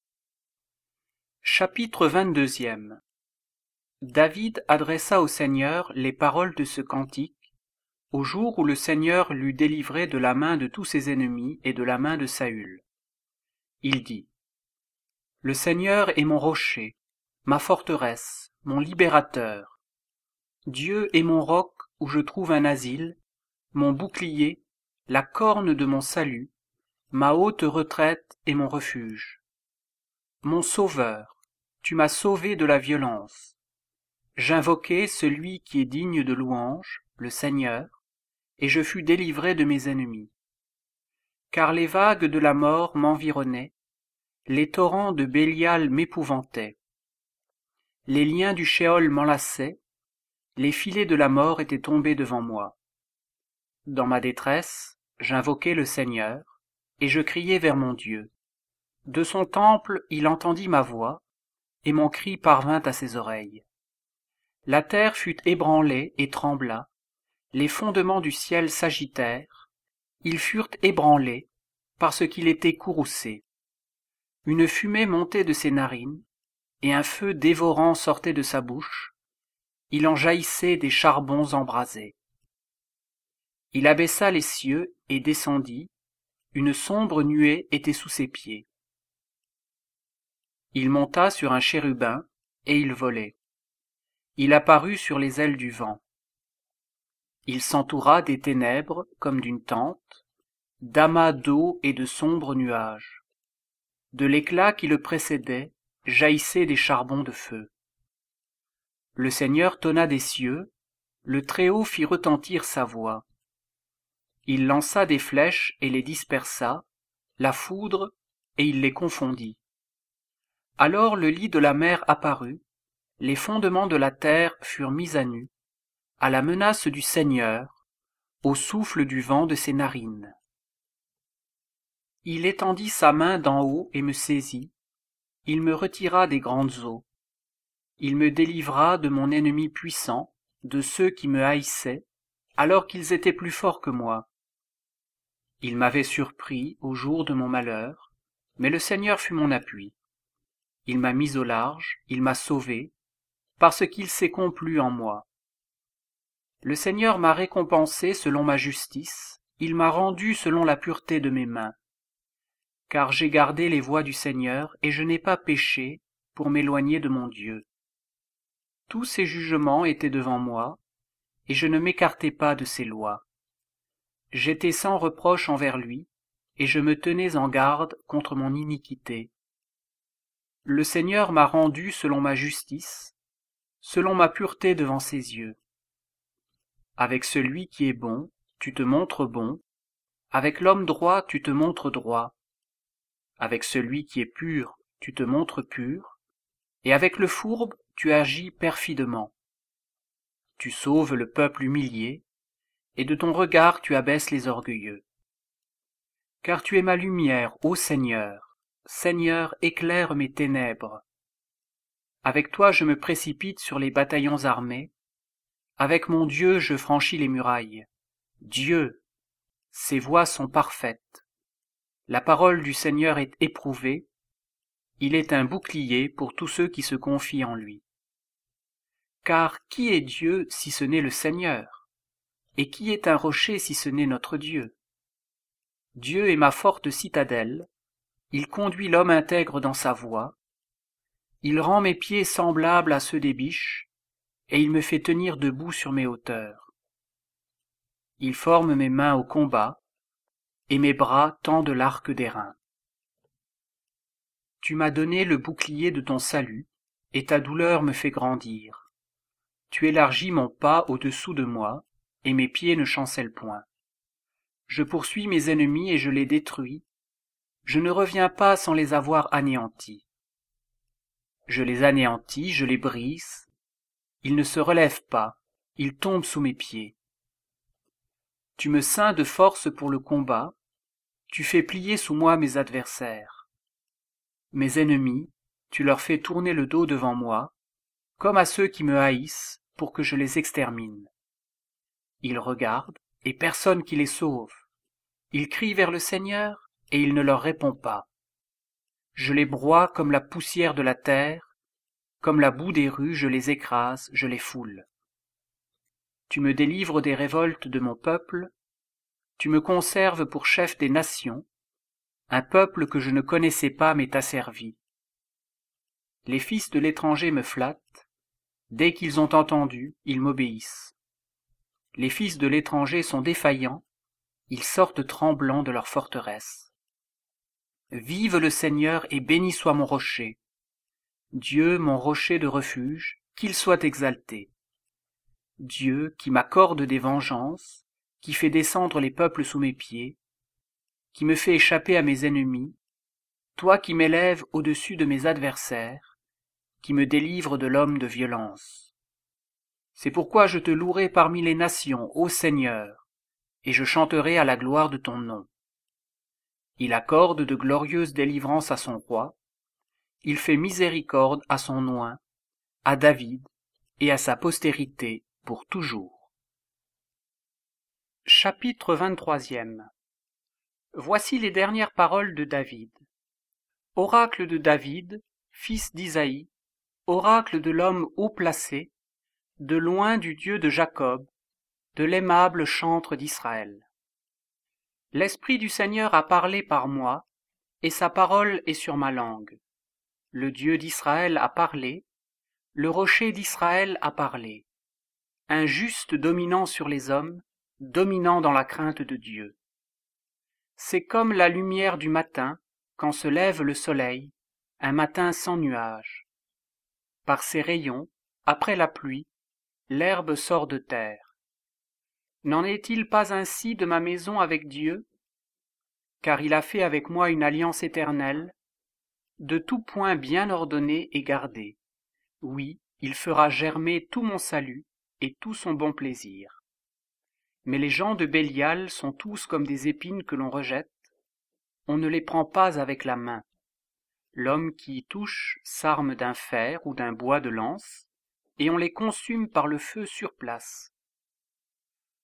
Chapitre vingt-deuxième. David adressa au Seigneur les paroles de ce cantique, au jour où le Seigneur l'eut délivré de la main de tous ses ennemis et de la main de Saül. Il dit, « Le Seigneur est mon rocher, ma forteresse, mon libérateur. Dieu est mon roc où je trouve un asile, mon bouclier, la corne de mon salut, ma haute retraite et mon refuge. Mon sauveur, tu m'as sauvé de la violence. J'invoquai celui qui est digne de louange, le Seigneur, et je fus délivré de mes ennemis. Car les vagues de la mort m'environnaient, les torrents de Bélial m'épouvantaient. Les liens du Shéol m'enlaçaient, les filets de la mort étaient tombés devant moi. Dans ma détresse, j'invoquai le Seigneur, et je criai vers mon Dieu. De son temple, il entendit ma voix, et mon cri parvint à ses oreilles. La terre fut ébranlée et trembla, les fondements du ciel s'agitèrent, ils furent ébranlés, parce qu'il était courroucé. Une fumée montait de ses narines, et un feu dévorant sortait de sa bouche, il en jaillissait des charbons embrasés. Il abaissa les cieux et descendit, une sombre nuée était sous ses pieds. Il monta sur un chérubin, et il volait. Il apparut sur les ailes du vent. Il s'entoura des ténèbres comme d'une tente, d'amas d'eau et de sombres nuages. De l'éclat qui le précédait jaillissaient des charbons de feu. Le Seigneur tonna des cieux, le Très-Haut fit retentir sa voix. Il lança des flèches et les dispersa, la foudre, et il les confondit. Alors le lit de la mer apparut, les fondements de la terre furent mis à nu, à la menace du Seigneur, au souffle du vent de ses narines. Il étendit sa main d'en haut et me saisit, il me retira des grandes eaux. Il me délivra de mon ennemi puissant, de ceux qui me haïssaient, alors qu'ils étaient plus forts que moi. Il m'avait surpris au jour de mon malheur, mais le Seigneur fut mon appui. Il m'a mis au large, il m'a sauvé, parce qu'il s'est complu en moi. Le Seigneur m'a récompensé selon ma justice, il m'a rendu selon la pureté de mes mains. Car j'ai gardé les voies du Seigneur, et je n'ai pas péché pour m'éloigner de mon Dieu. Tous ses jugements étaient devant moi, et je ne m'écartai pas de ses lois. J'étais sans reproche envers lui, et je me tenais en garde contre mon iniquité. Le Seigneur m'a rendu selon ma justice, selon ma pureté devant ses yeux. Avec celui qui est bon, tu te montres bon, avec l'homme droit, tu te montres droit. Avec celui qui est pur, tu te montres pur, et avec le fourbe, tu agis perfidement. Tu sauves le peuple humilié, et de ton regard tu abaisses les orgueilleux. Car tu es ma lumière, ô Seigneur, Seigneur, éclaire mes ténèbres. Avec toi je me précipite sur les bataillons armés, avec mon Dieu je franchis les murailles. Dieu, ses voies sont parfaites. La parole du Seigneur est éprouvée, il est un bouclier pour tous ceux qui se confient en lui. Car qui est Dieu si ce n'est le Seigneur? Et qui est un rocher si ce n'est notre Dieu? Dieu est ma forte citadelle, il conduit l'homme intègre dans sa voie, il rend mes pieds semblables à ceux des biches, et il me fait tenir debout sur mes hauteurs. Il forme mes mains au combat, et mes bras tendent l'arc d'airain. Tu m'as donné le bouclier de ton salut, et ta douleur me fait grandir. Tu élargis mon pas au-dessous de moi, et mes pieds ne chancellent point. Je poursuis mes ennemis et je les détruis. Je ne reviens pas sans les avoir anéantis. Je les anéantis, je les brise. Ils ne se relèvent pas, ils tombent sous mes pieds. Tu me ceins de force pour le combat, tu fais plier sous moi mes adversaires. Mes ennemis, tu leur fais tourner le dos devant moi, comme à ceux qui me haïssent, pour que je les extermine. Ils regardent, et personne qui les sauve. Ils crient vers le Seigneur, et il ne leur répond pas. Je les broie comme la poussière de la terre, comme la boue des rues, je les écrase, je les foule. Tu me délivres des révoltes de mon peuple, tu me conserves pour chef des nations, un peuple que je ne connaissais pas m'est asservi. Les fils de l'étranger me flattent, dès qu'ils ont entendu, ils m'obéissent. Les fils de l'étranger sont défaillants, ils sortent tremblants de leur forteresse. Vive le Seigneur et béni soit mon rocher. Dieu, mon rocher de refuge, qu'il soit exalté. Dieu, qui m'accorde des vengeances, qui fait descendre les peuples sous mes pieds, qui me fait échapper à mes ennemis, toi qui m'élèves au-dessus de mes adversaires, qui me délivres de l'homme de violence. C'est pourquoi je te louerai parmi les nations, ô Seigneur, et je chanterai à la gloire de ton nom. Il accorde de glorieuses délivrances à son roi, il fait miséricorde à son oint, à David et à sa postérité pour toujours. Chapitre vingt-troisième. Voici les dernières paroles de David. Oracle de David, fils d'Isaïe, oracle de l'homme haut placé, de loin du Dieu de Jacob, de l'aimable chantre d'Israël. L'Esprit du Seigneur a parlé par moi, et sa parole est sur ma langue. Le Dieu d'Israël a parlé, le rocher d'Israël a parlé. Un juste dominant sur les hommes, dominant dans la crainte de Dieu. C'est comme la lumière du matin, quand se lève le soleil, un matin sans nuages. Par ses rayons, après la pluie, l'herbe sort de terre. N'en est-il pas ainsi de ma maison avec Dieu? Car il a fait avec moi une alliance éternelle, de tout point bien ordonnée et gardée. Oui, il fera germer tout mon salut et tout son bon plaisir. Mais les gens de Bélial sont tous comme des épines que l'on rejette. On ne les prend pas avec la main. L'homme qui y touche s'arme d'un fer ou d'un bois de lance, et on les consume par le feu sur place.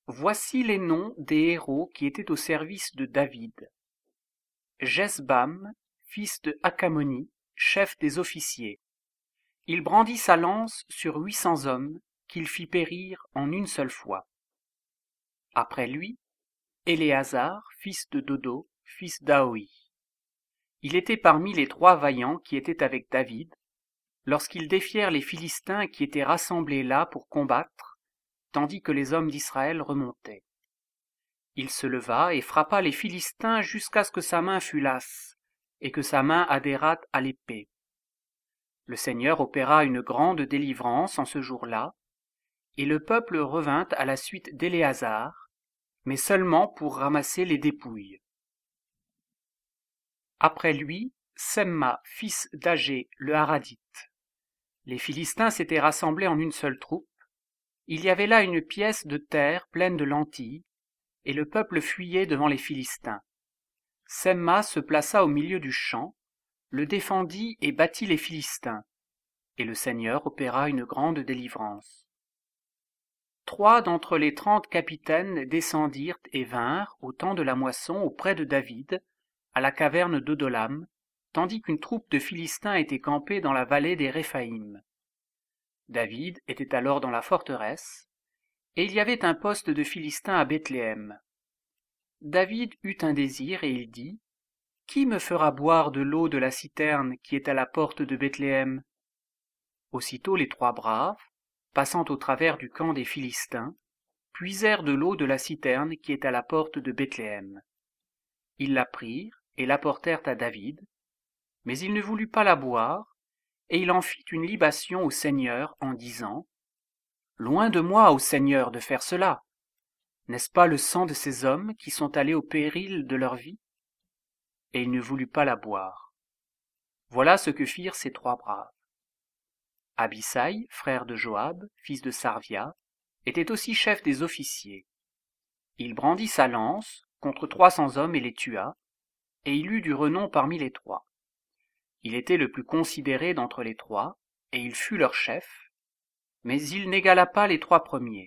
Voici les noms des héros qui étaient au service de David. Jesbam, fils de Hacamoni, chef des officiers. Il brandit sa lance sur huit cents hommes, qu'il fit périr en une seule fois. Après lui, Éléazar, fils de Dodo, fils d'Aoi. Il était parmi les trois vaillants qui étaient avec David, lorsqu'ils défièrent les Philistins qui étaient rassemblés là pour combattre, tandis que les hommes d'Israël remontaient. Il se leva et frappa les Philistins jusqu'à ce que sa main fût lasse, et que sa main adhérât à l'épée. Le Seigneur opéra une grande délivrance en ce jour-là, et le peuple revint à la suite d'Éléazar, mais seulement pour ramasser les dépouilles. Après lui, Semma, fils d'Agé, le Haradite. Les Philistins s'étaient rassemblés en une seule troupe. Il y avait là une pièce de terre pleine de lentilles, et le peuple fuyait devant les Philistins. Semma se plaça au milieu du champ, le défendit et battit les Philistins, et le Seigneur opéra une grande délivrance. Trois d'entre les trente capitaines descendirent et vinrent, au temps de la moisson, auprès de David, à la caverne d'Odolam, tandis qu'une troupe de Philistins était campée dans la vallée des Réphaïm. David était alors dans la forteresse, et il y avait un poste de Philistins à Bethléem. David eut un désir, et il dit, « Qui me fera boire de l'eau de la citerne qui est à la porte de Bethléem ?» Aussitôt les trois braves, passant au travers du camp des Philistins, puisèrent de l'eau de la citerne qui est à la porte de Bethléem. Ils la prirent et l'apportèrent à David, mais il ne voulut pas la boire, et il en fit une libation au Seigneur en disant, « Loin de moi, ô Seigneur, de faire cela. N'est-ce pas le sang de ces hommes qui sont allés au péril de leur vie ?» Et il ne voulut pas la boire. Voilà ce que firent ces trois braves. Abisai, frère de Joab, fils de Sarvia, était aussi chef des officiers. Il brandit sa lance contre trois cents hommes et les tua, et il eut du renom parmi les trois. Il était le plus considéré d'entre les trois, et il fut leur chef, mais il n'égala pas les trois premiers.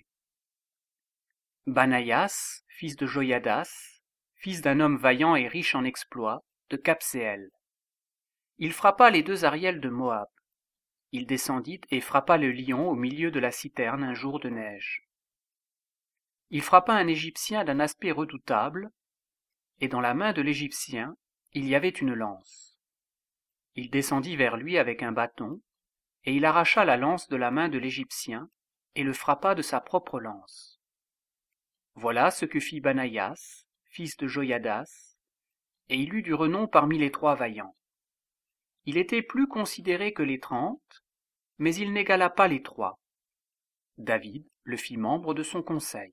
Banaïas, fils de Joyadas, fils d'un homme vaillant et riche en exploits, de Capséel. Il frappa les deux Ariels de Moab. Il descendit et frappa le lion au milieu de la citerne un jour de neige. Il frappa un Égyptien d'un aspect redoutable, et dans la main de l'Égyptien, il y avait une lance. Il descendit vers lui avec un bâton, et il arracha la lance de la main de l'Égyptien, et le frappa de sa propre lance. Voilà ce que fit Banaïas, fils de Joyadas, et il eut du renom parmi les trois vaillants. Il était plus considéré que les trente, mais il n'égala pas les trois. David le fit membre de son conseil.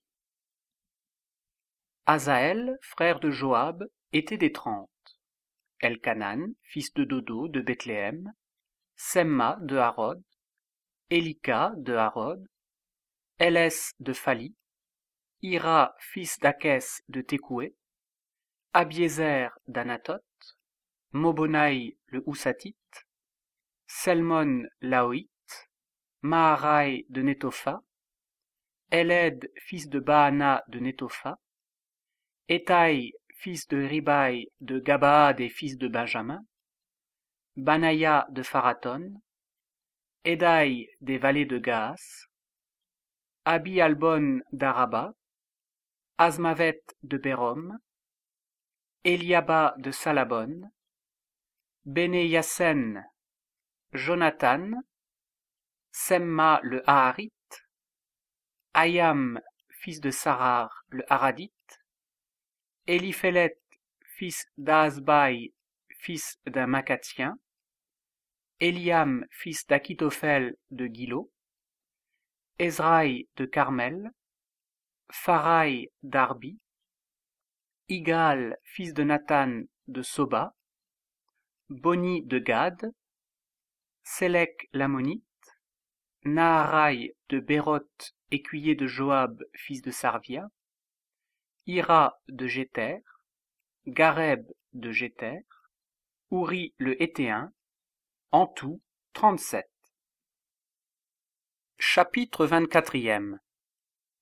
Azaël, frère de Joab, était des trente. Elkanan, fils de Dodo de Bethléem, Semma de Harod, Élika de Harod, Élès de Phali, Ira, fils d'Akès de Tékoué, Abiézer d'Anatot, Mobonaï le Houssatite, Selmon l'Aoïte, Maharai de Netopha, Éled, fils de Baana de Netopha, Étaï, fils de Ribaï de Gabaa des fils de Benjamin, Banaïa de Pharaton, Édaï des vallées de Gaas, Abi Albon d'Araba, Azmavet de Bérom, Eliaba de Salabon, Béné Yassen, Jonathan, Semma le Haharite, Ayam, fils de Sarar le Haradite, Éliphélet, fils d'Azbaï, fils d'un Macatien, Eliam, fils d'Akitophel de Gilo, Ezraï de Carmel, Pharaï d'Arbi, Igal, fils de Nathan de Soba, Boni de Gad, Sélec l'Ammonite, Naharai de Béroth, écuyer de Joab, fils de Sarvia, Ira de Jéter, Gareb de Jéter, Ouri le Héthéen, en tout trente-sept. Chapitre vingt-quatrième.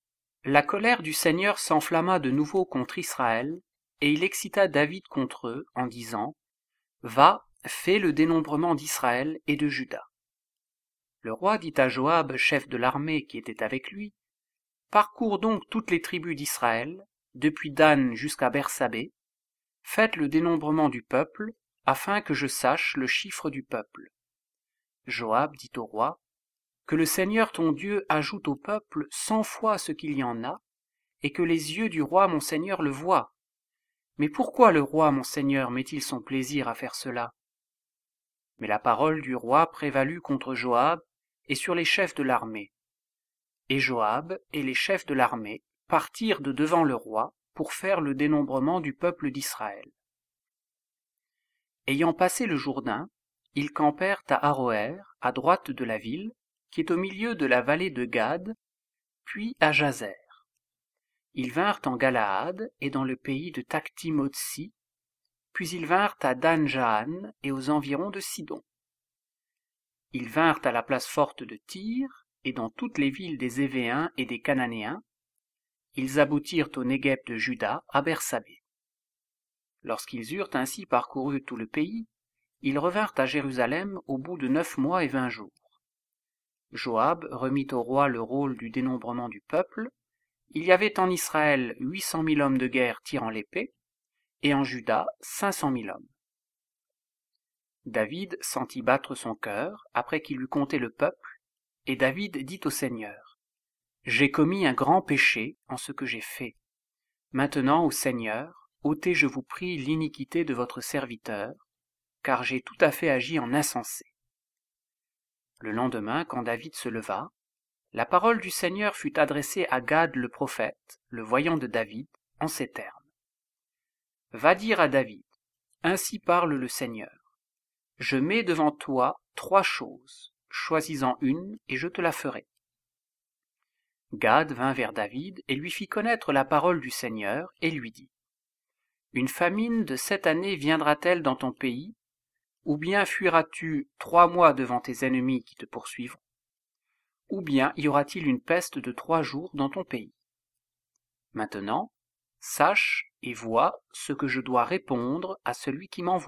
La colère du Seigneur s'enflamma de nouveau contre Israël, et il excita David contre eux, en disant, « Va, fais le dénombrement d'Israël et de Juda. » Le roi dit à Joab, chef de l'armée qui était avec lui, « Parcours donc toutes les tribus d'Israël, depuis Dan jusqu'à Bersabée, faites le dénombrement du peuple, afin que je sache le chiffre du peuple. » Joab dit au roi, « Que le Seigneur ton Dieu ajoute au peuple cent fois ce qu'il y en a, et que les yeux du roi mon Seigneur le voient. Mais pourquoi le roi mon Seigneur met-il son plaisir à faire cela ?» Mais la parole du roi prévalut contre Joab et sur les chefs de l'armée. Et Joab et les chefs de l'armée partirent de devant le roi pour faire le dénombrement du peuple d'Israël. Ayant passé le Jourdain, ils campèrent à Aroër, à droite de la ville, qui est au milieu de la vallée de Gad, puis à Jazer. Ils vinrent en Galaad et dans le pays de Taktimotsi, puis ils vinrent à Dan-Jaan et aux environs de Sidon. Ils vinrent à la place forte de Tyr et dans toutes les villes des Évéens et des Cananéens. Ils aboutirent au Négueb de Juda à Bersabée. Lorsqu'ils eurent ainsi parcouru tout le pays, ils revinrent à Jérusalem au bout de neuf mois et vingt jours. Joab remit au roi le rôle du dénombrement du peuple. Il y avait en Israël huit cent mille hommes de guerre tirant l'épée, et en Juda cinq cent mille hommes. David sentit battre son cœur après qu'il eut compté le peuple, et David dit au Seigneur, « J'ai commis un grand péché en ce que j'ai fait. Maintenant, ô Seigneur, ôtez, je vous prie, l'iniquité de votre serviteur, car j'ai tout à fait agi en insensé. » Le lendemain, quand David se leva, la parole du Seigneur fut adressée à Gad le prophète, le voyant de David, en ces termes. « Va dire à David, ainsi parle le Seigneur. Je mets devant toi trois choses, choisis-en une et je te la ferai. » Gad vint vers David et lui fit connaître la parole du Seigneur et lui dit, « Une famine de sept années viendra-t-elle dans ton pays, ou bien fuiras-tu trois mois devant tes ennemis qui te poursuivront, ou bien y aura-t-il une peste de trois jours dans ton pays? Maintenant, sache et vois ce que je dois répondre à celui qui m'envoie. »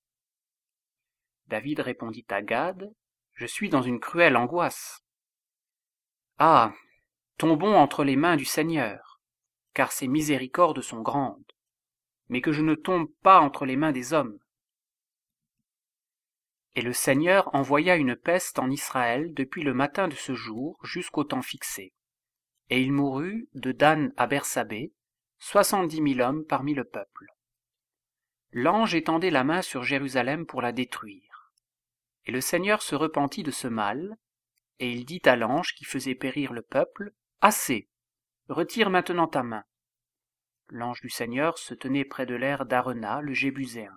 David répondit à Gad, « Je suis dans une cruelle angoisse. » « Ah, tombons entre les mains du Seigneur, car ses miséricordes sont grandes, mais que je ne tombe pas entre les mains des hommes. » Et le Seigneur envoya une peste en Israël depuis le matin de ce jour jusqu'au temps fixé. Et il mourut, de Dan à Bersabée, soixante-dix mille hommes parmi le peuple. L'ange étendait la main sur Jérusalem pour la détruire. Et le Seigneur se repentit de ce mal, et il dit à l'ange qui faisait périr le peuple, « Assez, retire maintenant ta main. » L'ange du Seigneur se tenait près de l'aire d'Arena, le Jébuséen.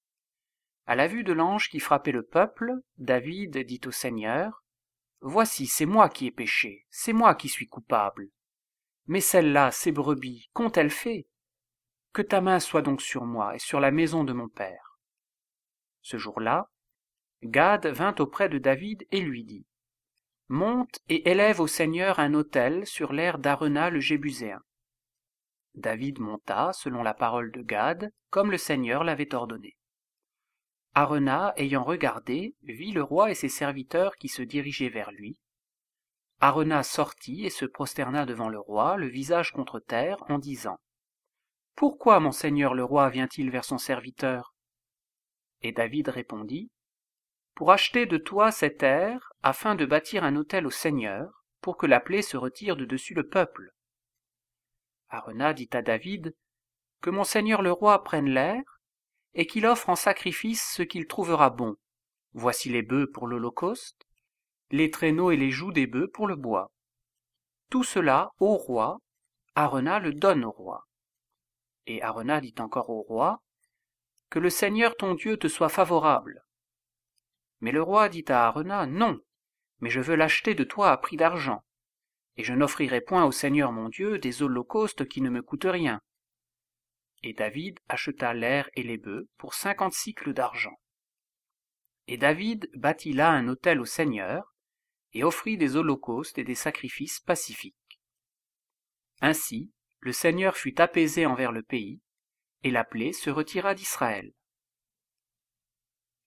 À la vue de l'ange qui frappait le peuple, David dit au Seigneur, « Voici, c'est moi qui ai péché, c'est moi qui suis coupable. Mais celles-là, ces brebis, qu'ont-elles fait? Que ta main soit donc sur moi et sur la maison de mon père. » Ce jour-là, Gad vint auprès de David et lui dit, « Monte et élève au Seigneur un autel sur l'aire d'Arena le Jébuséen. » David monta, selon la parole de Gad, comme le Seigneur l'avait ordonné. Arena, ayant regardé, vit le roi et ses serviteurs qui se dirigeaient vers lui. Arena sortit et se prosterna devant le roi, le visage contre terre, en disant, « Pourquoi mon seigneur le roi vient-il vers son serviteur ?» Et David répondit, « Pour acheter de toi cette terre, afin de bâtir un autel au Seigneur, pour que la plaie se retire de dessus le peuple. » Arena dit à David, « Que mon seigneur le roi prenne l'air, et qu'il offre en sacrifice ce qu'il trouvera bon. Voici les bœufs pour l'holocauste, les traîneaux et les jougs des bœufs pour le bois. Tout cela au roi, Arena le donne au roi. » Et Arena dit encore au roi, « Que le Seigneur ton Dieu te soit favorable. » Mais le roi dit à Arena, « Non, mais je veux l'acheter de toi à prix d'argent, et je n'offrirai point au Seigneur mon Dieu des holocaustes qui ne me coûtent rien. » Et David acheta l'aire et les bœufs pour cinquante cycles d'argent. Et David bâtit là un autel au Seigneur, et offrit des holocaustes et des sacrifices pacifiques. Ainsi, le Seigneur fut apaisé envers le pays, et la plaie se retira d'Israël.